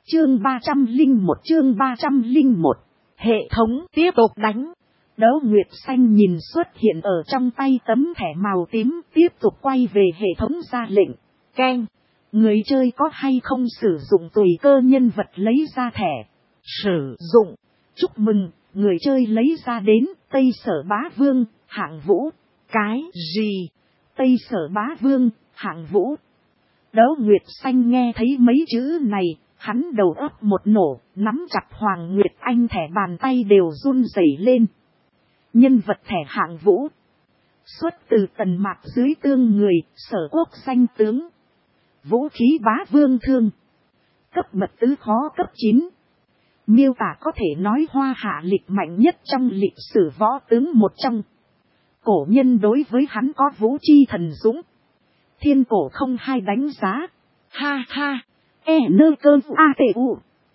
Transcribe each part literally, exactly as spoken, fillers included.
Chương ba trăm linh một chương ba trăm linh một. Hệ thống tiếp tục đánh. Đấu Nguyệt Xanh nhìn xuất hiện ở trong tay tấm thẻ màu tím, tiếp tục quay về hệ thống ra lệnh. Keng. Người chơi có hay không sử dụng tùy cơ nhân vật lấy ra thẻ? Sử dụng. Chúc mừng, người chơi lấy ra đến Tây Sở Bá Vương, hạng vũ. Cái gì? Tây Sở Bá Vương, hạng vũ. Đấu Nguyệt Xanh nghe thấy mấy chữ này, hắn đầu óc một nổ, nắm chặt Hoàng Nguyệt Anh thẻ bàn tay đều run rẩy lên. Nhân vật thẻ hạng vũ. Xuất từ Tần Mạc dưới tương người, Sở Quốc danh tướng. Vũ khí bá vương thương. Cấp bậc tứ khó cấp chín. Miêu tả có thể nói Hoa Hạ lịch mạnh nhất trong lịch sử võ tướng một trong. Cổ nhân đối với hắn có vũ chi thần dũng. Thiên cổ không hai đánh giá. Ha ha. E nơ cơ a tê u.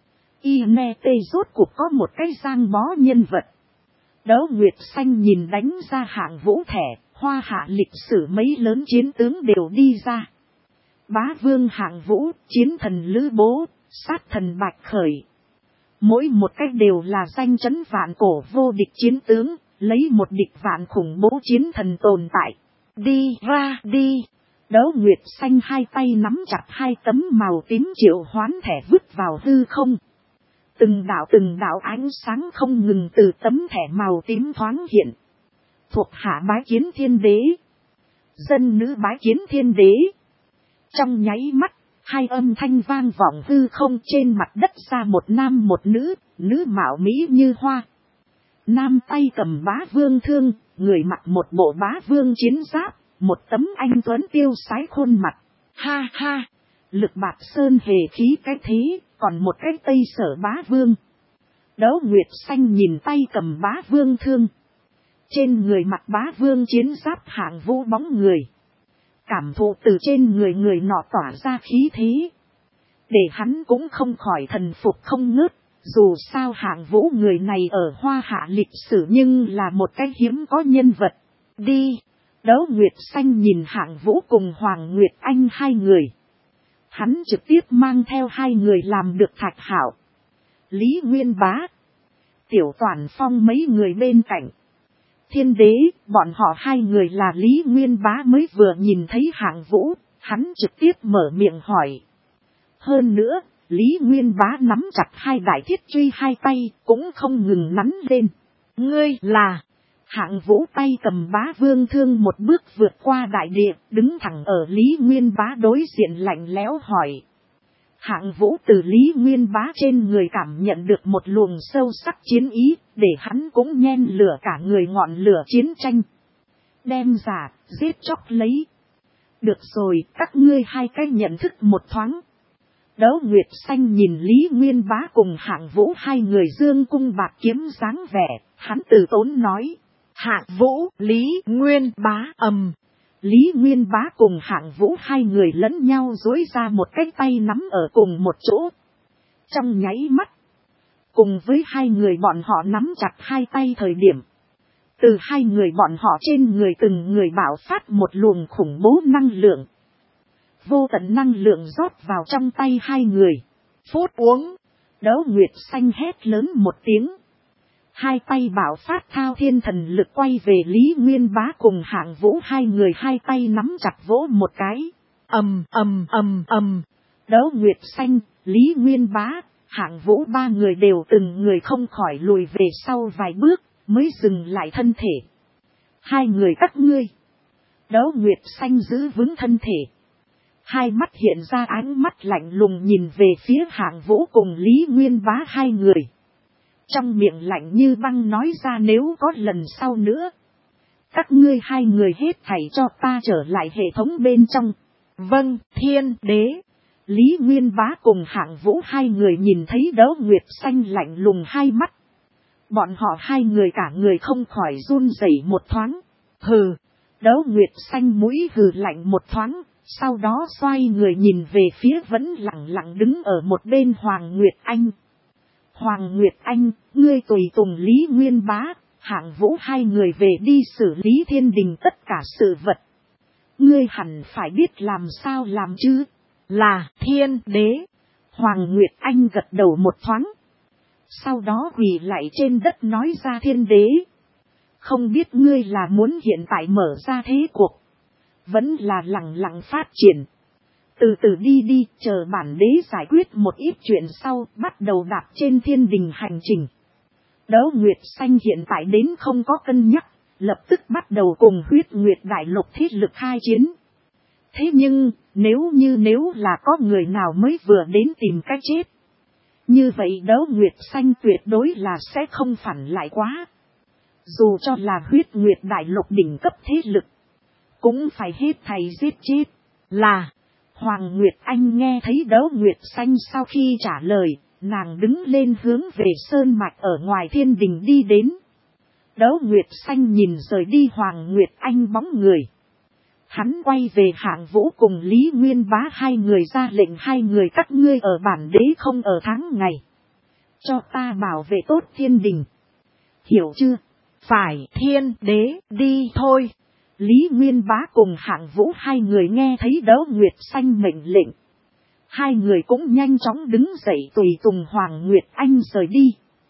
Y nê tê rốt cuộc có một cái giang bó nhân vật. Đấu Nguyệt Xanh nhìn đánh ra hạng vũ thẻ. Hoa Hạ lịch sử mấy lớn chiến tướng đều đi ra. Bá Vương hạng vũ, chiến thần Lữ Bố, sát thần Bạch Khởi. Mỗi một cách đều là danh chấn vạn cổ vô địch chiến tướng, lấy một địch vạn khủng bố chiến thần tồn tại. Đi ra đi. Đấu Nguyệt Xanh hai tay nắm chặt hai tấm màu tím triệu hoán thẻ vứt vào hư không. Từng đạo từng đạo ánh sáng không ngừng từ tấm thẻ màu tím thoáng hiện. Thuộc hạ bái kiến thiên đế. Dân nữ bái kiến thiên đế. Trong nháy mắt, hai âm thanh vang vọng hư không, trên mặt đất ra một nam một nữ, nữ mạo mỹ như hoa. Nam tay cầm bá vương thương, người mặc một bộ bá vương chiến giáp, một tấm anh tuấn tiêu sái khuôn mặt. Ha ha, lực bạt sơn hề khí cái thế, còn một cái Tây Sở Bá Vương. Đấu Nguyệt Xanh nhìn tay cầm bá vương thương. Trên người mặc bá vương chiến giáp hạng vũ bóng người. Cảm thụ từ trên người người nọ tỏa ra khí thế. Để hắn cũng không khỏi thần phục không ngớt. Dù sao hạng vũ người này ở Hoa Hạ lịch sử nhưng là một cái hiếm có nhân vật. Đi. Đấu Nguyệt Xanh nhìn hạng vũ cùng Hoàng Nguyệt Anh hai người. Hắn trực tiếp mang theo hai người làm được Thạch Hạo, Lý Nguyên Bá, Tiểu Toàn Phong mấy người bên cạnh. Thiên đế, bọn họ hai người là Lý Nguyên Bá mới vừa nhìn thấy hạng vũ, hắn trực tiếp mở miệng hỏi. Hơn nữa, Lý Nguyên Bá nắm chặt hai đại thiết truy hai tay, cũng không ngừng nắn lên. Ngươi là... Hạng vũ tay cầm bá vương thương một bước vượt qua đại địa, đứng thẳng ở Lý Nguyên Bá đối diện lạnh lẽo hỏi. Hạng vũ từ Lý Nguyên Bá trên người cảm nhận được một luồng sâu sắc chiến ý, để hắn cũng nhen lửa cả người ngọn lửa chiến tranh. Đem giả, giết chóc lấy. Được rồi, các ngươi hai cái nhận thức một thoáng. Đấu Nguyệt Xanh nhìn Lý Nguyên Bá cùng hạng vũ hai người dương cung bạc kiếm dáng vẻ, hắn từ tốn nói. Hạng vũ, Lý Nguyên Bá ầm. Lý Nguyên Bá cùng hạng vũ hai người lẫn nhau dối ra một cái tay nắm ở cùng một chỗ. Trong nháy mắt, cùng với hai người bọn họ nắm chặt hai tay thời điểm. Từ hai người bọn họ trên người từng người bạo phát một luồng khủng bố năng lượng. Vô tận năng lượng rót vào trong tay hai người. Phút uống. Đấu Nguyệt Xanh hét lớn một tiếng. Hai tay bảo phát thao thiên thần lực quay về Lý Nguyên Bá cùng hạng vũ hai người hai tay nắm chặt vỗ một cái. Ầm ầm ầm ầm. Đấu Nguyệt Xanh, Lý Nguyên Bá, hạng vũ ba người đều từng người không khỏi lùi về sau vài bước, mới dừng lại thân thể. Hai người các ngươi. Đấu Nguyệt Xanh giữ vững thân thể. Hai mắt hiện ra ánh mắt lạnh lùng nhìn về phía hạng vũ cùng Lý Nguyên Bá hai người. Trong miệng lạnh như băng nói ra nếu có lần sau nữa. Các ngươi hai người hết thảy cho ta trở lại hệ thống bên trong. Vâng, thiên đế. Lý Nguyên Bá cùng hạng vũ hai người nhìn thấy Đấu Nguyệt Xanh lạnh lùng hai mắt. Bọn họ hai người cả người không khỏi run rẩy một thoáng. Hừ. Đấu Nguyệt Xanh mũi hừ lạnh một thoáng. Sau đó xoay người nhìn về phía vẫn lặng lặng đứng ở một bên Hoàng Nguyệt Anh. Hoàng Nguyệt Anh, ngươi tùy tùng Lý Nguyên Bá, hạng vũ hai người về đi xử lý thiên đình tất cả sự vật. Ngươi hẳn phải biết làm sao làm chứ. Là thiên đế. Hoàng Nguyệt Anh gật đầu một thoáng. Sau đó quỳ lại trên đất nói ra thiên đế. Không biết ngươi là muốn hiện tại mở ra thế cuộc. Vẫn là lặng lặng phát triển. Từ từ đi đi, chờ bản đế giải quyết một ít chuyện sau, bắt đầu đạp trên thiên đình hành trình. Đấu Nguyệt Xanh hiện tại đến không có cân nhắc, lập tức bắt đầu cùng Huyết Nguyệt Đại Lục thiết lực khai chiến. Thế nhưng, nếu như nếu là có người nào mới vừa đến tìm cách chết. Như vậy Đấu Nguyệt Xanh tuyệt đối là sẽ không phản lại quá. Dù cho là Huyết Nguyệt Đại Lục đỉnh cấp thế lực, cũng phải hết thầy giết chết. Là, Hoàng Nguyệt Anh nghe thấy Đấu Nguyệt Xanh sau khi trả lời, nàng đứng lên hướng về sơn mạch ở ngoài thiên đình đi đến. Đấu Nguyệt Xanh nhìn rời đi Hoàng Nguyệt Anh bóng người. Hắn quay về Hạng Vũ cùng Lý Nguyên Bá hai người ra lệnh hai người các ngươi ở bản đế không ở tháng ngày. Cho ta bảo vệ tốt thiên đình. Hiểu chưa? Phải thiên đế đi thôi. Lý Nguyên Bá cùng Hạng Vũ hai người nghe thấy Đấu Nguyệt Xanh mệnh lệnh. Hai người cũng nhanh chóng đứng dậy tùy tùng Hoàng Nguyệt Anh rời đi.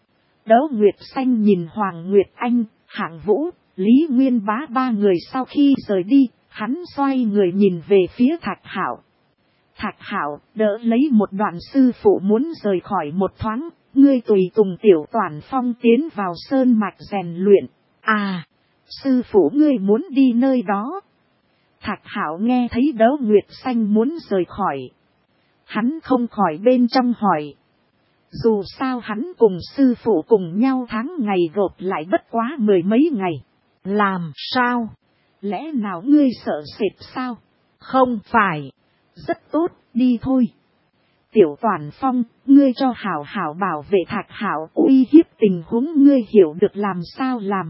Đấu Nguyệt Xanh nhìn Hoàng Nguyệt Anh, Hạng Vũ, Lý Nguyên Bá ba người sau khi rời đi, hắn xoay người nhìn về phía Thạch Hạo. Thạch Hạo đỡ lấy một đoạn sư phụ muốn rời khỏi một thoáng, ngươi tùy tùng Tiểu Toàn Phong tiến vào sơn mạch rèn luyện. À, sư phụ ngươi muốn đi nơi đó. Thạch Hạo nghe thấy Đấu Nguyệt Xanh muốn rời khỏi. Hắn không khỏi bên trong hỏi. Dù sao hắn cùng sư phụ cùng nhau tháng ngày gộp lại bất quá mười mấy ngày. Làm sao? Lẽ nào ngươi sợ sệt sao? Không phải. Rất tốt, đi thôi. Tiểu Toàn Phong, ngươi cho Hảo Hảo bảo vệ Thạch Hạo uy hiếp tình huống ngươi hiểu được làm sao làm.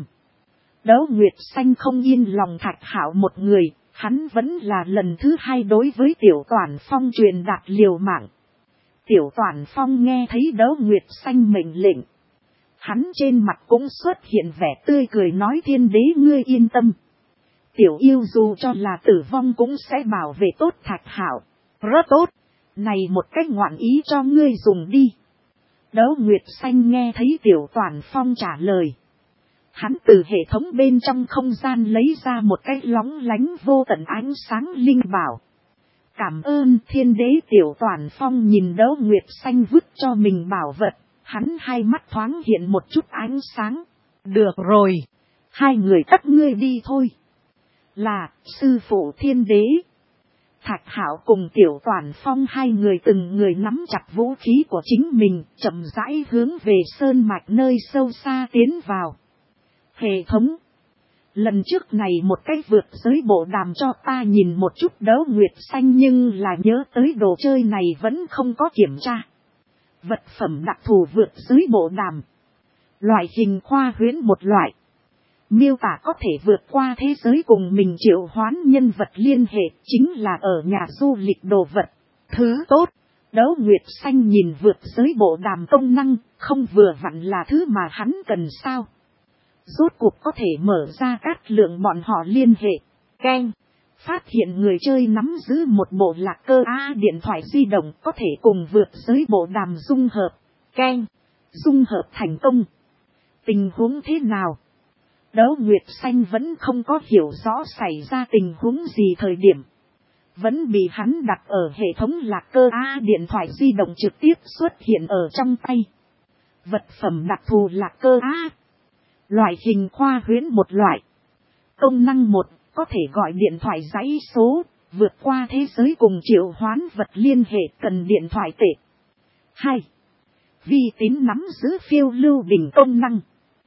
Đấu Nguyệt Xanh không yên lòng Thạch Hạo một người, hắn vẫn là lần thứ hai đối với Tiểu Toàn Phong truyền đạt liều mạng. Tiểu Toàn Phong nghe thấy Đấu Nguyệt Xanh mệnh lệnh. Hắn trên mặt cũng xuất hiện vẻ tươi cười nói thiên đế ngươi yên tâm. Tiểu yêu dù cho là tử vong cũng sẽ bảo vệ tốt Thạch Hạo. Rất tốt, này một cách ngoạn ý cho ngươi dùng đi. Đấu Nguyệt Xanh nghe thấy Tiểu Toàn Phong trả lời. Hắn từ hệ thống bên trong không gian lấy ra một cái lóng lánh vô tận ánh sáng linh bảo. Cảm ơn thiên đế. Tiểu Toàn Phong nhìn Đấu Nguyệt Xanh vứt cho mình bảo vật, hắn hai mắt thoáng hiện một chút ánh sáng. Được rồi, hai người các ngươi đi thôi. Là, sư phụ thiên đế. Thạch Hạo cùng Tiểu Toàn Phong hai người từng người nắm chặt vũ khí của chính mình, chậm rãi hướng về sơn mạch nơi sâu xa tiến vào. Hệ thống. Lần trước này một cái vượt giới bộ đàm cho ta nhìn một chút Đấu Nguyệt Xanh nhưng là nhớ tới đồ chơi này vẫn không có kiểm tra. Vật phẩm đặc thù vượt giới bộ đàm. Loại hình khoa huyễn một loại. Miêu tả có thể vượt qua thế giới cùng mình triệu hoán nhân vật liên hệ chính là ở nhà du lịch đồ vật. Thứ tốt. Đấu Nguyệt Xanh nhìn vượt giới bộ đàm công năng không vừa vặn là thứ mà hắn cần sao. Rốt cuộc có thể mở ra các lượng bọn họ liên hệ. Keng. Phát hiện người chơi nắm giữ một bộ lạc cơ A điện thoại di động có thể cùng vượt giới bộ đàm dung hợp. Keng. Dung hợp thành công. Tình huống thế nào? Đấu Nguyệt Xanh vẫn không có hiểu rõ xảy ra tình huống gì thời điểm. Vẫn bị hắn đặt ở hệ thống lạc cơ A điện thoại di động trực tiếp xuất hiện ở trong tay. Vật phẩm đặc thù lạc cơ A. Loại hình khoa huyễn một loại. Công năng một, có thể gọi điện thoại dãy số, vượt qua thế giới cùng triệu hoán vật liên hệ cần điện thoại tệ. Hai. Vi tín nắm giữ phiêu lưu đỉnh công năng.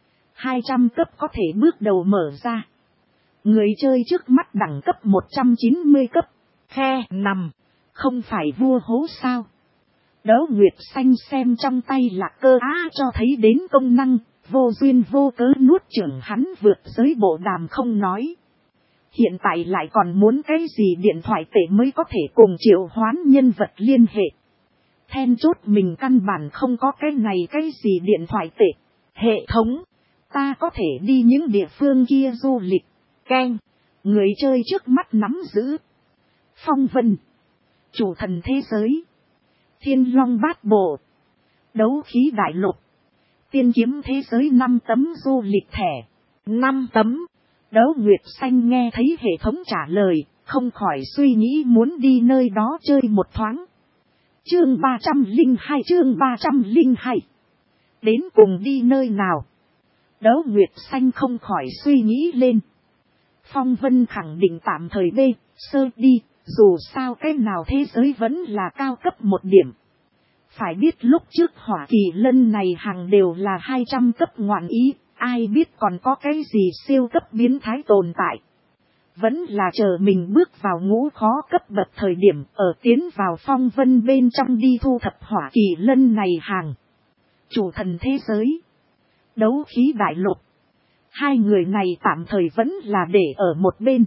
hai trăm cấp có thể bước đầu mở ra. Người chơi trước mắt đẳng cấp một trăm chín mươi cấp. Khe nằm. Không phải vua hố sao. Đấu Nguyệt Xanh xem trong tay lạc cơ á cho thấy đến công năng. Vô duyên vô cớ nuốt chửng hắn vượt giới bộ đàm không nói. Hiện tại lại còn muốn cái gì điện thoại tệ mới có thể cùng triệu hoán nhân vật liên hệ. Then chốt mình căn bản không có cái này cái gì điện thoại tệ. Hệ thống. Ta có thể đi những địa phương kia du lịch. Keng. Người chơi trước mắt nắm giữ. Phong vân. Chủ thần thế giới. Thiên Long Bát Bộ, đấu khí đại lục, tiên kiếm thế giới năm tấm du lịch thẻ, năm tấm. Đấu Nguyệt Xanh nghe thấy hệ thống trả lời, không khỏi suy nghĩ muốn đi nơi đó chơi một thoáng. Chương ba trăm lẻ hai chương ba trăm lẻ hai. Đến cùng đi nơi nào? Đấu Nguyệt Xanh không khỏi suy nghĩ lên. Phong Vân khẳng định tạm thời B, sơ đi, dù sao cái nào thế giới vẫn là cao cấp một điểm. Phải biết lúc trước Hỏa Kỳ Lân này hàng đều là hai trăm cấp ngoạn ý, ai biết còn có cái gì siêu cấp biến thái tồn tại. Vẫn là chờ mình bước vào ngũ khó cấp bậc thời điểm ở tiến vào Phong Vân bên trong đi thu thập Hỏa Kỳ Lân này hàng. Chủ thần thế giới, đấu khí đại lục, hai người này tạm thời vẫn là để ở một bên.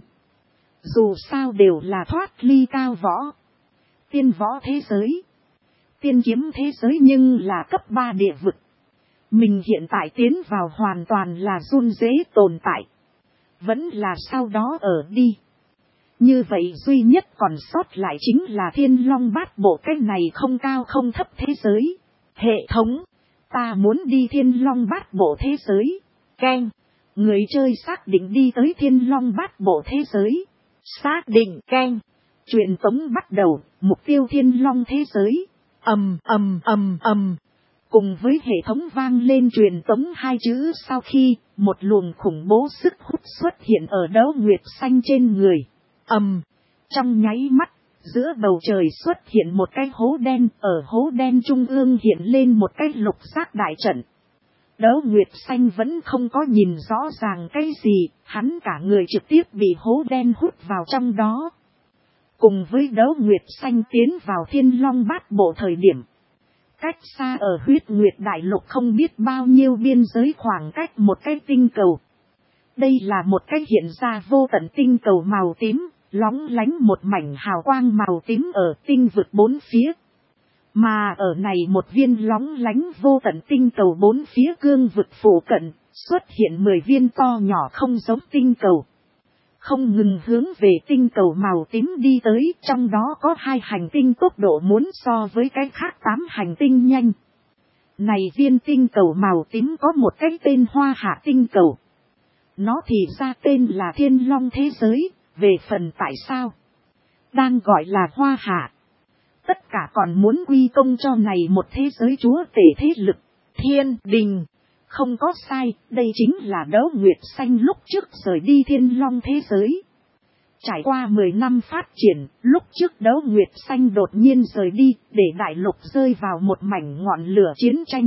Dù sao đều là thoát ly cao võ, tiên võ thế giới, tiên kiếm thế giới nhưng là cấp ba địa vực. Mình hiện tại tiến vào hoàn toàn là run rế tồn tại. Vẫn là sau đó ở đi. Như vậy duy nhất còn sót lại chính là Thiên Long Bát Bộ, cái này không cao không thấp thế giới. Hệ thống, ta muốn đi Thiên Long Bát Bộ thế giới. Keng, người chơi xác định đi tới Thiên Long Bát Bộ thế giới. Xác định. Keng, truyền tống bắt đầu, mục tiêu Thiên Long thế giới. Ầm ầm ầm ầm. Cùng với hệ thống vang lên truyền tống hai chữ sau khi, một luồng khủng bố sức hút xuất hiện ở Đấu Nguyệt Xanh trên người. Ầm, trong nháy mắt, giữa bầu trời xuất hiện một cái hố đen, ở hố đen trung ương hiện lên một cái lục giác đại trận. Đấu Nguyệt Xanh vẫn không có nhìn rõ ràng cái gì, hắn cả người trực tiếp bị hố đen hút vào trong đó. Cùng với Đấu Nguyệt Xanh tiến vào Thiên Long Bát Bộ thời điểm, cách xa ở Huyết Nguyệt Đại Lục không biết bao nhiêu biên giới khoảng cách một cái tinh cầu. Đây là một cái hiện ra vô tận tinh cầu màu tím, lóng lánh một mảnh hào quang màu tím ở tinh vực bốn phía. Mà ở này một viên lóng lánh vô tận tinh cầu bốn phía cương vực phủ cận, xuất hiện mười viên to nhỏ không giống tinh cầu. Không ngừng hướng về tinh cầu màu tím đi tới, trong đó có hai hành tinh tốc độ muốn so với cái khác tám hành tinh nhanh. Này viên tinh cầu màu tím có một cái tên Hoa Hạ tinh cầu. Nó thì ra tên là Thiên Long thế giới, về phần tại sao đang gọi là Hoa Hạ. Tất cả còn muốn quy công cho này một thế giới chúa tể thế lực, Thiên Đình. Không có sai, đây chính là Đấu Nguyệt Xanh lúc trước rời đi Thiên Long thế giới. Trải qua mười năm phát triển, lúc trước Đấu Nguyệt Xanh đột nhiên rời đi, để đại lục rơi vào một mảnh ngọn lửa chiến tranh.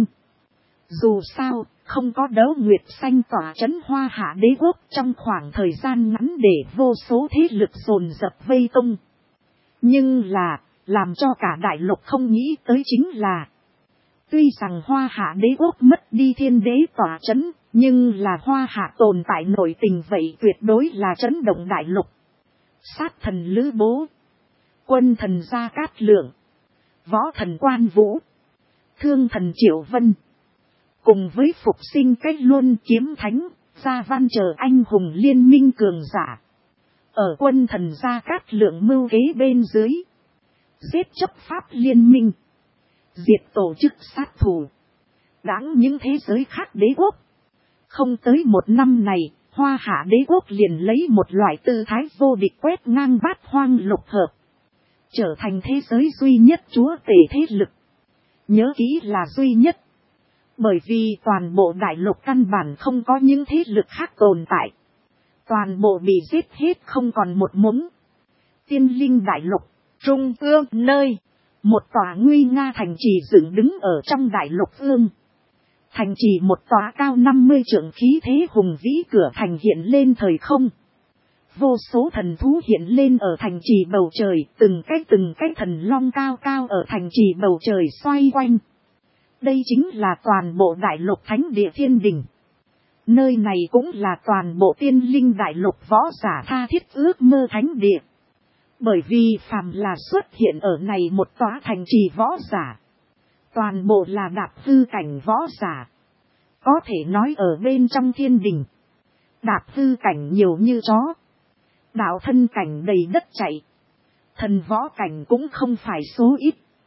Dù sao, không có Đấu Nguyệt Xanh tỏa trấn Hoa Hạ đế quốc trong khoảng thời gian ngắn để vô số thế lực dồn dập vây công. Nhưng là, làm cho cả đại lục không nghĩ tới chính là, tuy rằng Hoa Hạ đế quốc mất đi thiên đế tỏa trấn, nhưng là Hoa Hạ tồn tại nội tình vậy tuyệt đối là chấn động đại lục. Sát thần Lữ Bố, quân thần Gia Cát Lượng, võ thần Quan Vũ, thương thần Triệu Vân, cùng với phục sinh cách luân kiếm thánh, Gia Văn chờ anh hùng liên minh cường giả. Ở quân thần Gia Cát Lượng mưu kế bên dưới, giết chấp pháp liên minh, diệt tổ chức sát thủ, đáng những thế giới khác đế quốc. Không tới một năm này, Hoa Hạ đế quốc liền lấy một loại tư thái vô địch quét ngang bát hoang lục hợp, trở thành thế giới duy nhất chúa tể thế lực. Nhớ kỹ là duy nhất, bởi vì toàn bộ đại lục căn bản không có những thế lực khác tồn tại. Toàn bộ bị giết hết không còn một mống. Tiên linh đại lục, trung ương nơi, một tòa nguy nga thành trì dựng đứng ở trong đại lục ương. Thành trì một tòa cao năm mươi trượng khí thế hùng vĩ cửa thành hiện lên thời không. Vô số thần thú hiện lên ở thành trì bầu trời, từng cái từng cái thần long cao cao ở thành trì bầu trời xoay quanh. Đây chính là toàn bộ đại lục thánh địa Thiên Đình. Nơi này cũng là toàn bộ tiên linh đại lục võ giả tha thiết ước mơ thánh địa. Bởi vì phàm là xuất hiện ở này một tòa thành trì võ giả, toàn bộ là đạp hư cảnh võ giả. Có thể nói ở bên trong Thiên Đình, đạp hư cảnh nhiều như chó, đạo thân cảnh đầy đất chạy, thần võ cảnh cũng không phải số ít.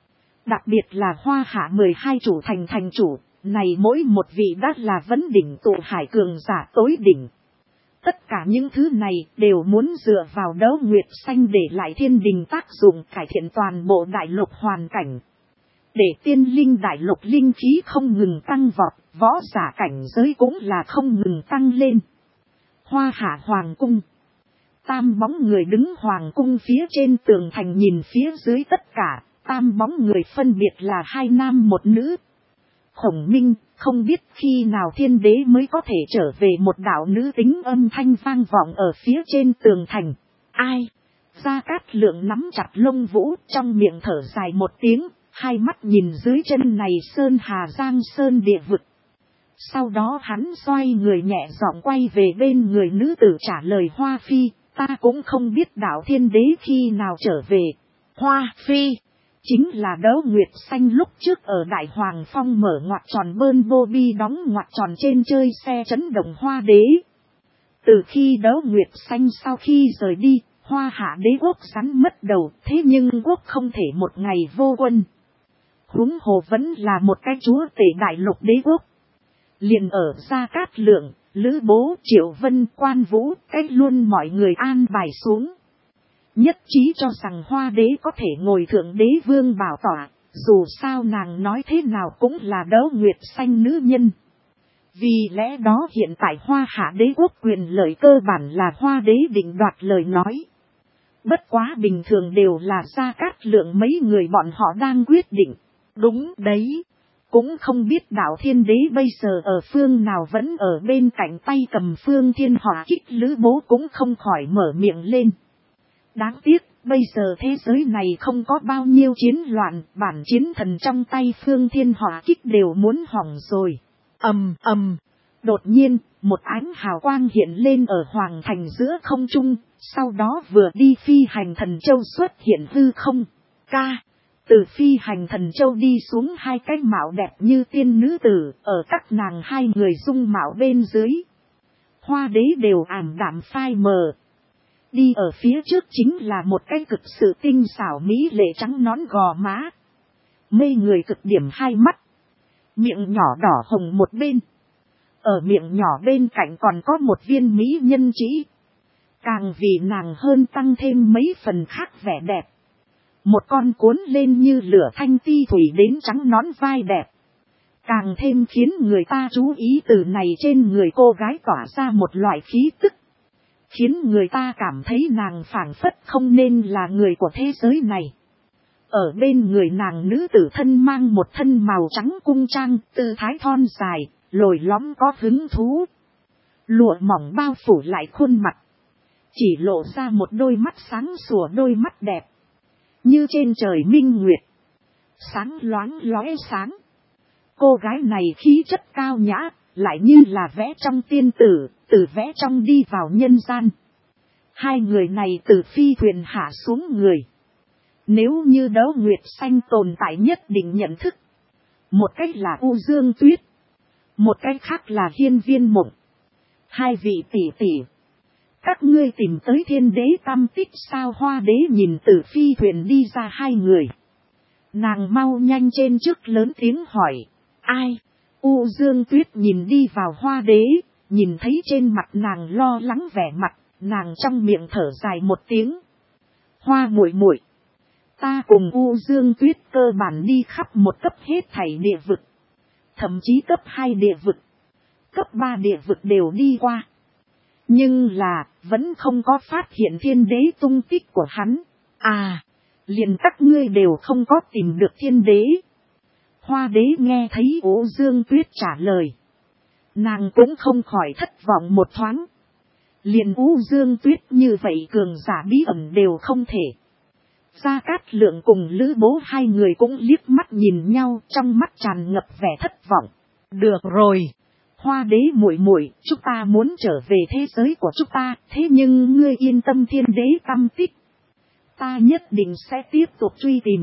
Đặc biệt là Hoa Hạ mười hai chủ thành thành chủ, này mỗi một vị đã là vấn đỉnh tụ hải cường giả tối đỉnh. Tất cả những thứ này đều muốn dựa vào Đấu Nguyệt Xanh để lại thiên đình tác dụng cải thiện toàn bộ đại lục hoàn cảnh. Để tiên linh đại lục linh khí không ngừng tăng vọt, võ giả cảnh giới cũng là không ngừng tăng lên. Hoa Hạ Hoàng cung. Tam bóng người đứng hoàng cung phía trên tường thành nhìn phía dưới tất cả, tam bóng người phân biệt là hai nam một nữ. Khổng Minh, không biết khi nào thiên đế mới có thể trở về, một đạo nữ tính âm thanh vang vọng ở phía trên tường thành. Ai? Gia Cát Lượng nắm chặt lông vũ, trong miệng thở dài một tiếng, hai mắt nhìn dưới chân này sơn hà giang sơn địa vực. Sau đó hắn xoay người nhẹ giọng quay về bên người nữ tử trả lời Hoa Phi, ta cũng không biết đạo thiên đế khi nào trở về. Hoa Phi chính là Đấu Nguyệt Xanh lúc trước ở Đại Hoàng Phong mở ngoặc tròn bơn bô bi đóng ngoặc tròn trên chơi xe chấn động Hoa đế. Từ khi Đấu Nguyệt Xanh sau khi rời đi, Hoa Hạ đế quốc rắn mất đầu, thế nhưng quốc không thể một ngày vô quân. Huống hồ vẫn là một cái chúa tể đại lục đế quốc. Liền ở Gia Cát Lượng, Lữ Bố, Triệu Vân, Quan Vũ, cách luôn mọi người an bài xuống. Nhất trí cho rằng Hoa đế có thể ngồi thượng đế vương bảo tọa, dù sao nàng nói thế nào cũng là Đấu Nguyệt Xanh nữ nhân. Vì lẽ đó hiện tại Hoa Hạ đế quốc quyền lợi cơ bản là Hoa đế định đoạt lời nói. Bất quá bình thường đều là Gia Cát Lượng mấy người bọn họ đang quyết định. Đúng đấy. Cũng không biết đạo thiên đế bây giờ ở phương nào, vẫn ở bên cạnh tay cầm phương thiên hỏa kích Lữ Bố cũng không khỏi mở miệng lên. Đáng tiếc, bây giờ thế giới này không có bao nhiêu chiến loạn, bản chiến thần trong tay phương thiên hỏa kích đều muốn hỏng rồi. Ầm ầm, đột nhiên, một ánh hào quang hiện lên ở hoàng thành giữa không trung, sau đó vừa đi phi hành thần châu xuất hiện hư không. Ca. Từ phi hành thần châu đi xuống hai cái mạo đẹp như tiên nữ tử, ở các nàng hai người dung mạo bên dưới. Hoa đế đều ảm đạm phai mờ. Đi ở phía trước chính là một cái cực sự tinh xảo mỹ lệ trắng nón gò má. Mê người cực điểm hai mắt. Miệng nhỏ đỏ hồng một bên. Ở miệng nhỏ bên cạnh còn có một viên mỹ nhân chỉ. Càng vì nàng hơn tăng thêm mấy phần khác vẻ đẹp. Một con cuốn lên như lửa thanh ti thủy đến trắng nón vai đẹp. Càng thêm khiến người ta chú ý từ này trên người cô gái tỏa ra một loại khí tức. Khiến người ta cảm thấy nàng phảng phất không nên là người của thế giới này. Ở bên người nàng nữ tử thân mang một thân màu trắng cung trang, tư thái thon dài, lồi lõm có hứng thú. Lụa mỏng bao phủ lại khuôn mặt. Chỉ lộ ra một đôi mắt sáng sủa, đôi mắt đẹp. Như trên trời minh nguyệt. Sáng loáng lóe sáng. Cô gái này khí chất cao nhã, lại như là vẽ trong tiên tử, từ vẽ trong đi vào nhân gian. Hai người này từ phi thuyền hạ xuống người. Nếu như Đấu Nguyệt Xanh tồn tại nhất định nhận thức. Một cách là U Dương Tuyết. Một cách khác là Hiên Viên Mộng. Hai vị tỷ tỷ. Các ngươi tìm tới thiên đế tam tích sao? Hoa đế nhìn từ phi thuyền đi ra hai người. Nàng mau nhanh trên trước lớn tiếng hỏi. Ai? U Dương Tuyết nhìn đi vào Hoa đế, nhìn thấy trên mặt nàng lo lắng vẻ mặt, nàng trong miệng thở dài một tiếng. Hoa muội muội, ta cùng U Dương Tuyết cơ bản đi khắp một cấp hết thảy địa vực. Thậm chí cấp hai địa vực, cấp ba địa vực đều đi qua. Nhưng là, vẫn không có phát hiện thiên đế tung tích của hắn. À, liền các ngươi đều không có tìm được thiên đế. Hoa đế nghe thấy U Dương Tuyết trả lời. Nàng cũng không khỏi thất vọng một thoáng. Liền U Dương Tuyết như vậy cường giả bí ẩn đều không thể. Gia Cát Lượng cùng Lữ Bố hai người cũng liếc mắt nhìn nhau, trong mắt tràn ngập vẻ thất vọng. Được rồi. Hoa đế muội muội, chúng ta muốn trở về thế giới của chúng ta, thế nhưng ngươi yên tâm, thiên đế tâm tích. Ta nhất định sẽ tiếp tục truy tìm.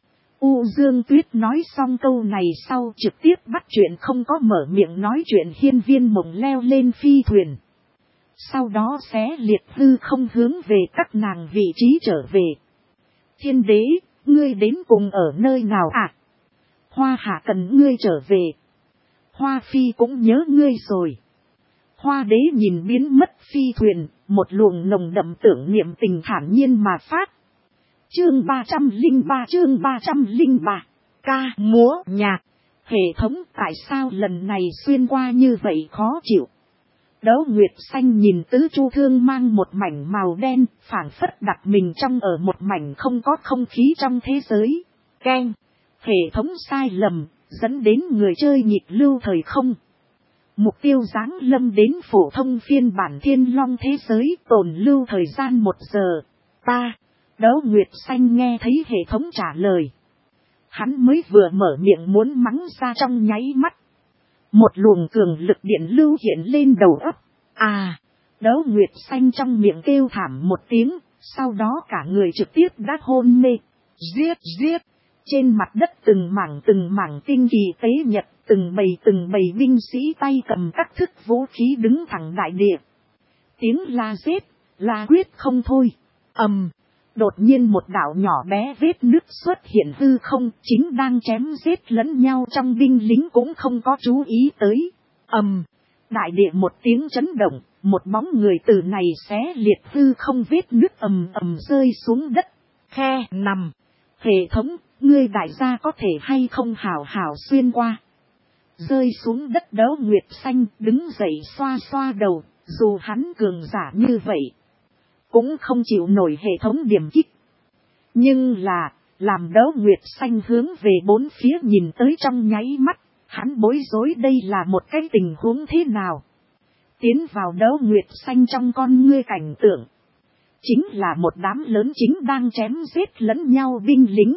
U Dương Tuyết nói xong câu này sau trực tiếp bắt chuyện, không có mở miệng nói chuyện. Hiên Viên Mộng leo lên phi thuyền. Sau đó xé liệt hư không hướng về các nàng vị trí trở về. Thiên đế, ngươi đến cùng ở nơi nào à? Hoa hạ cần ngươi trở về. Hoa phi cũng nhớ ngươi rồi. Hoa đế nhìn biến mất phi thuyền, một luồng nồng đậm tưởng niệm tình thản nhiên mà phát. Chương ba trăm linh ba chương ba trăm linh ba. Ca, múa, nhạc. Hệ thống tại sao lần này xuyên qua như vậy khó chịu? Đấu Nguyệt Xanh nhìn tứ chu thương mang một mảnh màu đen, phảng phất đặt mình trong ở một mảnh không có không khí trong thế giới. Keng. Hệ thống sai lầm, dẫn đến người chơi nhịp lưu thời không. Mục tiêu giáng lâm đến phổ thông phiên bản Thiên Long thế giới, tồn lưu thời gian một giờ. Ta. Đấu Nguyệt Xanh nghe thấy hệ thống trả lời. Hắn mới vừa mở miệng muốn mắng ra trong nháy mắt. Một luồng cường lực điện lưu hiện lên đầu óc. À, Đấu Nguyệt Xanh trong miệng kêu thảm một tiếng, sau đó cả người trực tiếp đã hôn mê. Giết giết, trên mặt đất từng mảng từng mảng tinh kỳ tế nhật, từng bầy từng bầy binh sĩ tay cầm các thức vũ khí đứng thẳng đại địa. Tiếng la giết, la quyết không thôi. Ầm. Đột nhiên một đạo nhỏ bé vết nứt xuất hiện hư không, chính đang chém giết lẫn nhau trong binh lính cũng không có chú ý tới. Ầm, đại địa một tiếng chấn động, một bóng người từ này xé liệt hư không vết nứt ầm ầm rơi xuống đất. Khe nằm. Hệ thống, ngươi đại gia có thể hay không hào hào xuyên qua. Rơi xuống đất Đấu Nguyệt Xanh đứng dậy xoa xoa đầu, dù hắn cường giả như vậy. Cũng không chịu nổi hệ thống điểm kích. Nhưng là, làm Đấu Nguyệt Xanh hướng về bốn phía nhìn tới trong nháy mắt, hắn bối rối đây là một cái tình huống thế nào. Tiến vào Đấu Nguyệt Xanh trong con ngươi cảnh tượng. Chính là một đám lớn chính đang chém giết lẫn nhau binh lính.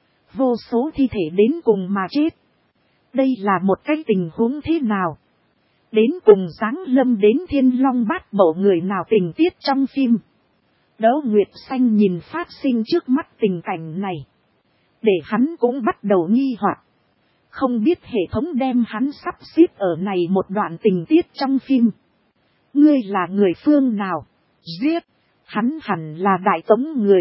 Vô số thi thể đến cùng mà chết. Đây là một cái tình huống thế nào? Đến cùng giáng lâm đến Thiên Long Bát Bộ người nào tình tiết trong phim. Đấu Nguyệt Xanh nhìn phát sinh trước mắt tình cảnh này. Để hắn cũng bắt đầu nghi hoặc. Không biết hệ thống đem hắn sắp xếp ở này một đoạn tình tiết trong phim. Ngươi là người phương nào? Giết! Hắn hẳn là Đại Tống người.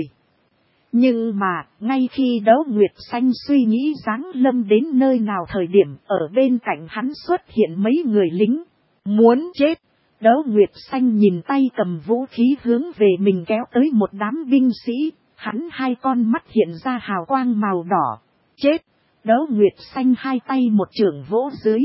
Nhưng mà, ngay khi Đấu Nguyệt Xanh suy nghĩ giáng lâm đến nơi nào thời điểm, ở bên cạnh hắn xuất hiện mấy người lính. Muốn chết! Đấu Nguyệt Xanh nhìn tay cầm vũ khí hướng về mình kéo tới một đám binh sĩ, hắn hai con mắt hiện ra hào quang màu đỏ. Chết! Đấu Nguyệt Xanh hai tay một chưởng vỗ dưới.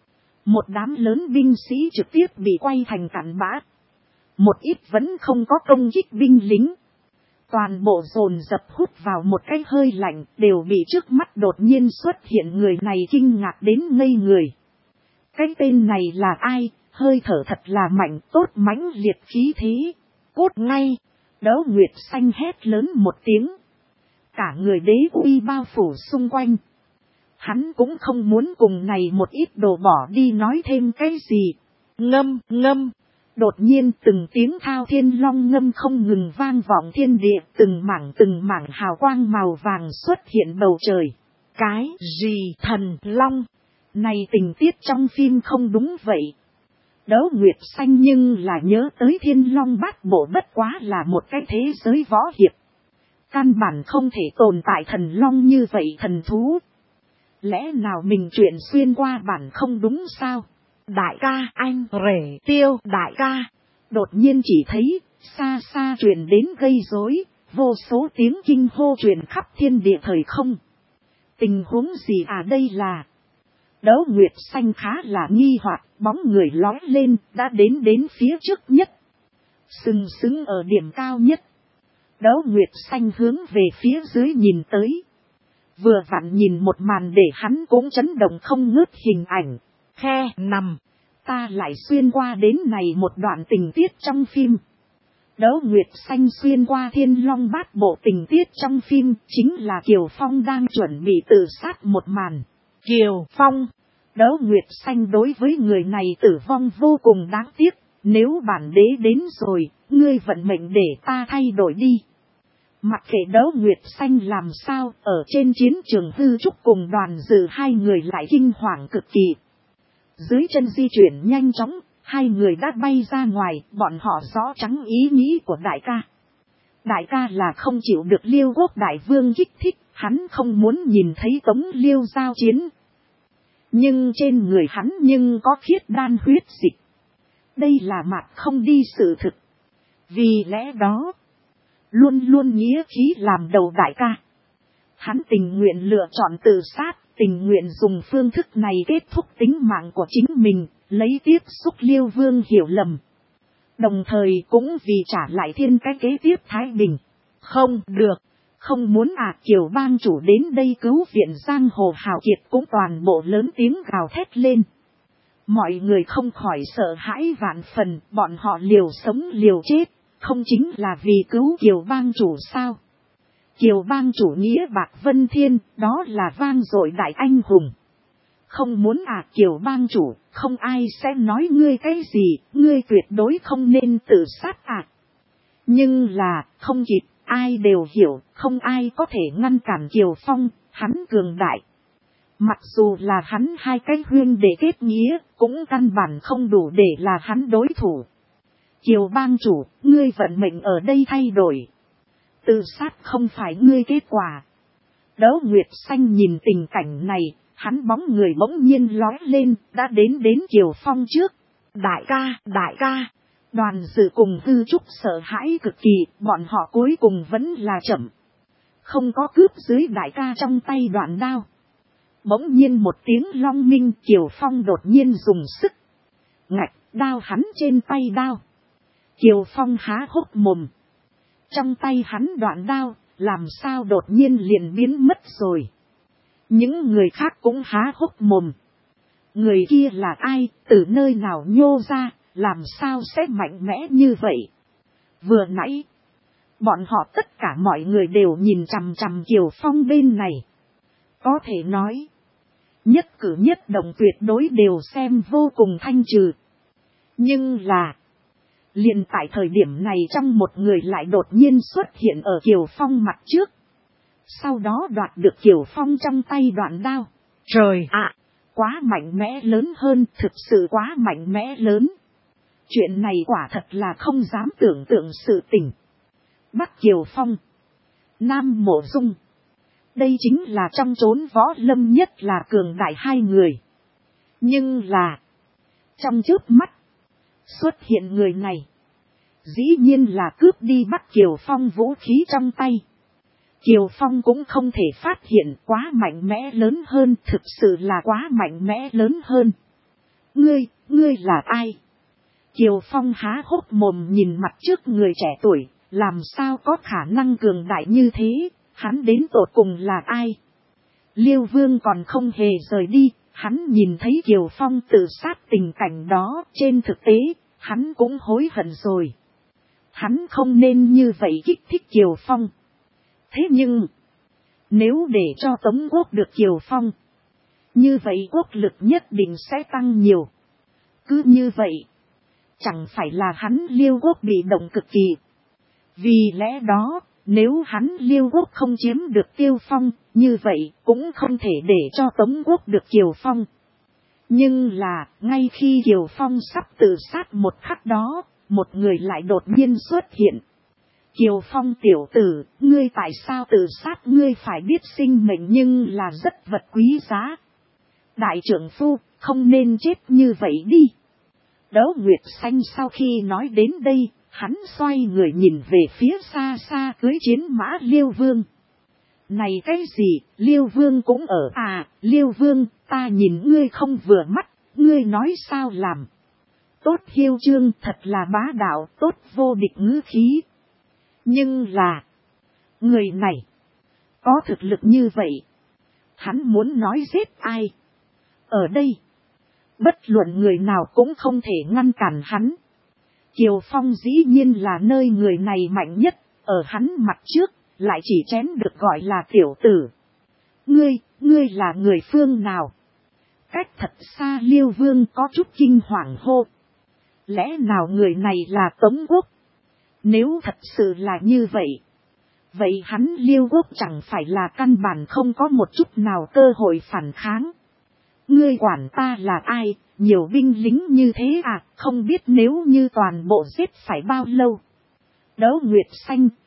Một đám lớn binh sĩ trực tiếp bị quay thành cặn bã. Một ít vẫn không có công kích binh lính. Toàn bộ dồn dập hút vào một cái hơi lạnh, đều bị trước mắt đột nhiên xuất hiện người này kinh ngạc đến ngây người. Cái tên này là ai? Hơi thở thật là mạnh, tốt mãnh liệt khí thế. Cút ngay! Đấu Nguyệt Xanh hét lớn một tiếng. Cả người đế uy bao phủ xung quanh. Hắn cũng không muốn cùng này một ít đồ bỏ đi nói thêm cái gì. Ngâm, ngâm. Đột nhiên từng tiếng thao thiên long ngâm không ngừng vang vọng thiên địa. Từng mảng từng mảng hào quang màu vàng xuất hiện bầu trời. Cái gì thần long? Này tình tiết trong phim không đúng vậy. Đấu Nguyệt Xanh nhưng là nhớ tới Thiên Long Bát Bộ bất quá là một cái thế giới võ hiệp. Căn bản không thể tồn tại thần long như vậy thần thú. Lẽ nào mình chuyện xuyên qua bản không đúng sao? Đại ca anh rể tiêu đại ca. Đột nhiên chỉ thấy xa xa truyền đến gây rối, vô số tiếng kinh hô truyền khắp thiên địa thời không. Tình huống gì à đây là? Đấu Nguyệt Xanh khá là nghi hoặc, bóng người lói lên, đã đến đến phía trước nhất. Sừng sững ở điểm cao nhất. Đấu Nguyệt Xanh hướng về phía dưới nhìn tới. Vừa vặn nhìn một màn để hắn cũng chấn động không ngớt hình ảnh. Khe nằm. Ta lại xuyên qua đến này một đoạn tình tiết trong phim. Đấu Nguyệt Xanh xuyên qua Thiên Long Bát Bộ tình tiết trong phim chính là Kiều Phong đang chuẩn bị tự sát một màn. Kiều Phong. Đấu Nguyệt Xanh đối với người này tử vong vô cùng đáng tiếc. Nếu bản đế đến rồi, ngươi vận mệnh để ta thay đổi đi. Mặc kệ Đấu Nguyệt Xanh làm sao, ở trên chiến trường hư trúc cùng đoàn dự hai người lại kinh hoàng cực kỳ. Dưới chân di chuyển nhanh chóng, hai người đã bay ra ngoài, bọn họ rõ trắng ý nghĩ của đại ca. Đại ca là không chịu được Liêu Quốc đại vương kích thích, hắn không muốn nhìn thấy Tống Liêu giao chiến. Nhưng trên người hắn nhưng có khiết đan huyết dịch. Đây là mặt không đi sự thực. Vì lẽ đó, luôn luôn nghĩa khí làm đầu đại ca. Hắn tình nguyện lựa chọn tự sát, tình nguyện dùng phương thức này kết thúc tính mạng của chính mình, lấy tiếp xúc Liêu Vương hiểu lầm. Đồng thời cũng vì trả lại thiên cái kế tiếp Thái Bình. Không được, không muốn à Kiều bang chủ đến đây cứu viện giang hồ hào kiệt cũng toàn bộ lớn tiếng gào thét lên. Mọi người không khỏi sợ hãi vạn phần, bọn họ liều sống liều chết, không chính là vì cứu Kiều bang chủ sao? Kiều bang chủ nghĩa bạc vân thiên, đó là vang dội đại anh hùng. Không muốn à Kiều bang chủ, không ai sẽ nói ngươi cái gì, ngươi tuyệt đối không nên tự sát à. Nhưng là, không kịp, ai đều hiểu, không ai có thể ngăn cản Kiều Phong, hắn cường đại. Mặc dù là hắn hai cái huyên để kết nghĩa, cũng căn bản không đủ để là hắn đối thủ. Kiều bang chủ, ngươi vận mệnh ở đây thay đổi. Tự sát không phải ngươi kết quả. Đỗ Nguyệt Xanh nhìn tình cảnh này, hắn bóng người bỗng nhiên lói lên, đã đến đến Kiều Phong trước. Đại ca, đại ca, đoàn dự cùng Hư Trúc sợ hãi cực kỳ, bọn họ cuối cùng vẫn là chậm. Không có cướp dưới đại ca trong tay đoạn đao. Bỗng nhiên một tiếng long minh, Kiều Phong đột nhiên dùng sức. Ngạch, đao hắn trên tay đao. Kiều Phong há hốc mồm. Trong tay hắn đoạn đao, làm sao đột nhiên liền biến mất rồi. Những người khác cũng há hốc mồm. Người kia là ai, từ nơi nào nhô ra, làm sao sẽ mạnh mẽ như vậy. Vừa nãy, bọn họ tất cả mọi người đều nhìn chằm chằm Kiều Phong bên này. Có thể nói, nhất cử nhất động tuyệt đối đều xem vô cùng thanh trừ. Nhưng là, liền tại thời điểm này trong một người lại đột nhiên xuất hiện ở Kiều Phong mặt trước. Sau đó đoạt được Kiều Phong trong tay đoạn đao. Trời ạ, quá mạnh mẽ lớn hơn, thực sự quá mạnh mẽ lớn. Chuyện này quả thật là không dám tưởng tượng sự tình. Bắc Kiều Phong, Nam Mộ Dung. Đây chính là trong chốn võ lâm nhất là cường đại hai người. Nhưng là, trong chớp mắt, xuất hiện người này. Dĩ nhiên là cướp đi Bắc Kiều Phong vũ khí trong tay. Kiều Phong cũng không thể phát hiện, quá mạnh mẽ lớn hơn, thực sự là quá mạnh mẽ lớn hơn. Ngươi, ngươi là ai? Kiều Phong há hốc mồm nhìn mặt trước người trẻ tuổi, làm sao có khả năng cường đại như thế, hắn đến tột cùng là ai? Liêu Vương còn không hề rời đi, hắn nhìn thấy Kiều Phong tự sát tình cảnh đó, trên thực tế, hắn cũng hối hận rồi. Hắn không nên như vậy kích thích Kiều Phong. Thế nhưng, nếu để cho Tống Quốc được Kiều Phong, như vậy quốc lực nhất định sẽ tăng nhiều. Cứ như vậy, chẳng phải là hắn Liêu Quốc bị động cực kỳ. Vì lẽ đó, nếu hắn Liêu Quốc không chiếm được Tiêu Phong, như vậy cũng không thể để cho Tống Quốc được Kiều Phong. Nhưng là, ngay khi Kiều Phong sắp tự sát một khắc đó, một người lại đột nhiên xuất hiện. Kiều Phong tiểu tử, ngươi tại sao tự sát, ngươi phải biết sinh mệnh nhưng là rất vật quý giá. Đại trưởng phu, không nên chết như vậy đi. Đỗ Nguyệt Xanh sau khi nói đến đây, hắn xoay người nhìn về phía xa xa cưới chiến mã Liêu Vương. Này cái gì, Liêu Vương cũng ở à, Liêu Vương, ta nhìn ngươi không vừa mắt, ngươi nói sao làm. Tốt hiêu trương, thật là bá đạo, tốt vô địch ngữ khí. Nhưng là, người này, có thực lực như vậy, hắn muốn nói giết ai? Ở đây, bất luận người nào cũng không thể ngăn cản hắn. Kiều Phong dĩ nhiên là nơi người này mạnh nhất, ở hắn mặt trước, lại chỉ chém được gọi là tiểu tử. Ngươi, ngươi là người phương nào? Cách thật xa Liêu Vương có chút kinh hoàng hô. Lẽ nào người này là Tống Quốc? Nếu thật sự là như vậy, vậy hắn Liêu Quốc chẳng phải là căn bản không có một chút nào cơ hội phản kháng. Ngươi quản ta là ai, nhiều binh lính như thế à, không biết nếu như toàn bộ giết phải bao lâu. Đỗ Nguyệt Xanh,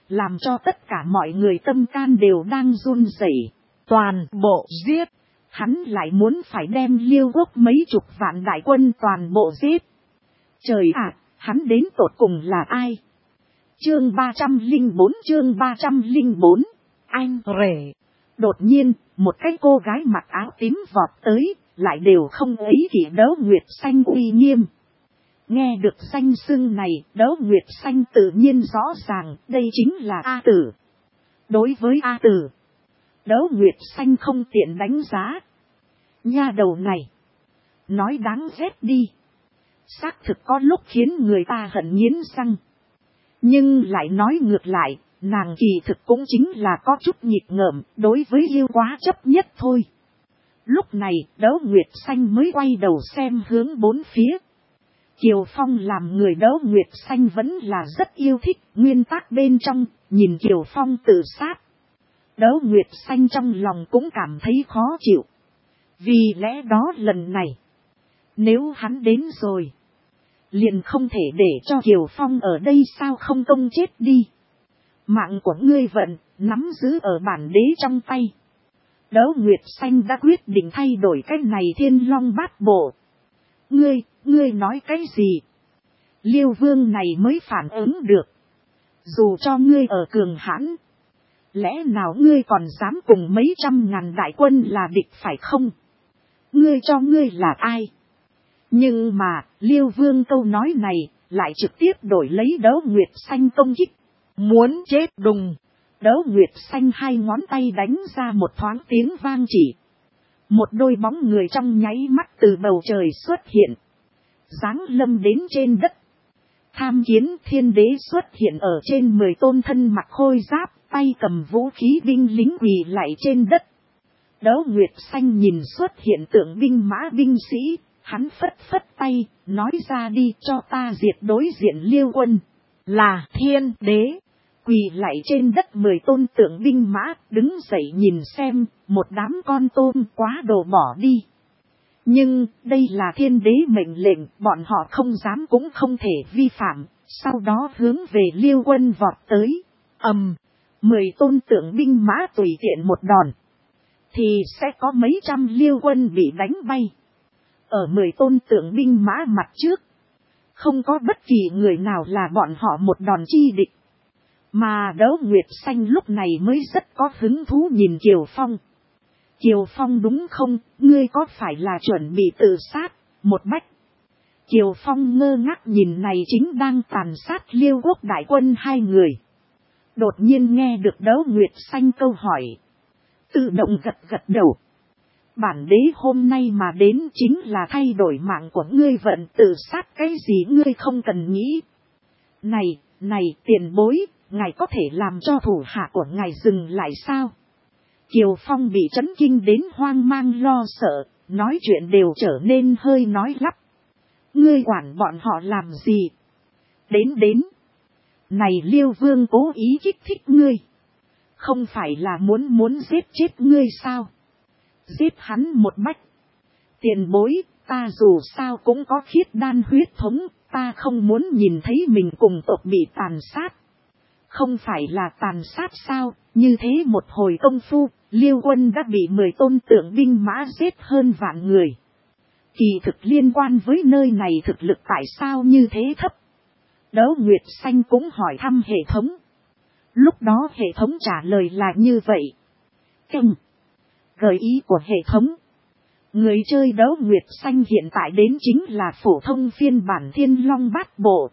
làm cho tất cả mọi người tâm can đều đang run rẩy. Toàn bộ giết, hắn lại muốn phải đem Liêu quốc mấy chục vạn đại quân toàn bộ giết. Trời ạ, hắn đến tột cùng là ai? Chương ba trăm lẻ bốn chương ba trăm lẻ bốn, anh rể. Đột nhiên, một cái cô gái mặc áo tím vọt tới, lại đều không ấy kỷ Đấu Nguyệt Xanh uy nghiêm. Nghe được danh xưng này, Đấu Nguyệt Xanh tự nhiên rõ ràng, đây chính là A Tử. Đối với A Tử, Đấu Nguyệt Xanh không tiện đánh giá. Nha đầu này, nói đáng ghét đi. Xác thực có lúc khiến người ta hận nghiến răng. Nhưng lại nói ngược lại, nàng kỳ thực cũng chính là có chút nhịp ngợm, đối với yêu quá chấp nhất thôi. Lúc này, Đấu Nguyệt Xanh mới quay đầu xem hướng bốn phía. Kiều Phong làm người Đấu Nguyệt Xanh vẫn là rất yêu thích, nguyên tắc bên trong, nhìn Kiều Phong tự sát. Đấu Nguyệt Xanh trong lòng cũng cảm thấy khó chịu. Vì lẽ đó lần này, nếu hắn đến rồi, liền không thể để cho Kiều Phong ở đây sao không công chết đi. Mạng của ngươi vận, nắm giữ ở bản đế trong tay. Đấu Nguyệt Xanh đã quyết định thay đổi cái này Thiên Long Bát Bộ. Ngươi, ngươi nói cái gì? Liêu Vương này mới phản ứng được. Dù cho ngươi ở cường hãn, lẽ nào ngươi còn dám cùng mấy trăm ngàn đại quân là địch phải không? Ngươi cho ngươi là ai? Nhưng mà, Liêu Vương câu nói này, lại trực tiếp đổi lấy Đấu Nguyệt Xanh công kích. Muốn chết đùng. Đấu Nguyệt Xanh hai ngón tay đánh ra một thoáng tiếng vang chỉ. Một đôi bóng người trong nháy mắt từ bầu trời xuất hiện. Giáng lâm đến trên đất. Tham Kiến Thiên Đế xuất hiện ở trên mười tôn thân mặc khôi giáp, tay cầm vũ khí binh lính quỳ lạy trên đất. Đấu Nguyệt Xanh nhìn xuất hiện tượng binh mã binh sĩ, hắn phất phất tay, nói ra đi cho ta diệt đối diện Liêu quân. Là Thiên Đế. Quỳ lạy trên đất mười tôn tượng binh mã, đứng dậy nhìn xem, một đám con tôm quá đồ bỏ đi. Nhưng, đây là Thiên Đế mệnh lệnh, bọn họ không dám cũng không thể vi phạm, sau đó hướng về Liêu quân vọt tới. Ầm, mười tôn tượng binh mã tùy tiện một đòn, thì sẽ có mấy trăm Liêu quân bị đánh bay. Ở mười tôn tượng binh mã mặt trước, không có bất kỳ người nào là bọn họ một đòn chi địch. Mà Đấu Nguyệt Xanh lúc này mới rất có hứng thú nhìn Kiều Phong. Kiều Phong đúng không, ngươi có phải là chuẩn bị tự sát, một bách. Kiều Phong ngơ ngác nhìn này chính đang tàn sát Liêu quốc đại quân hai người. Đột nhiên nghe được Đấu Nguyệt Xanh câu hỏi. Tự động gật gật đầu. Bản đế hôm nay mà đến chính là thay đổi mạng của ngươi vận tự sát cái gì ngươi không cần nghĩ. Này, này tiền bối, ngài có thể làm cho thủ hạ của ngài dừng lại sao? Kiều Phong bị chấn kinh đến hoang mang lo sợ, nói chuyện đều trở nên hơi nói lắp. Ngươi quản bọn họ làm gì? Đến đến. Này Liêu Vương cố ý kích thích ngươi. Không phải là muốn muốn giết chết ngươi sao? Giết hắn một bách. Tiền bối, ta dù sao cũng có khiết đan huyết thống, ta không muốn nhìn thấy mình cùng tộc bị tàn sát. Không phải là tàn sát sao, như thế một hồi công phu, Liêu quân đã bị mười tôn tượng binh mã giết hơn vạn người. Kỳ thực liên quan với nơi này thực lực tại sao như thế thấp? Đấu Nguyệt Xanh cũng hỏi thăm hệ thống. Lúc đó hệ thống trả lời là như vậy. Kinh. Gợi ý của hệ thống. Người chơi Đấu Nguyệt Xanh hiện tại đến chính là phổ thông phiên bản Thiên Long Bát Bộ.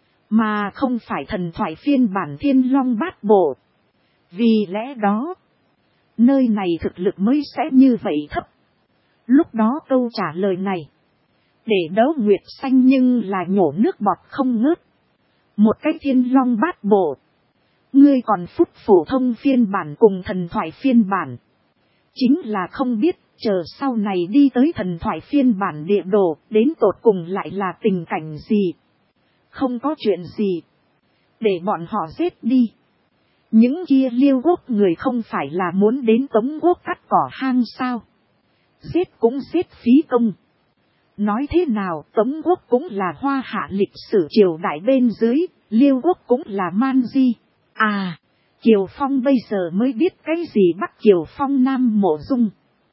Mà không phải thần thoại phiên bản Thiên Long Bát Bộ. Vì lẽ đó, nơi này thực lực mới sẽ như vậy thấp. Lúc đó câu trả lời này, để Đấu Nguyệt Xanh nhưng là nhổ nước bọt không ngớt. Một cái Thiên Long Bát Bộ. Ngươi còn phúc phổ thông phiên bản cùng thần thoại phiên bản. Chính là không biết, chờ sau này đi tới thần thoại phiên bản địa đồ, đến tột cùng lại là tình cảnh gì. Không có chuyện gì. Để bọn họ giết đi. Những kia Liêu quốc người không phải là muốn đến Tống quốc cắt cỏ hang sao. Giết cũng giết phí công. Nói thế nào Tống quốc cũng là hoa hạ lịch sử triều đại bên dưới, Liêu quốc cũng là man di. À, Kiều Phong bây giờ mới biết cái gì bắt Kiều Phong Nam Mộ Dung.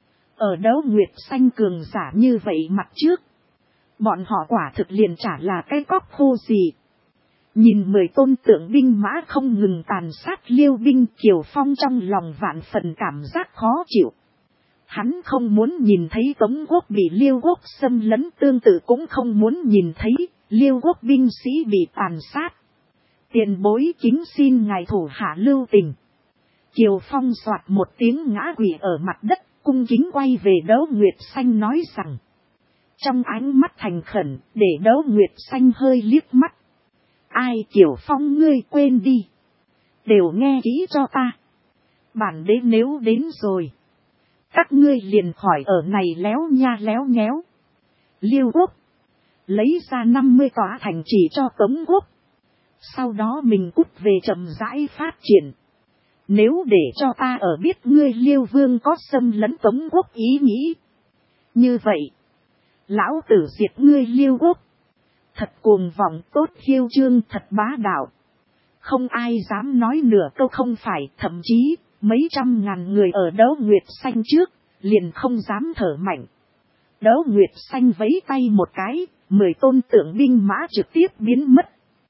Ở Đấu Nguyệt Xanh cường giả như vậy mặt trước. Bọn họ quả thực liền trả là cái cóc khô gì. Nhìn mười tôn tượng binh mã không ngừng tàn sát Liêu binh, Kiều Phong trong lòng vạn phần cảm giác khó chịu. Hắn không muốn nhìn thấy Tống quốc bị Liêu quốc xâm lấn, tương tự cũng không muốn nhìn thấy Liêu quốc binh sĩ bị tàn sát. Tiền bối kính xin ngài thủ hạ lưu tình. Kiều Phong soạt một tiếng ngã quỵ ở mặt đất, cung kính quay về Đấu Nguyệt Xanh nói rằng. Trong ánh mắt thành khẩn, để Đấu Nguyệt Xanh hơi liếc mắt. Ai Kiều Phong ngươi quên đi. Đều nghe kỹ cho ta. Bản đế nếu đến rồi. Các ngươi liền khỏi ở này léo nha léo nhéo. Liêu quốc. Lấy ra năm mươi tòa thành trì cho Tống quốc. Sau đó mình cút về chậm rãi phát triển. Nếu để cho ta ở biết ngươi Liêu vương có xâm lấn Tống quốc ý nghĩ. Như vậy. Lão tử diệt ngươi Liêu quốc. Thật cuồng vọng, tốt khiêu trương, thật bá đạo. Không ai dám nói nửa câu không phải, thậm chí mấy trăm ngàn người ở Đấu Nguyệt Xanh trước, liền không dám thở mạnh. Đấu Nguyệt Xanh vẫy tay một cái, mười tôn tượng binh mã trực tiếp biến mất.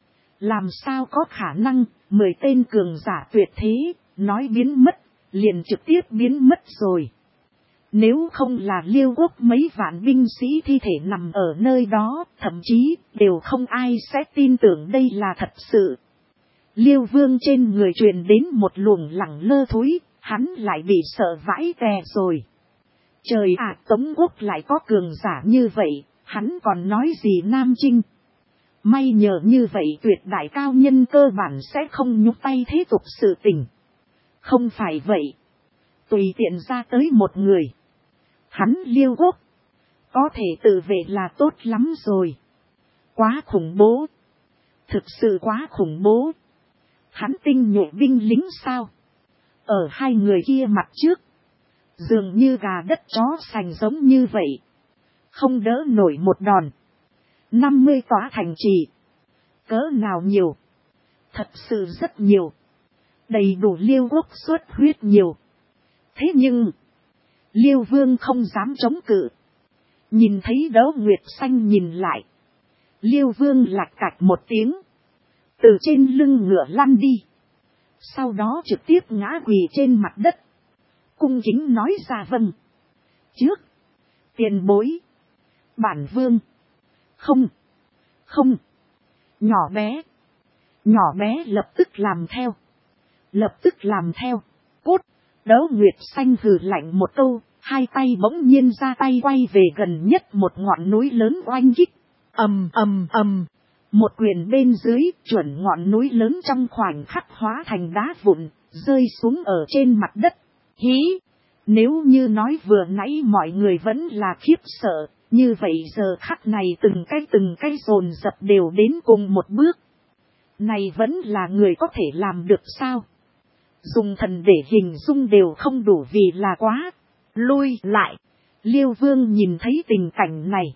Làm sao có khả năng, mười tên cường giả tuyệt thế, nói biến mất, liền trực tiếp biến mất rồi. Nếu không là Liêu quốc mấy vạn binh sĩ thi thể nằm ở nơi đó, thậm chí đều không ai sẽ tin tưởng đây là thật sự. Liêu vương trên người truyền đến một luồng lẳng lơ thối, hắn lại bị sợ vãi tè rồi. Trời ạ, Tống quốc lại có cường giả như vậy, hắn còn nói gì Nam Trinh. May nhờ như vậy tuyệt đại cao nhân cơ bản sẽ không nhúc tay thế tục sự tình. Không phải vậy. Tùy tiện ra tới một người. Hắn Liêu quốc. Có thể tự vệ là tốt lắm rồi. Quá khủng bố. Thực sự quá khủng bố. Hắn tinh nhuệ binh lính sao. Ở hai người kia mặt trước. Dường như gà đất chó sành giống như vậy. Không đỡ nổi một đòn. năm mươi tòa thành trì. Cỡ nào nhiều. Thật sự rất nhiều. Đầy đủ Liêu quốc xuất huyết nhiều. Thế nhưng. Liêu vương không dám chống cự. Nhìn thấy Đấu Nguyệt Xanh nhìn lại. Liêu vương lạch cạch một tiếng. Từ trên lưng ngựa lăn đi. Sau đó trực tiếp ngã quỳ trên mặt đất. Cung kính nói ra vâng. Trước. Tiền bối. Bản vương. Không. Không. Nhỏ bé. Nhỏ bé lập tức làm theo. Lập tức làm theo. Cút. Đấu Nguyệt Xanh hừ lạnh một câu. Hai tay bỗng nhiên ra tay quay về gần nhất một ngọn núi lớn oanh kích. Ầm ầm ầm. Một quyền bên dưới chuẩn ngọn núi lớn trong khoảnh khắc hóa thành đá vụn. Rơi xuống ở trên mặt đất. Hí. Nếu như nói vừa nãy mọi người vẫn là khiếp sợ. Như vậy giờ khắc này từng cái từng cái dồn dập đều đến cùng một bước. Này vẫn là người có thể làm được sao? Dùng thần để hình dung đều không đủ vì là quá. Lui lại. Liêu vương nhìn thấy tình cảnh này.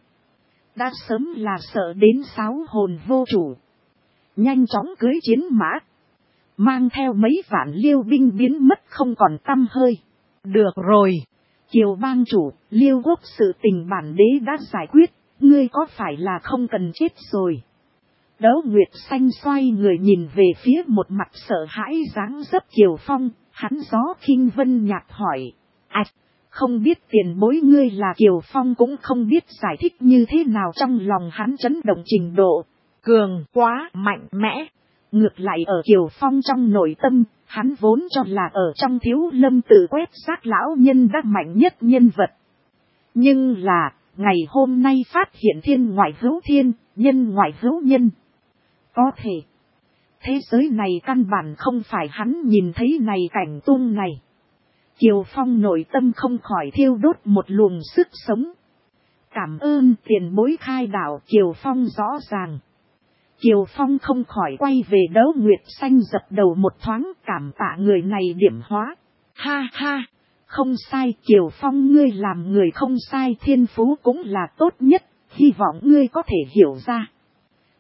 Đã sớm là sợ đến sáu hồn vô chủ. Nhanh chóng cưới chiến mã. Mang theo mấy vạn liêu binh biến mất không còn tăm hơi. Được rồi. Kiều bang chủ, Liêu quốc sự tình bản đế đã giải quyết. Ngươi có phải là không cần chết rồi? Đấu Nguyệt Xanh xoay người nhìn về phía một mặt sợ hãi dáng dấp Kiều Phong. Hắn gió khinh vân nhạt hỏi. À, không biết tiền bối ngươi là Kiều Phong cũng không biết giải thích như thế nào trong lòng hắn chấn động trình độ. Cường quá mạnh mẽ. Ngược lại ở Kiều Phong trong nội tâm, hắn vốn cho là ở trong Thiếu Lâm tự quét xác lão nhân đã mạnh nhất nhân vật. Nhưng là, ngày hôm nay phát hiện thiên ngoại hữu thiên, nhân ngoại hữu nhân. Có thể, thế giới này căn bản không phải hắn nhìn thấy này cảnh tung này. Kiều Phong nội tâm không khỏi thiêu đốt một luồng sức sống. Cảm ơn tiền bối khai đạo Kiều Phong rõ ràng. Kiều Phong không khỏi quay về Đấu Nguyệt Xanh dập đầu một thoáng cảm tạ người này điểm hóa. Ha ha, không sai Kiều Phong ngươi làm người không sai thiên phú cũng là tốt nhất, hy vọng ngươi có thể hiểu ra.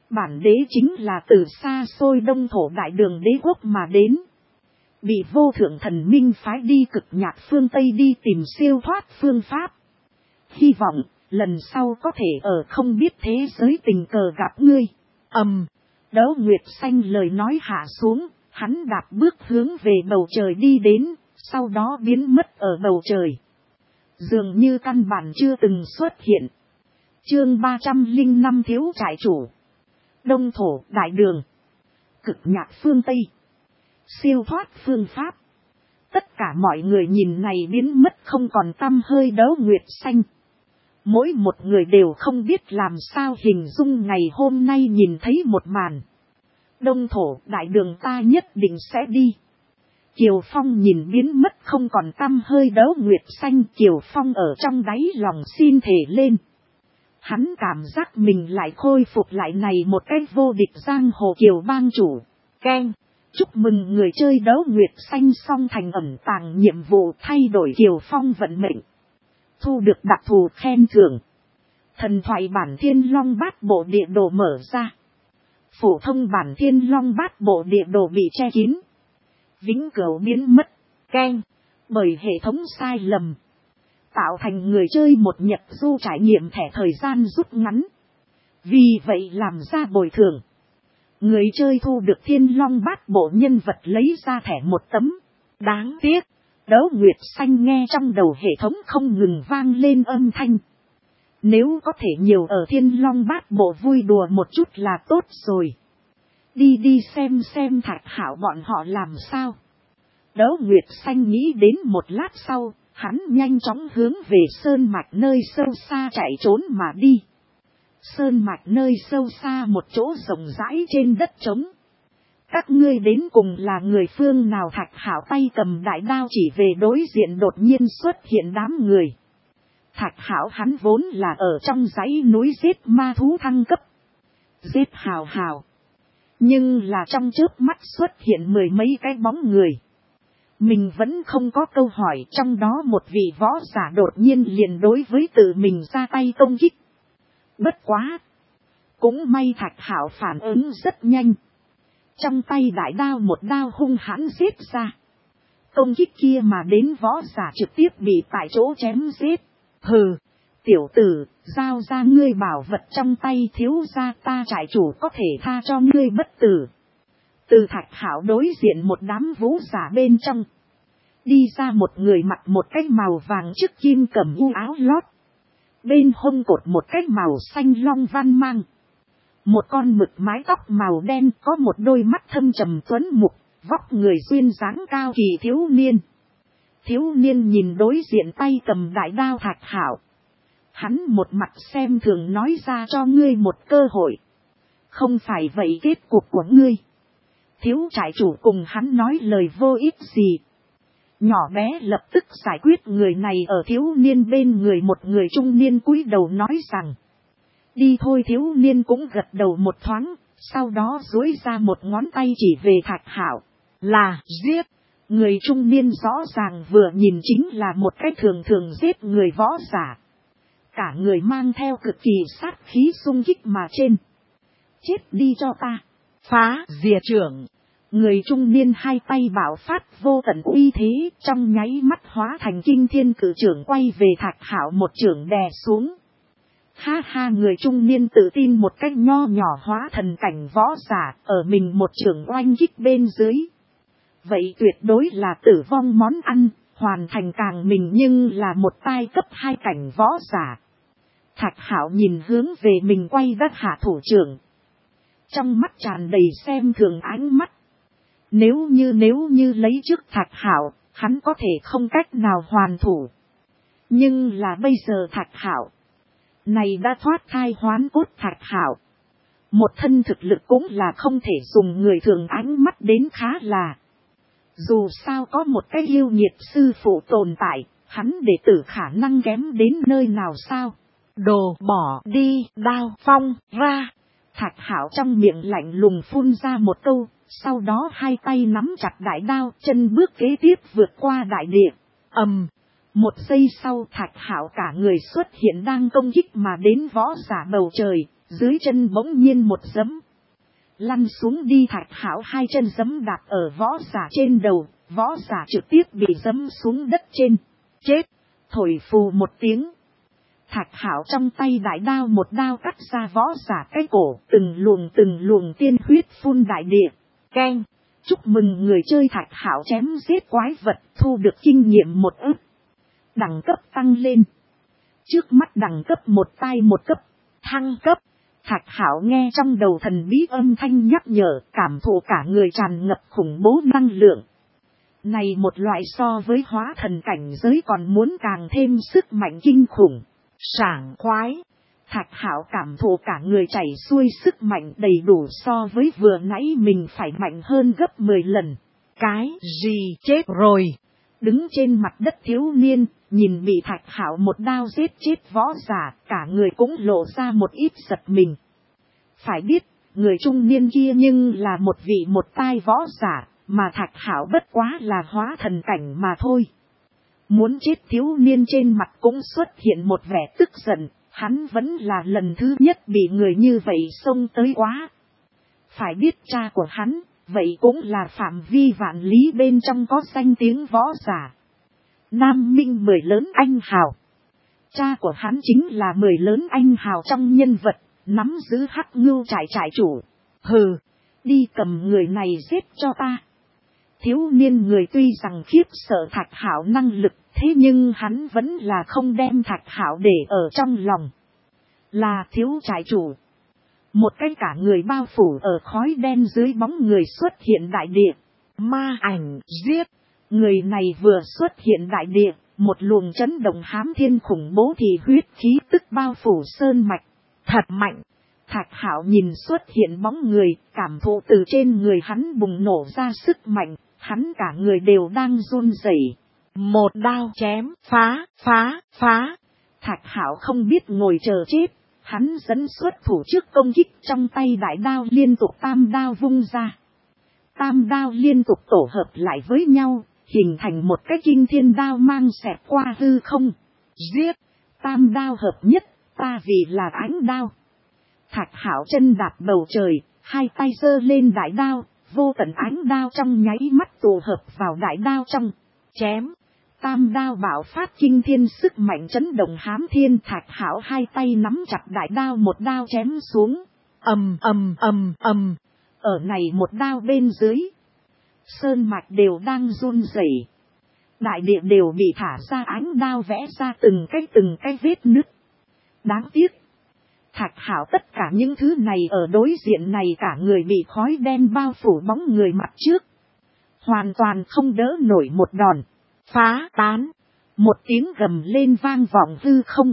Bản đế chính là từ xa xôi Đông Thổ Đại Đường đế quốc mà đến. Bị vô thượng thần minh phái đi cực nhạc phương Tây đi tìm siêu thoát phương pháp. Hy vọng, lần sau có thể ở không biết thế giới tình cờ gặp ngươi. Ầm, Đấu Nguyệt Xanh lời nói hạ xuống, hắn đạp bước hướng về bầu trời đi đến, sau đó biến mất ở bầu trời. Dường như căn bản chưa từng xuất hiện. Chương ba trăm lẻ năm thiếu trại chủ. Đông Thổ Đại Đường. Cực nhạc phương Tây. Siêu thoát phương pháp. Tất cả mọi người nhìn này biến mất không còn tăm hơi Đấu Nguyệt Xanh. Mỗi một người đều không biết làm sao hình dung ngày hôm nay nhìn thấy một màn. Đông Thổ Đại Đường ta nhất định sẽ đi. Kiều Phong nhìn biến mất không còn tăm hơi Đấu Nguyệt Xanh, Kiều Phong ở trong đáy lòng xin thề lên. Hắn cảm giác mình lại khôi phục lại này một cái vô địch giang hồ Kiều bang chủ. Keng, chúc mừng người chơi Đấu Nguyệt Xanh xong thành ẩn tàng nhiệm vụ thay đổi Kiều Phong vận mệnh. Thu được đặc thù khen thưởng. Thần thoại bản Thiên Long Bát Bộ địa đồ mở ra. Phổ thông bản Thiên Long Bát Bộ địa đồ bị che kín. Vĩnh cửu biến mất. Keng, bởi hệ thống sai lầm. Tạo thành người chơi một nhật du trải nghiệm thẻ thời gian rút ngắn. Vì vậy làm ra bồi thường. Người chơi thu được Thiên Long Bát Bộ nhân vật lấy ra thẻ một tấm. Đáng tiếc. Đấu Nguyệt Xanh nghe trong đầu hệ thống không ngừng vang lên âm thanh. Nếu có thể nhiều ở Thiên Long Bát Bộ vui đùa một chút là tốt rồi. Đi đi xem xem Thạch Hạo bọn họ làm sao. Đấu Nguyệt Xanh nghĩ đến một lát sau, hắn nhanh chóng hướng về sơn mạch nơi sâu xa chạy trốn mà đi. Sơn mạch nơi sâu xa một chỗ rộng rãi trên đất trống. Các ngươi đến cùng là người phương nào? Thạch Hạo tay cầm đại đao chỉ về đối diện đột nhiên xuất hiện đám người. Thạch Hạo hắn vốn là ở trong dãy núi giết ma thú thăng cấp. Giết hào hào. Nhưng là trong chớp mắt xuất hiện mười mấy cái bóng người. Mình vẫn không có câu hỏi, trong đó một vị võ giả đột nhiên liền đối với tự mình ra tay công kích. Bất quá. Cũng may Thạch Hạo phản ứng rất nhanh. Trong tay đại đao một đao hung hãn giết ra. Công kích kia mà đến võ giả trực tiếp bị tại chỗ chém giết. Hừ, tiểu tử, giao ra ngươi bảo vật trong tay thiếu gia ta trại chủ có thể tha cho ngươi bất tử. Từ Thạch Hạo đối diện một đám vũ giả bên trong. Đi ra một người mặc một cái màu vàng trước kim cẩm u áo lót. Bên hông cột một cái màu xanh long văn mang. Một con mực mái tóc màu đen có một đôi mắt thâm trầm tuấn mục, vóc người duyên dáng cao kỳ thiếu niên. Thiếu niên nhìn đối diện tay cầm đại đao Thạch Hạo. Hắn một mặt xem thường nói ra cho ngươi một cơ hội. Không phải vậy kết cục của ngươi. Thiếu trại chủ cùng hắn nói lời vô ích gì. Nhỏ bé lập tức giải quyết người này ở thiếu niên bên người một người trung niên cúi đầu nói rằng. Đi thôi, thiếu niên cũng gật đầu một thoáng, sau đó duỗi ra một ngón tay chỉ về Thạch Hạo. Là giết. Người trung niên rõ ràng vừa nhìn chính là một cái thường thường giết người võ giả. Cả người mang theo cực kỳ sát khí xung kích mà trên. Chết đi cho ta. Phá diệt trưởng. Người trung niên hai tay bảo phát vô tận uy thế, trong nháy mắt hóa thành kinh thiên cử trưởng quay về Thạch Hạo một trưởng đè xuống. Ha ha, người trung niên tự tin một cách nho nhỏ hóa thần cảnh võ giả ở mình một trưởng oanh kích bên dưới. Vậy tuyệt đối là tử vong món ăn, hoàn thành càng mình nhưng là một tai cấp hai cảnh võ giả. Thạch Hạo nhìn hướng về mình quay đất hạ thủ trưởng. Trong mắt tràn đầy xem thường ánh mắt. Nếu như nếu như lấy trước Thạch Hạo, hắn có thể không cách nào hoàn thủ. Nhưng là bây giờ Thạch Hạo này đã thoát thai hoán cốt Thạch Hạo. Một thân thực lực cũng là không thể dùng người thường ánh mắt đến khá là. Dù sao có một cái yêu nghiệt sư phụ tồn tại, hắn đệ tử khả năng kém đến nơi nào sao? Đồ bỏ đi, đao phong ra. Thạch Hạo trong miệng lạnh lùng phun ra một câu, sau đó hai tay nắm chặt đại đao, chân bước kế tiếp vượt qua đại địa. Ầm. Một giây sau Thạch Hạo cả người xuất hiện đang công kích mà đến võ giả bầu trời, Dưới chân bỗng nhiên một giẫm. Lăn xuống đi Thạch Hạo hai chân giẫm đạp ở võ giả trên đầu. Võ giả trực tiếp bị giẫm xuống đất trên. Chết. Thổi phù một tiếng. Thạch Hạo trong tay đại đao một đao cắt ra võ giả cái cổ. Từng luồng từng luồng tiên huyết phun đại địa. Keng. Chúc mừng người chơi Thạch Hạo chém giết quái vật thu được kinh nghiệm một ức. Đẳng cấp tăng lên. Trước mắt đẳng cấp một tai một cấp. Thăng cấp. Thạch Hạo nghe trong đầu thần bí âm thanh nhắc nhở, cảm thụ cả người tràn ngập khủng bố năng lượng. Này một loại so với hóa thần cảnh giới còn muốn càng thêm sức mạnh kinh khủng. Sảng khoái. Thạch Hạo cảm thụ cả người chảy xuôi sức mạnh đầy đủ so với vừa nãy mình phải mạnh hơn gấp mười lần. Cái gì chết rồi? Đứng trên mặt đất thiếu niên, nhìn bị Thạch Hạo một đao giết chết võ giả, cả người cũng lộ ra một ít giật mình. Phải biết, người trung niên kia nhưng là một vị một tai võ giả, mà Thạch Hạo bất quá là hóa thần cảnh mà thôi. Muốn chết thiếu niên trên mặt cũng xuất hiện một vẻ tức giận, hắn vẫn là lần thứ nhất bị người như vậy xông tới quá. Phải biết cha của hắn, vậy cũng là phạm vi vạn lý bên trong có danh tiếng võ giả. Nam Minh mười lớn anh hào. Cha của hắn chính là mười lớn anh hào trong nhân vật, nắm giữ Hắc Ngưu trại trại chủ. Hừ, đi cầm người này giết cho ta. Thiếu niên người tuy rằng khiếp sợ Thạch Hạo năng lực, thế nhưng hắn vẫn là không đem Thạch Hạo để ở trong lòng. Là thiếu trại chủ. Một cái cả người bao phủ ở khói đen dưới bóng người xuất hiện đại địa. Ma ảnh giết. Người này vừa xuất hiện đại địa, một luồng chấn động hám thiên khủng bố thì huyết khí tức bao phủ sơn mạch. Thật mạnh. Thạch Hạo nhìn xuất hiện bóng người, cảm thụ từ trên người hắn bùng nổ ra sức mạnh, hắn cả người đều đang run rẩy. Một đao chém, phá, phá, phá. Thạch Hạo không biết ngồi chờ chết, hắn dẫn xuất thủ trước công kích, trong tay đại đao liên tục tam đao vung ra. Tam đao liên tục tổ hợp lại với nhau, hình thành một cái kinh thiên đao mang xẹt qua hư không. Giết, tam đao hợp nhất, ta vì là ánh đao. Thạch Hạo chân đạp bầu trời, hai tay giơ lên đại đao, vô tận ánh đao trong nháy mắt tụ hợp vào đại đao trong, chém. Tam đao bạo phát kinh thiên sức mạnh chấn động hám thiên. Thạch Hạo hai tay nắm chặt đại đao một đao chém xuống. Ầm ầm ầm ầm. Ở này một đao bên dưới, sơn mạch đều đang run rẩy. Đại địa đều bị thả ra ánh đao vẽ ra từng cái từng cái vết nứt. Đáng tiếc. Thạch Hạo tất cả những thứ này ở đối diện này cả người bị khói đen bao phủ bóng người mặt trước. Hoàn toàn không đỡ nổi một đòn. Phá tán. Một tiếng gầm lên vang vọng hư không.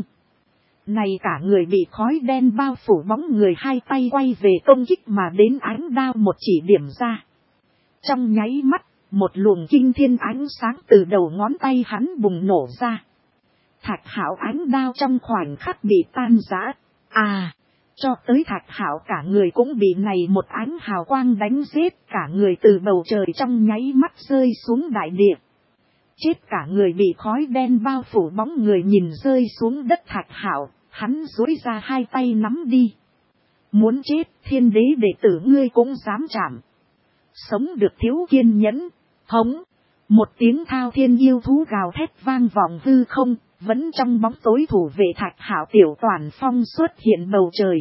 Này cả người bị khói đen bao phủ bóng người hai tay quay về công kích mà đến ánh đao một chỉ điểm ra. Trong nháy mắt, một luồng kinh thiên ánh sáng từ đầu ngón tay hắn bùng nổ ra. Thạch Hạo ánh đao trong khoảnh khắc bị tan rã. À, cho tới Thạch Hạo cả người cũng bị này một ánh hào quang đánh giết, cả người từ bầu trời trong nháy mắt rơi xuống đại địa. Chết cả người bị khói đen bao phủ bóng người nhìn rơi xuống đất Thạch Hạo, hắn duỗi ra hai tay nắm đi. Muốn chết, thiên đế đệ tử ngươi cũng dám chạm. Sống được thiếu kiên nhẫn, hống. Một tiếng thao thiên yêu thú gào thét vang vọng hư không, vẫn trong bóng tối thủ vệ Thạch Hạo Tiểu Toàn Phong xuất hiện bầu trời.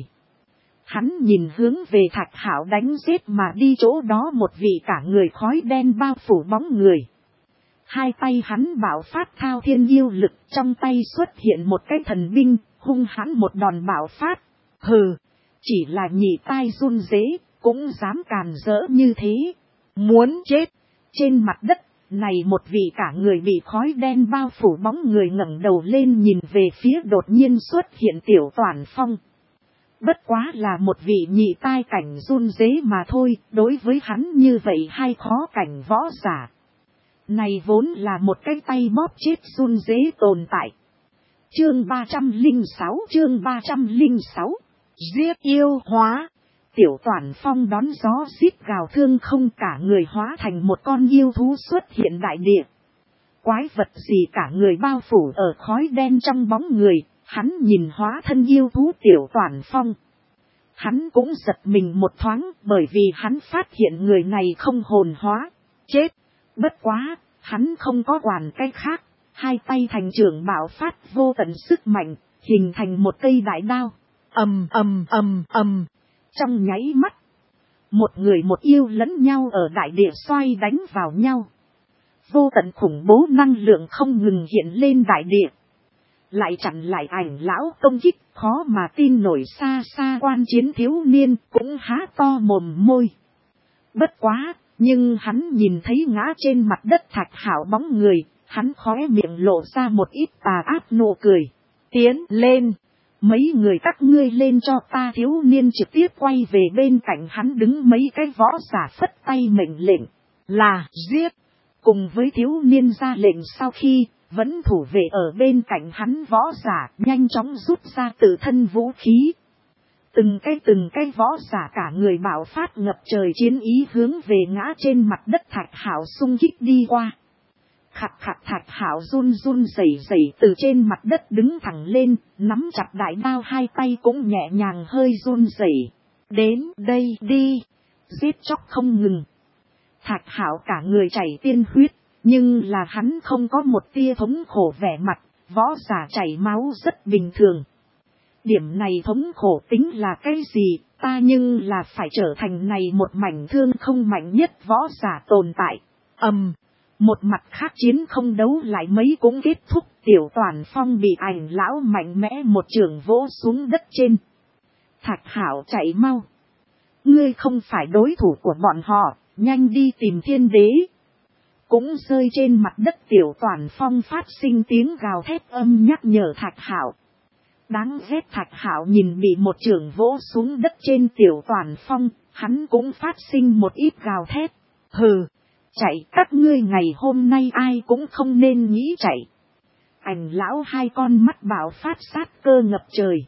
Hắn nhìn hướng về Thạch Hạo đánh giết mà đi chỗ đó một vị cả người khói đen bao phủ bóng người. Hai tay hắn bạo phát thao thiên yêu lực, trong tay xuất hiện một cái thần binh, hung hãn một đòn bạo phát. Hừ, chỉ là nhị tai run rế, cũng dám càn rỡ như thế. Muốn chết. Trên mặt đất, này một vị cả người bị khói đen bao phủ bóng người ngẩng đầu lên nhìn về phía đột nhiên xuất hiện Tiểu Toàn Phong. Bất quá là một vị nhị tai cảnh run rế mà thôi, đối với hắn như vậy hay khó cảnh võ giả. Này vốn là một cái tay bóp chết run rế tồn tại. Chương ba trăm lẻ sáu chương ba trăm lẻ sáu Giết yêu hóa. Tiểu Toàn Phong đón gió xít gào thương không, cả người hóa thành một con yêu thú xuất hiện đại địa. Quái vật gì cả người bao phủ ở khói đen trong bóng người, hắn nhìn hóa thân yêu thú Tiểu Toàn Phong. Hắn cũng giật mình một thoáng bởi vì hắn phát hiện người này không hồn hóa. Chết! Bất quá, hắn không có quản cái khác. Hai tay thành trưởng bạo phát vô tận sức mạnh, hình thành một cây đại đao. Ầm ầm ầm ầm. Trong nháy mắt, một người một yêu lẫn nhau ở đại địa xoay đánh vào nhau. Vô tận khủng bố năng lượng không ngừng hiện lên đại địa. Lại chặn lại ảnh lão công kích, khó mà tin nổi. Xa xa quan chiến thiếu niên cũng há to mồm môi. Bất quá, nhưng hắn nhìn thấy ngã trên mặt đất Thạch Hạo bóng người, hắn khóe miệng lộ ra một ít tà ác nụ cười. Tiến lên! Mấy người các ngươi lên cho ta. Thiếu niên trực tiếp quay về bên cạnh hắn đứng mấy cái võ giả phất tay mệnh lệnh. Là giết! Cùng với thiếu niên ra lệnh sau khi, vẫn thủ vệ ở bên cạnh hắn võ giả nhanh chóng rút ra tự thân vũ khí. Từng cái từng cái võ giả cả người bạo phát ngập trời chiến ý hướng về ngã trên mặt đất Thạch Hạo xung kích đi qua. Khặt khặt Thạch Hạo run run rẩy rẩy từ trên mặt đất đứng thẳng lên, nắm chặt đại đao hai tay cũng nhẹ nhàng hơi run rẩy. Đến đây đi! Giết chóc không ngừng. Thạch Hạo cả người chảy tiên huyết, nhưng là hắn không có một tia thống khổ vẻ mặt, võ giả chảy máu rất bình thường. Điểm này thống khổ tính là cái gì, ta nhưng là phải trở thành này một mảnh thương không mạnh nhất võ giả tồn tại. Ầm, um, một mặt khác chiến không đấu lại mấy cũng kết thúc. Tiểu Toàn Phong bị ảnh lão mạnh mẽ một chưởng vỗ xuống đất trên. Thạch Hạo chạy mau. Ngươi không phải đối thủ của bọn họ, nhanh đi tìm thiên đế. Cũng rơi trên mặt đất Tiểu Toàn Phong phát sinh tiếng gào thét âm nhắc nhở Thạch Hạo. Đáng ghét Thạch Hạo nhìn bị một chưởng vỗ xuống đất trên Tiểu Toàn Phong, hắn cũng phát sinh một ít gào thét. Hừ, chạy các ngươi ngày hôm nay ai cũng không nên nghĩ chạy. Ảnh lão hai con mắt bạo phát sát cơ ngập trời.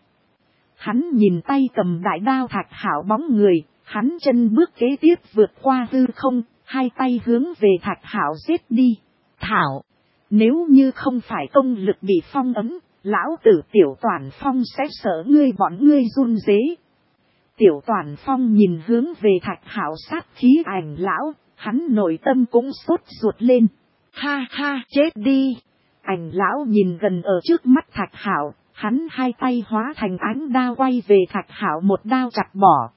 Hắn nhìn tay cầm đại đao Thạch Hạo bóng người, hắn chân bước kế tiếp vượt qua hư không, hai tay hướng về Thạch Hạo giết đi. Thảo, nếu như không phải công lực bị phong ấm, lão tử Tiểu Toàn Phong sẽ sợ ngươi bọn ngươi run rế. Tiểu Toàn Phong nhìn hướng về Thạch Hạo sát khí ảnh lão, hắn nội tâm cũng sốt ruột lên. Ha ha, chết đi! Ảnh lão nhìn gần ở trước mắt Thạch Hạo, hắn hai tay hóa thành ánh đao quay về Thạch Hạo một đao chặt bỏ.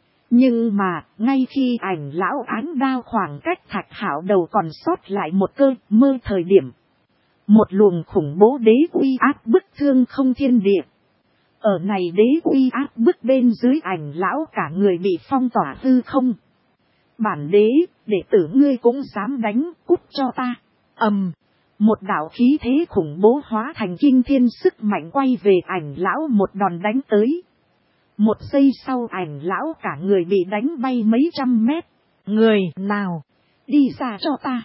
Nhưng mà, ngay khi ảnh lão ánh đao khoảng cách Thạch Hạo đầu còn sót lại một cơ mơ thời điểm. Một luồng khủng bố đế uy áp bức thương không thiên địa. Ở này đế uy áp bức bên dưới ảnh lão cả người bị phong tỏa hư không. Bản đế, đệ tử ngươi cũng dám đánh, cút cho ta. Ầm, um, một đạo khí thế khủng bố hóa thành kinh thiên sức mạnh quay về ảnh lão một đòn đánh tới. Một giây sau ảnh lão cả người bị đánh bay mấy trăm mét. Người nào? Đi ra cho ta.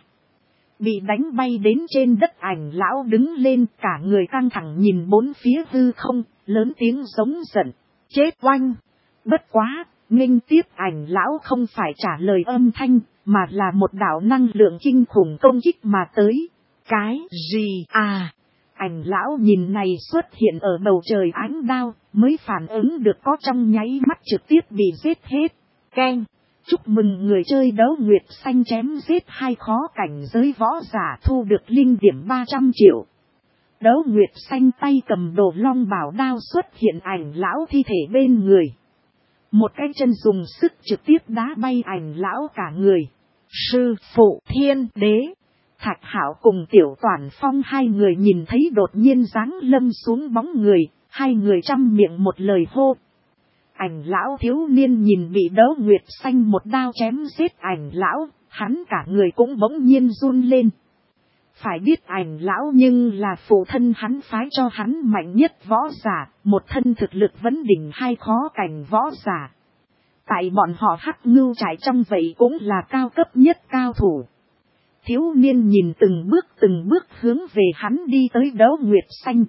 Bị đánh bay đến trên đất ảnh lão đứng lên cả người căng thẳng nhìn bốn phía hư không, lớn tiếng giống giận. Chết oanh! Bất quá, nghênh tiếp ảnh lão không phải trả lời âm thanh, mà là một đạo năng lượng kinh khủng công kích mà tới. Cái gì à? Ảnh lão nhìn này xuất hiện ở bầu trời ánh đao, mới phản ứng được có trong nháy mắt trực tiếp bị giết hết. Keng! Chúc mừng người chơi đấu nguyệt xanh chém giết hai khó cảnh giới võ giả thu được linh điểm ba trăm triệu. Đấu nguyệt xanh tay cầm đồ long bảo đao xuất hiện ảnh lão thi thể bên người. Một cái chân dùng sức trực tiếp đá bay ảnh lão cả người. Sư phụ thiên đế. Thạch Hạo cùng Tiểu Toàn Phong hai người nhìn thấy đột nhiên giáng lâm xuống bóng người, hai người trăm miệng một lời hô. Ảnh lão thiếu niên nhìn bị đấu nguyệt xanh một đao chém giết ảnh lão, hắn cả người cũng bỗng nhiên run lên. Phải biết ảnh lão nhưng là phụ thân hắn phái cho hắn mạnh nhất võ giả, một thân thực lực vấn đỉnh hai khó cảnh võ giả. Tại bọn họ Hắc Ngưu trại trong vậy cũng là cao cấp nhất cao thủ. Thiếu niên nhìn từng bước từng bước hướng về hắn đi tới đấu nguyệt xanh.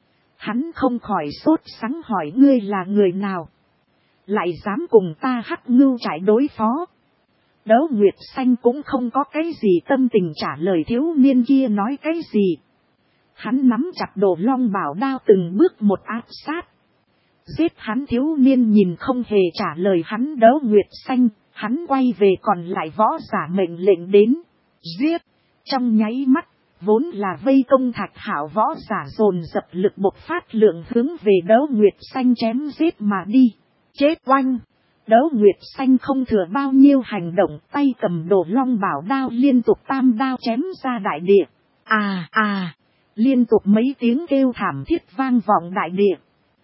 Hắn không khỏi sốt sắng hỏi ngươi là người nào? Lại dám cùng ta Hắc Ngưu trại đối phó. Đấu nguyệt xanh cũng không có cái gì tâm tình trả lời thiếu niên kia nói cái gì. Hắn nắm chặt đồ long bảo đao từng bước một áp sát. Giết hắn thiếu niên nhìn không hề trả lời hắn Đấu Nguyệt Xanh, hắn quay về còn lại võ giả mệnh lệnh đến. Giết! Trong nháy mắt, vốn là vây công Thạch Hạo võ giả dồn dập lực bộc phát lượng hướng về Đấu Nguyệt Xanh chém giết mà đi. Chết oanh! Đấu Nguyệt Xanh không thừa bao nhiêu hành động, tay cầm Đồ Long Bảo đao liên tục tam đao chém ra đại địa. À à! Liên tục mấy tiếng kêu thảm thiết vang vọng đại địa.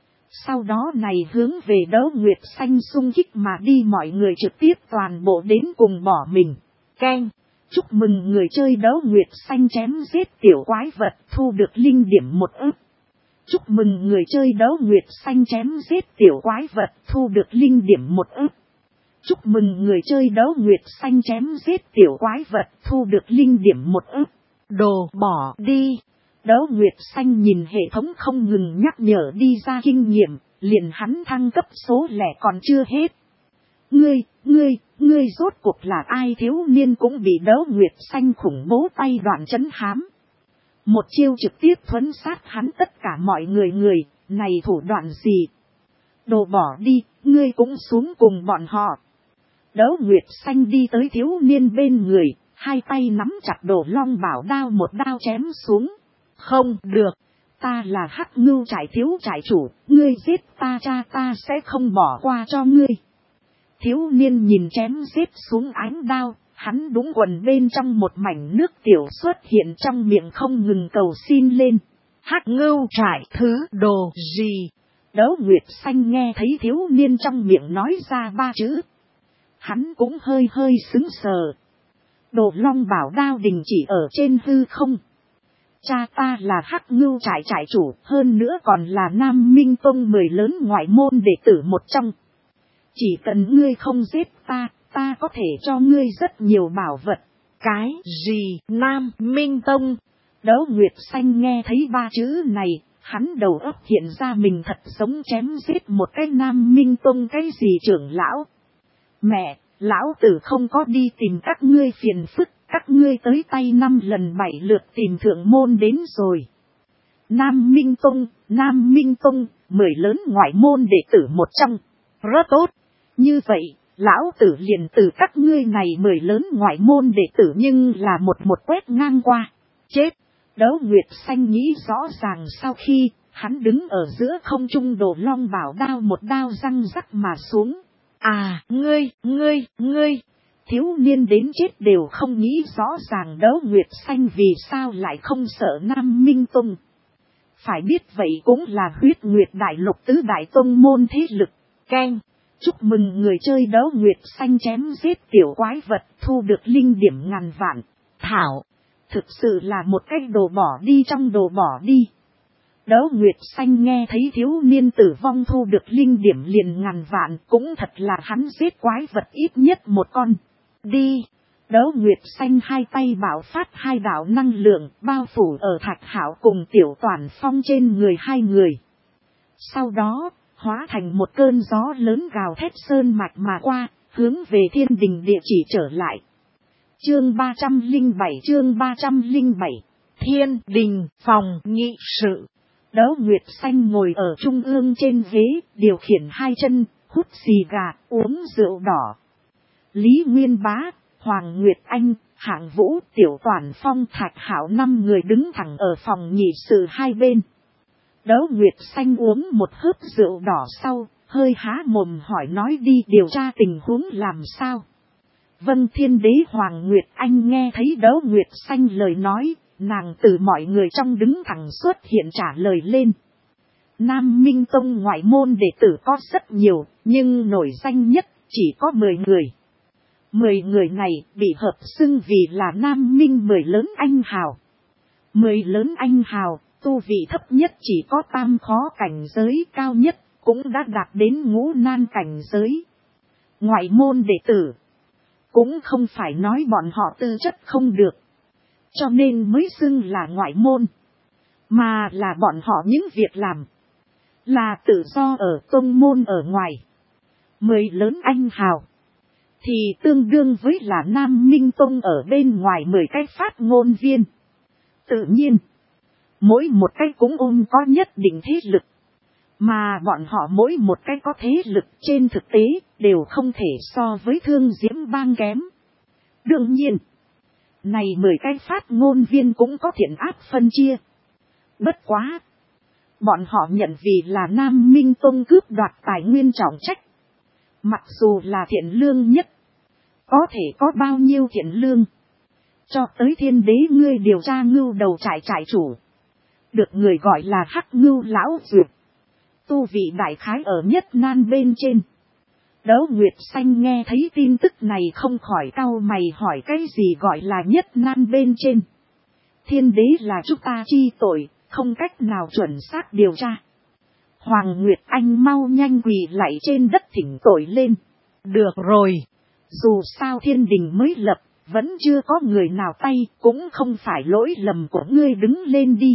Sau đó này hướng về Đấu Nguyệt Xanh xung kích mà đi, mọi người trực tiếp toàn bộ đến cùng bỏ mình. Keng! Chúc mừng người chơi Đấu Nguyệt Xanh chém giết tiểu quái vật thu được linh điểm một ức. Chúc mừng người chơi Đấu Nguyệt Xanh chém giết tiểu quái vật thu được linh điểm một ức. Chúc mừng người chơi Đấu Nguyệt Xanh chém giết tiểu quái vật thu được linh điểm một ức. Đồ bỏ đi. Đấu Nguyệt Xanh nhìn hệ thống không ngừng nhắc nhở đi ra kinh nghiệm, liền hắn thăng cấp số lẻ còn chưa hết. Ngươi, ngươi, ngươi rốt cuộc là ai? Thiếu niên cũng bị Đấu Nguyệt Xanh khủng bố tay đoạn chấn hám. Một chiêu trực tiếp thuấn sát hắn tất cả mọi người người, này thủ đoạn gì? Đồ bỏ đi, ngươi cũng xuống cùng bọn họ. Đấu Nguyệt Xanh đi tới thiếu niên bên người, hai tay nắm chặt Đồ Long Bảo đao một đao chém xuống. Không được, ta là Hắc Ngưu trại thiếu trại chủ, ngươi giết ta cha ta sẽ không bỏ qua cho ngươi. Thiếu niên nhìn chém giết xuống ánh đao, hắn đúng quần bên trong một mảnh nước tiểu xuất hiện trong miệng không ngừng cầu xin lên. Hắc Ngưu trại thứ đồ gì? Đấu Nguyệt Xanh nghe thấy thiếu niên trong miệng nói ra ba chữ. Hắn cũng hơi hơi sững sờ. Đồ Long Bảo đao đình chỉ ở trên hư không. Cha ta là Hắc Ngưu trại trại chủ, hơn nữa còn là Nam Minh Tông mười lớn ngoại môn đệ tử một trong. Chỉ cần ngươi không giết ta, ta có thể cho ngươi rất nhiều bảo vật. Cái gì Nam Minh Tông? Đấu Nguyệt Xanh nghe thấy ba chữ này, hắn đầu óc hiện ra mình thật sống chém giết một cái Nam Minh Tông cái gì trưởng lão. Mẹ, lão tử không có đi tìm các ngươi phiền phức, các ngươi tới tay năm lần bảy lượt tìm thượng môn đến rồi. Nam Minh Tông, Nam Minh Tông, mười lớn ngoại môn đệ tử một trong. Rất tốt. Như vậy, lão tử liền từ các ngươi này mười lớn ngoại môn đệ tử nhưng là một một quét ngang qua. Chết! Đấu Nguyệt Xanh nghĩ rõ ràng sau khi, hắn đứng ở giữa không trung Đồ Long Bảo đao một đao răng rắc mà xuống. À, ngươi, ngươi, ngươi! Thiếu niên đến chết đều không nghĩ rõ ràng Đấu Nguyệt Xanh vì sao lại không sợ Nam Minh Tông. Phải biết vậy cũng là Huyết Nguyệt Đại Lục tứ đại tông môn thế lực. Keng! Chúc mừng người chơi Đấu Nguyệt Xanh chém giết tiểu quái vật thu được linh điểm ngàn vạn. Thảo! Thực sự là một cái đồ bỏ đi trong đồ bỏ đi. Đấu Nguyệt Xanh nghe thấy thiếu niên tử vong thu được linh điểm liền ngàn vạn, cũng thật là hắn giết quái vật ít nhất một con. Đi! Đấu Nguyệt Xanh hai tay bảo phát hai đạo năng lượng bao phủ ở Thạch Hạo cùng Tiểu Toàn Phong trên người hai người. Sau đó, hóa thành một cơn gió lớn gào thét sơn mạch mà qua, hướng về thiên đình địa chỉ trở lại. Chương ba trăm lẻ bảy chương ba trăm lẻ bảy Thiên đình phòng nghị sự. Đấu Nguyệt Xanh ngồi ở trung ương trên ghế, điều khiển hai chân, hút xì gà, uống rượu đỏ. Lý Nguyên Bá, Hoàng Nguyệt Anh, Hạng Vũ, Tiểu Toàn Phong, Thạch Hạo năm người đứng thẳng ở phòng nghị sự hai bên. Đấu Nguyệt Xanh uống một hớp rượu đỏ sau, hơi há mồm hỏi nói đi điều tra tình huống làm sao. Vân Thiên Đế Hoàng Nguyệt Anh nghe thấy Đấu Nguyệt Xanh lời nói, nàng từ mọi người trong đứng thẳng xuất hiện trả lời lên. Nam Minh Tông ngoại môn đệ tử có rất nhiều, nhưng nổi danh nhất chỉ có mười người. Mười người này bị hợp xưng vì là Nam Minh mười lớn anh hào. Mười lớn anh hào, tu vị thấp nhất chỉ có tam khó cảnh giới, cao nhất cũng đã đạt đến ngũ nan cảnh giới. Ngoại môn đệ tử, cũng không phải nói bọn họ tư chất không được, cho nên mới xưng là ngoại môn, mà là bọn họ những việc làm là tự do ở tông môn ở ngoài. Mười lớn anh hào thì tương đương với là Nam Minh Tông ở bên ngoài mười cái phát ngôn viên. Tự nhiên, mỗi một cái cũng ôm có nhất định thế lực, Mà bọn họ mỗi một cái có thế lực trên thực tế đều không thể so với Thương Diễm Bang kém. Đương nhiên, này mười cái phát ngôn viên cũng có thiện ác phân chia. Bất quá, bọn họ nhận vì là Nam Minh Tông cướp đoạt tài nguyên trọng trách. Mặc dù là thiện lương nhất, có thể có bao nhiêu thiện lương. Cho tới Thiên Đế ngươi điều tra ngưu đầu trại trại chủ. Được người gọi là Hắc Ngưu Lão Duyệt. Tu vị đại khái ở nhất nan bên trên. Đấu Nguyệt Xanh nghe thấy tin tức này không khỏi cau mày hỏi cái gì gọi là nhất nan bên trên. Thiên Đế là chúng ta chi tội, không cách nào chuẩn xác điều tra. Hoàng Nguyệt Anh mau nhanh quỳ lạy trên đất thỉnh tội lên. Được rồi, dù sao thiên đình mới lập, vẫn chưa có người nào tay, cũng không phải lỗi lầm của ngươi, đứng lên đi.